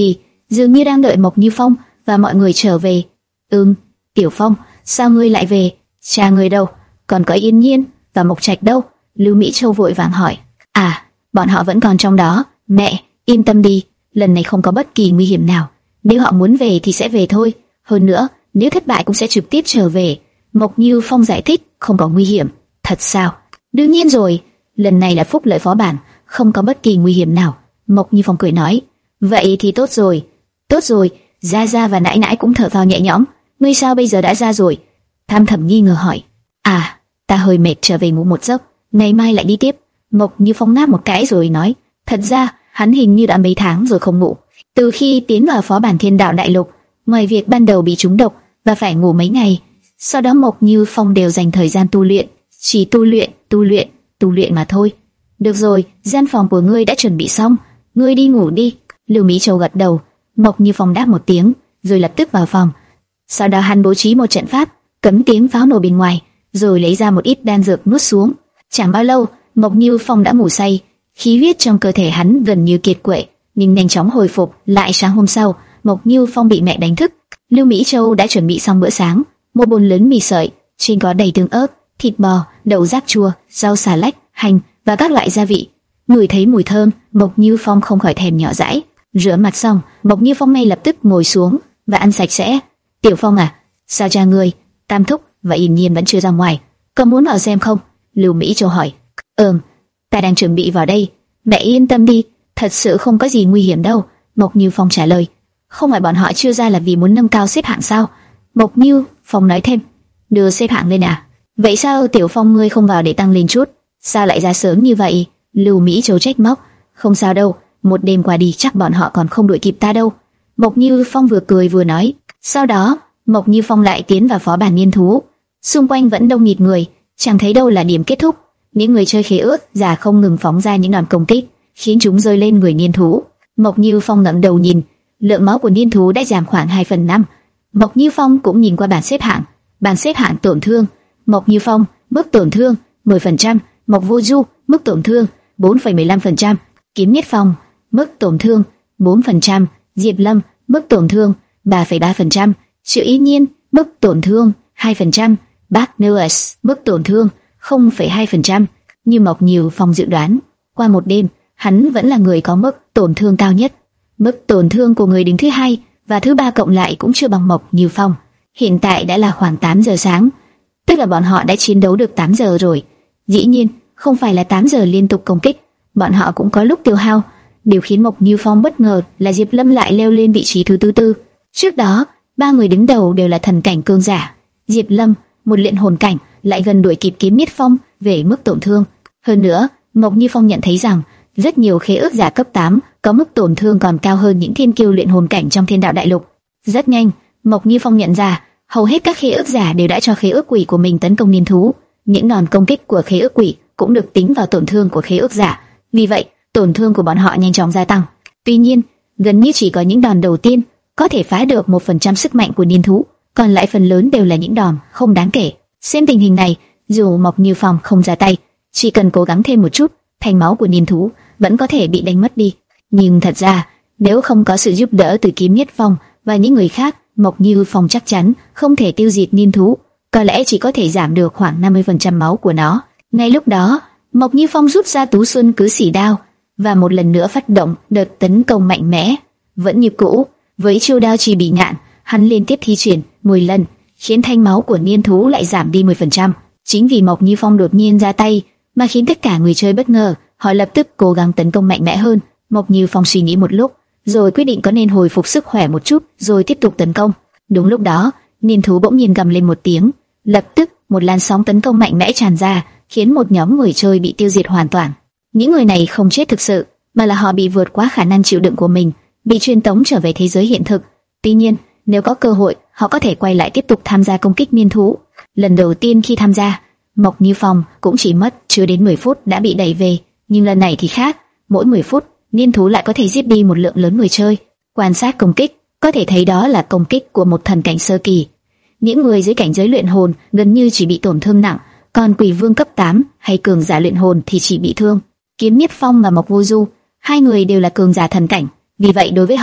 A: dường như đang đợi Mộc Như Phong và mọi người trở về. Ừm, Tiểu Phong, sao ngươi lại về? Cha ngươi đâu? Còn có Yên Nhiên và Mộc Trạch đâu? Lưu Mỹ Châu vội vàng hỏi. À, bọn họ vẫn còn trong đó. Mẹ, yên tâm đi, lần này không có bất kỳ nguy hiểm nào. Nếu họ muốn về thì sẽ về thôi. Hơn nữa, nếu thất bại cũng sẽ trực tiếp trở về. Mộc Như Phong giải thích, không có nguy hiểm. Thật sao? Đương nhiên rồi, lần này là phúc lợi phó bản, không có bất kỳ nguy hiểm nào. Mộc Như Phong cười nói. Vậy thì tốt rồi. Tốt rồi, Gia Gia và Nãi Nãi cũng thở phào nhẹ nhõm. Ngươi sao bây giờ đã ra rồi? Tham Thẩm nghi ngờ hỏi. À, ta hơi mệt, trở về ngủ một giấc, ngày mai lại đi tiếp. Mộc Như Phong ngáp một cái rồi nói. Thật ra, hắn hình như đã mấy tháng rồi không ngủ. Từ khi tiến vào phó bản Thiên Đạo Đại Lục, ngoài việc ban đầu bị trúng độc và phải ngủ mấy ngày, sau đó Mộc Như Phong đều dành thời gian tu luyện, chỉ tu luyện, tu luyện, tu luyện mà thôi. Được rồi, gian phòng của ngươi đã chuẩn bị xong, ngươi đi ngủ đi. Lưu Mỹ Châu gật đầu. Mộc Như Phong đáp một tiếng, rồi lập tức vào phòng. Sau đó hắn bố trí một trận pháp, cấm tiếng pháo nổ bên ngoài, rồi lấy ra một ít đan dược nuốt xuống. Chẳng bao lâu, Mộc Như Phong đã ngủ say, khí huyết trong cơ thể hắn gần như kiệt quệ, nhưng nhanh chóng hồi phục. Lại sáng hôm sau, Mộc Như Phong bị mẹ đánh thức. Lưu Mỹ Châu đã chuẩn bị xong bữa sáng, một bồn lớn mì sợi, trên có đầy tương ớt, thịt bò, đậu rác chua, rau xà lách, hành và các loại gia vị. Ngửi thấy mùi thơm, Mộc Như Phong không khỏi thèm nhỏ dãi. Rửa mặt xong, Mộc Như Phong ngay lập tức ngồi xuống và ăn sạch sẽ. Tiểu Phong à, sao cha ngươi, Tam Thúc và Yên Nhiên vẫn chưa ra ngoài? Có muốn vào xem không? Lưu Mỹ Châu hỏi. Ừm, ta đang chuẩn bị vào đây. Mẹ yên tâm đi, thật sự không có gì nguy hiểm đâu. Mộc Như Phong trả lời. Không phải bọn họ chưa ra là vì muốn nâng cao xếp hạng sao? Mộc Như Phong nói thêm. Đưa xếp hạng lên à? Vậy sao Tiểu Phong ngươi không vào để tăng lên chút? Sao lại ra sớm như vậy? Lưu Mỹ Châu trách móc. Không sao đâu, một đêm qua đi chắc bọn họ còn không đuổi kịp ta đâu. Mộc Như Phong vừa cười vừa nói. Sau đó, Mộc Như Phong lại tiến vào phó bản niên thú. Xung quanh vẫn đông nghịt người, chẳng thấy đâu là điểm kết thúc. Những người chơi khế ước giả không ngừng phóng ra những đòn công kích, khiến chúng rơi lên người niên thú. Mộc Như Phong ngẩng đầu nhìn, lượng máu của niên thú đã giảm khoảng hai phần năm. Mộc Như Phong cũng nhìn qua bảng xếp hạng. Bảng xếp hạng tổn thương. Mộc Như Phong, mức tổn thương mười phần trăm. Mộc Vô Du, mức tổn thương bốn phẩy mười lăm phần trăm. Kiếm Nhất Phong, mức tổn thương bốn phần trăm. Diệp Lâm, mức tổn thương ba phẩy ba phần trăm. Triệu Ý Nhiên, mức tổn thương hai phần trăm. Bác Noes, mức tổn thương không phẩy hai phần trăm. Như Mộc Như Phong dự đoán, qua một đêm, hắn vẫn là người có mức tổn thương cao nhất. Mức tổn thương của người đứng thứ hai và thứ ba cộng lại cũng chưa bằng Mộc Như Phong. Hiện tại đã là khoảng tám giờ sáng, tức là bọn họ đã chiến đấu được tám giờ rồi. Dĩ nhiên, không phải là tám giờ liên tục công kích, bọn họ cũng có lúc tiêu hao. Điều khiến Mộc Như Phong bất ngờ là Diệp Lâm lại leo lên vị trí thứ tư tư. Trước đó, ba người đứng đầu đều là thần cảnh cường giả. Diệp Lâm, một luyện hồn cảnh, lại gần đuổi kịp Kiếm Nhất Phong về mức tổn thương. Hơn nữa, Mộc Như Phong nhận thấy rằng rất nhiều khế ước giả cấp tám có mức tổn thương còn cao hơn những thiên kiêu luyện hồn cảnh trong Thiên Đạo Đại Lục. Rất nhanh, Mộc Như Phong nhận ra, hầu hết các khế ước giả đều đã cho khế ước quỷ của mình tấn công niên thú. Những đòn công kích của khế ước quỷ cũng được tính vào tổn thương của khế ước giả. Vì vậy, tổn thương của bọn họ nhanh chóng gia tăng. Tuy nhiên, gần như chỉ có những đòn đầu tiên có thể phá được một phần trăm sức mạnh của niên thú, còn lại phần lớn đều là những đòn không đáng kể. Xem tình hình này, dù Mộc Như Phong không ra tay, chỉ cần cố gắng thêm một chút, thanh máu của niên thú vẫn có thể bị đánh mất đi. Nhưng thật ra, nếu không có sự giúp đỡ từ Kiếm Nhất Phong và những người khác, Mộc Như Phong chắc chắn không thể tiêu diệt niên thú, có lẽ chỉ có thể giảm được khoảng năm mươi phần trăm máu của nó. Ngay lúc đó, Mộc Như Phong rút ra Tú Xuân Cứ Xỉ Đao và một lần nữa phát động đợt tấn công mạnh mẽ. Vẫn như cũ, với chiêu đao Trì Bỉ Ngạn, hắn liên tiếp thi triển mười lần, khiến thanh máu của niên thú lại giảm đi mười phần trăm. Chính vì Mộc Như Phong đột nhiên ra tay mà khiến tất cả người chơi bất ngờ, họ lập tức cố gắng tấn công mạnh mẽ hơn. Mộc Như Phong suy nghĩ một lúc, rồi quyết định có nên hồi phục sức khỏe một chút rồi tiếp tục tấn công. Đúng lúc đó, niên thú bỗng nhiên gầm lên một tiếng, lập tức một làn sóng tấn công mạnh mẽ tràn ra, khiến một nhóm người chơi bị tiêu diệt hoàn toàn. Những người này không chết thực sự, mà là họ bị vượt quá khả năng chịu đựng của mình, bị truyền tống trở về thế giới hiện thực. Tuy nhiên, nếu có cơ hội, họ có thể quay lại tiếp tục tham gia công kích niên thú. Lần đầu tiên khi tham gia, Mộc Như Phong cũng chỉ mất chưa đến mười phút đã bị đẩy về, nhưng lần này thì khác, mỗi mười phút, niên thú lại có thể giết đi một lượng lớn người chơi. Quan sát công kích, có thể thấy đó là công kích của một thần cảnh sơ kỳ. Những người dưới cảnh giới luyện hồn gần như chỉ bị tổn thương nặng, còn quỷ vương cấp tám hay cường giả luyện hồn thì chỉ bị thương. Kiếm Nhất Phong và Mộc Vô Du, hai người đều là cường giả thần cảnh, vì vậy đối với họ,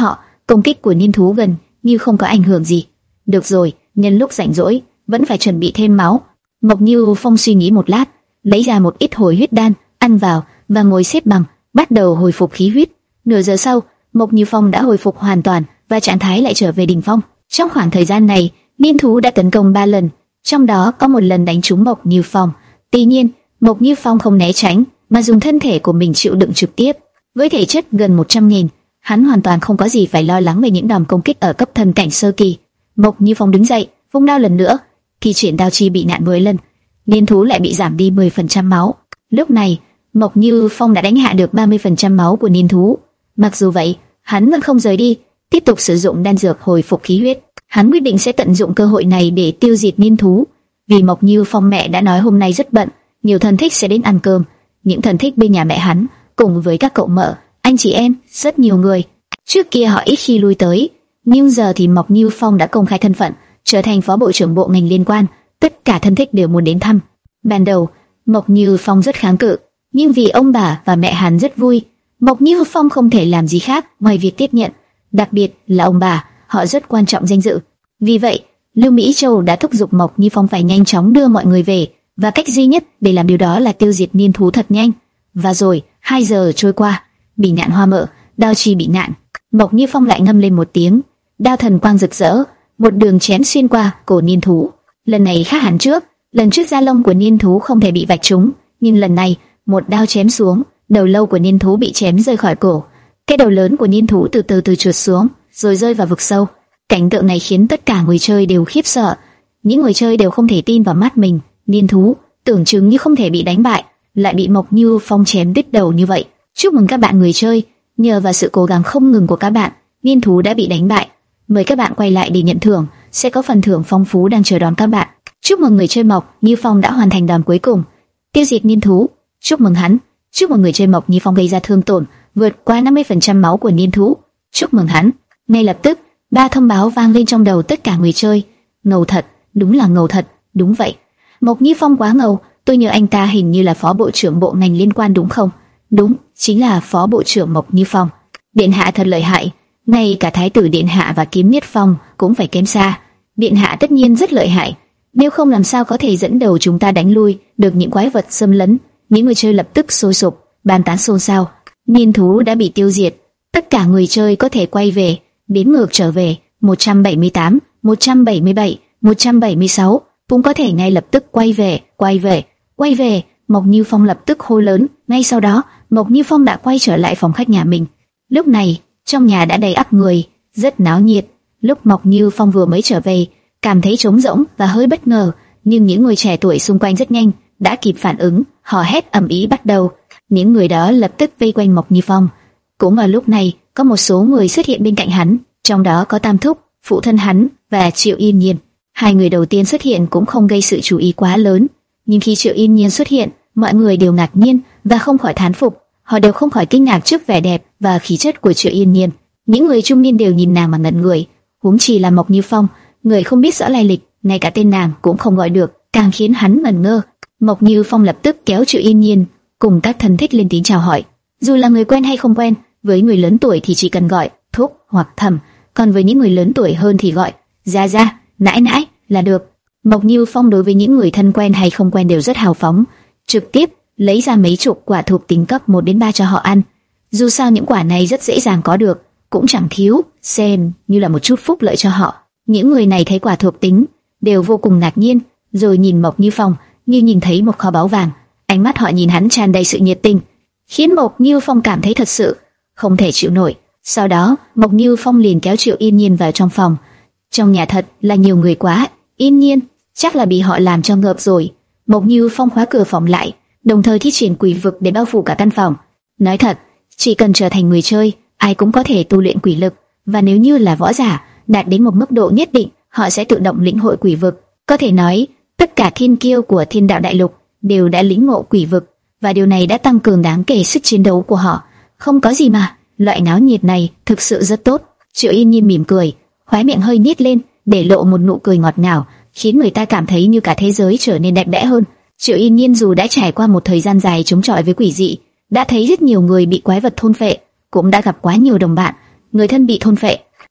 A: công kích của niên thú gần như không có ảnh hưởng gì. Được rồi, nhân lúc rảnh rỗi vẫn phải chuẩn bị thêm máu. Mộc Như Phong suy nghĩ một lát, lấy ra một ít hồi huyết đan, ăn vào và ngồi xếp bằng, bắt đầu hồi phục khí huyết. Nửa giờ sau, Mộc Như Phong đã hồi phục hoàn toàn và trạng thái lại trở về đỉnh phong. Trong khoảng thời gian này, niên thú đã tấn công ba lần, trong đó có một lần đánh trúng Mộc Như Phong. Tuy nhiên, Mộc Như Phong không né tránh, mà dùng thân thể của mình chịu đựng trực tiếp. Với thể chất gần một trăm nghìn, hắn hoàn toàn không có gì phải lo lắng về những đòn công kích ở cấp thần cảnh sơ kỳ. Mộc Như Phong đứng dậy, vung đao lần nữa. Khi chuyển đao chi bị nạn mười lần, niên thú lại bị giảm đi mười phần trăm máu. Lúc này, Mộc Như Phong đã đánh hạ được ba mươi phần trăm máu của niên thú. Mặc dù vậy, hắn vẫn không rời đi, tiếp tục sử dụng đan dược hồi phục khí huyết. Hắn quyết định sẽ tận dụng cơ hội này để tiêu diệt niên thú. Vì Mộc Như Phong mẹ đã nói hôm nay rất bận, nhiều thân thích sẽ đến ăn cơm. Những thân thích bên nhà mẹ hắn, cùng với các cậu mợ, anh chị em, rất nhiều người. Trước kia họ ít khi lui tới, nhưng giờ thì Mộc Như Phong đã công khai thân phận, trở thành phó bộ trưởng bộ ngành liên quan. Tất cả thân thích đều muốn đến thăm. Ban đầu, Mộc Như Phong rất kháng cự, nhưng vì ông bà và mẹ hắn rất vui, Mộc Như Phong không thể làm gì khác ngoài việc tiếp nhận. Đặc biệt là ông bà, họ rất quan trọng danh dự. Vì vậy, Lưu Mỹ Châu đã thúc giục Mộc Như Phong phải nhanh chóng đưa mọi người về, và cách duy nhất để làm điều đó là tiêu diệt niên thú thật nhanh. Và rồi, hai giờ trôi qua, bị nạn hoa mợ, đao chi bị nạn. Mộc Như Phong lại ngâm lên một tiếng, đao thần quang rực rỡ, một đường chém xuyên qua cổ niên thú. Lần này khác hẳn trước, lần trước da lông của niên thú không thể bị vạch trúng, nhưng lần này, một đao chém xuống, đầu lâu của niên thú bị chém rơi khỏi cổ. Cái đầu lớn của niên thú từ từ từ trượt xuống, rồi rơi vào vực sâu. Cảnh tượng này khiến tất cả người chơi đều khiếp sợ. Những người chơi đều không thể tin vào mắt mình. Niên thú tưởng chừng như không thể bị đánh bại, lại bị Mộc Như Phong chém đứt đầu như vậy. Chúc mừng các bạn người chơi, nhờ vào sự cố gắng không ngừng của các bạn, niên thú đã bị đánh bại. Mời các bạn quay lại để nhận thưởng, sẽ có phần thưởng phong phú đang chờ đón các bạn. Chúc mừng người chơi Mộc Như Phong đã hoàn thành đòn cuối cùng, tiêu diệt niên thú. Chúc mừng hắn. Chúc mừng người chơi Mộc Như Phong gây ra thương tổn vượt qua năm mươi phần trăm máu của niên thú. Chúc mừng hắn. Ngay lập tức, ba thông báo vang lên trong đầu tất cả người chơi. Ngầu thật, đúng là ngầu thật, đúng vậy. Mộc Như Phong quá ngầu, tôi nhớ anh ta hình như là phó bộ trưởng bộ ngành liên quan đúng không? Đúng, chính là phó bộ trưởng Mộc Như Phong. Điện hạ thật lợi hại, ngay cả thái tử điện hạ và Kiếm Niết Phong cũng phải kém xa. Điện hạ tất nhiên rất lợi hại, nếu không làm sao có thể dẫn đầu chúng ta đánh lui được những quái vật xâm lấn. Những người chơi lập tức sôi sục, bàn tán xôn xao. Niên thú đã bị tiêu diệt, tất cả người chơi có thể quay về, đếm ngược trở về. Một trăm bảy mươi tám, một trăm bảy mươi bảy, một trăm bảy mươi sáu cũng có thể ngay lập tức quay về, quay về, quay về. Mộc Như Phong lập tức hô lớn. Ngay sau đó, Mộc Như Phong đã quay trở lại phòng khách nhà mình. Lúc này, trong nhà đã đầy ắp người, rất náo nhiệt. Lúc Mộc Như Phong vừa mới trở về, cảm thấy trống rỗng và hơi bất ngờ, nhưng những người trẻ tuổi xung quanh rất nhanh đã kịp phản ứng, hò hét ầm ĩ bắt đầu. Những người đó lập tức vây quanh Mộc Như Phong. Cũng vào lúc này, có một số người xuất hiện bên cạnh hắn, trong đó có Tam Thúc, phụ thân hắn và Triệu Yên Nhiên. Hai người đầu tiên xuất hiện cũng không gây sự chú ý quá lớn, nhưng khi Triệu Yên Nhiên xuất hiện, mọi người đều ngạc nhiên và không khỏi thán phục. Họ đều không khỏi kinh ngạc trước vẻ đẹp và khí chất của Triệu Yên Nhiên. Những người trung niên đều nhìn nàng mà ngẩn người, huống chi là Mộc Như Phong, người không biết rõ lai lịch, ngay cả tên nàng cũng không gọi được, càng khiến hắn ngẩn ngơ. Mộc Như Phong lập tức kéo Triệu Yên Nhiên cùng các thân thích lên tiếng chào hỏi. Dù là người quen hay không quen, với người lớn tuổi thì chỉ cần gọi thúc hoặc thầm, còn với những người lớn tuổi hơn thì gọi gia gia, nãi nãi là được. Mộc Như Phong đối với những người thân quen hay không quen đều rất hào phóng, trực tiếp lấy ra mấy chục quả thuộc tính cấp một đến ba cho họ ăn. Dù sao những quả này rất dễ dàng có được, cũng chẳng thiếu, xem như là một chút phúc lợi cho họ. Những người này thấy quả thuộc tính đều vô cùng ngạc nhiên, rồi nhìn Mộc Như Phong như nhìn thấy một kho báu vàng. Ánh mắt họ nhìn hắn tràn đầy sự nhiệt tình, khiến Mộc Như Phong cảm thấy thật sự không thể chịu nổi. Sau đó, Mộc Như Phong liền kéo Triệu Yên Nhiên vào trong phòng. Trong nhà thật là nhiều người quá, Yên Nhiên chắc là bị họ làm cho ngợp rồi. Mộc Như Phong khóa cửa phòng lại, đồng thời thi triển quỷ vực để bao phủ cả căn phòng. Nói thật, chỉ cần trở thành người chơi, ai cũng có thể tu luyện quỷ lực, và nếu như là võ giả, đạt đến một mức độ nhất định, họ sẽ tự động lĩnh hội quỷ vực. Có thể nói, tất cả thiên kiêu của Thiên Đạo Đại Lục đều đã lĩnh ngộ quỷ vực, và điều này đã tăng cường đáng kể sức chiến đấu của họ. Không có gì mà, loại náo nhiệt này thực sự rất tốt. Triệu Yên Nhiên mỉm cười, khóe miệng hơi nhếch lên, để lộ một nụ cười ngọt ngào, khiến người ta cảm thấy như cả thế giới trở nên đẹp đẽ hơn. Triệu Yên Nhiên dù đã trải qua một thời gian dài chống chọi với quỷ dị, đã thấy rất nhiều người bị quái vật thôn phệ, cũng đã gặp quá nhiều đồng bạn, người thân bị thôn phệ,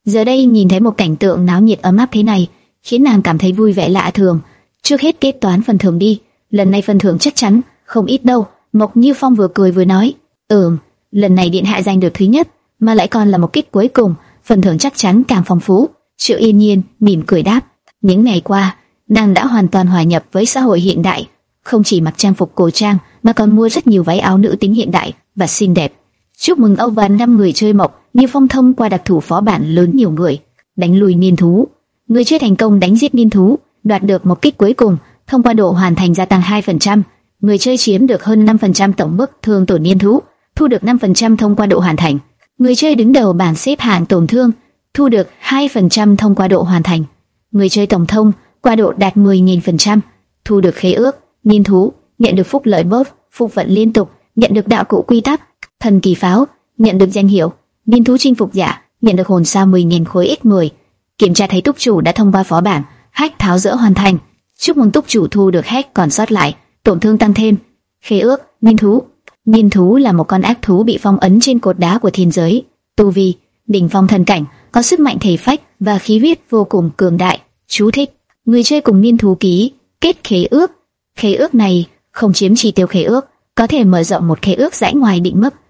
A: Giờ đây nhìn thấy một cảnh tượng náo nhiệt ấm áp thế này, khiến nàng cảm thấy vui vẻ lạ thường. Trước hết kết toán phần thưởng đi, lần này phần thưởng chắc chắn không ít đâu. Mộc Như Phong vừa cười vừa nói, ừm, lần này điện hạ giành được thứ nhất, mà lại còn là một kích cuối cùng, phần thưởng chắc chắn càng phong phú. Triệu Yên Nhiên mỉm cười đáp, những ngày qua, nàng đã hoàn toàn hòa nhập với xã hội hiện đại, không chỉ mặc trang phục cổ trang mà còn mua rất nhiều váy áo nữ tính hiện đại và xinh đẹp. Chúc mừng Âu và năm người chơi Mộc Như Phong thông qua đặc thủ phó bản lớn nhiều người, đánh lùi niên thú. Người chơi thành công đánh giết niên thú, đoạt được một kích cuối cùng, thông qua độ hoàn thành gia tăng hai phần trăm. Người chơi chiếm được hơn năm phần trăm tổng mức thương tổn niên thú, thu được năm phần trăm thông qua độ hoàn thành. Người chơi đứng đầu bảng xếp hạng tổn thương, thu được hai phần trăm thông qua độ hoàn thành. Người chơi tổng thông qua độ đạt mười nghìn phần trăm, thu được khế ước. Niên thú nhận được phúc lợi buff, phục vận liên tục, nhận được đạo cụ quy tắc. Thần kỳ pháo nhận được danh hiệu. Niên thú chinh phục giả nhận được hồn sao mười nghìn khối x mười. Kiểm tra thấy túc chủ đã thông qua phó bản, hack tháo dỡ hoàn thành. Chúc mừng túc chủ thu được hack còn sót lại, tổn thương tăng thêm. Khế ước niên thú. Niên thú là một con ác thú bị phong ấn trên cột đá của thiên giới. Tu vi đỉnh phong thần cảnh, có sức mạnh thể phách và khí huyết vô cùng cường đại. Chú thích: người chơi cùng niên thú ký kết khế ước. Khế ước này không chiếm chi tiêu khế ước, có thể mở rộng một khế ước dãi ngoài định mức.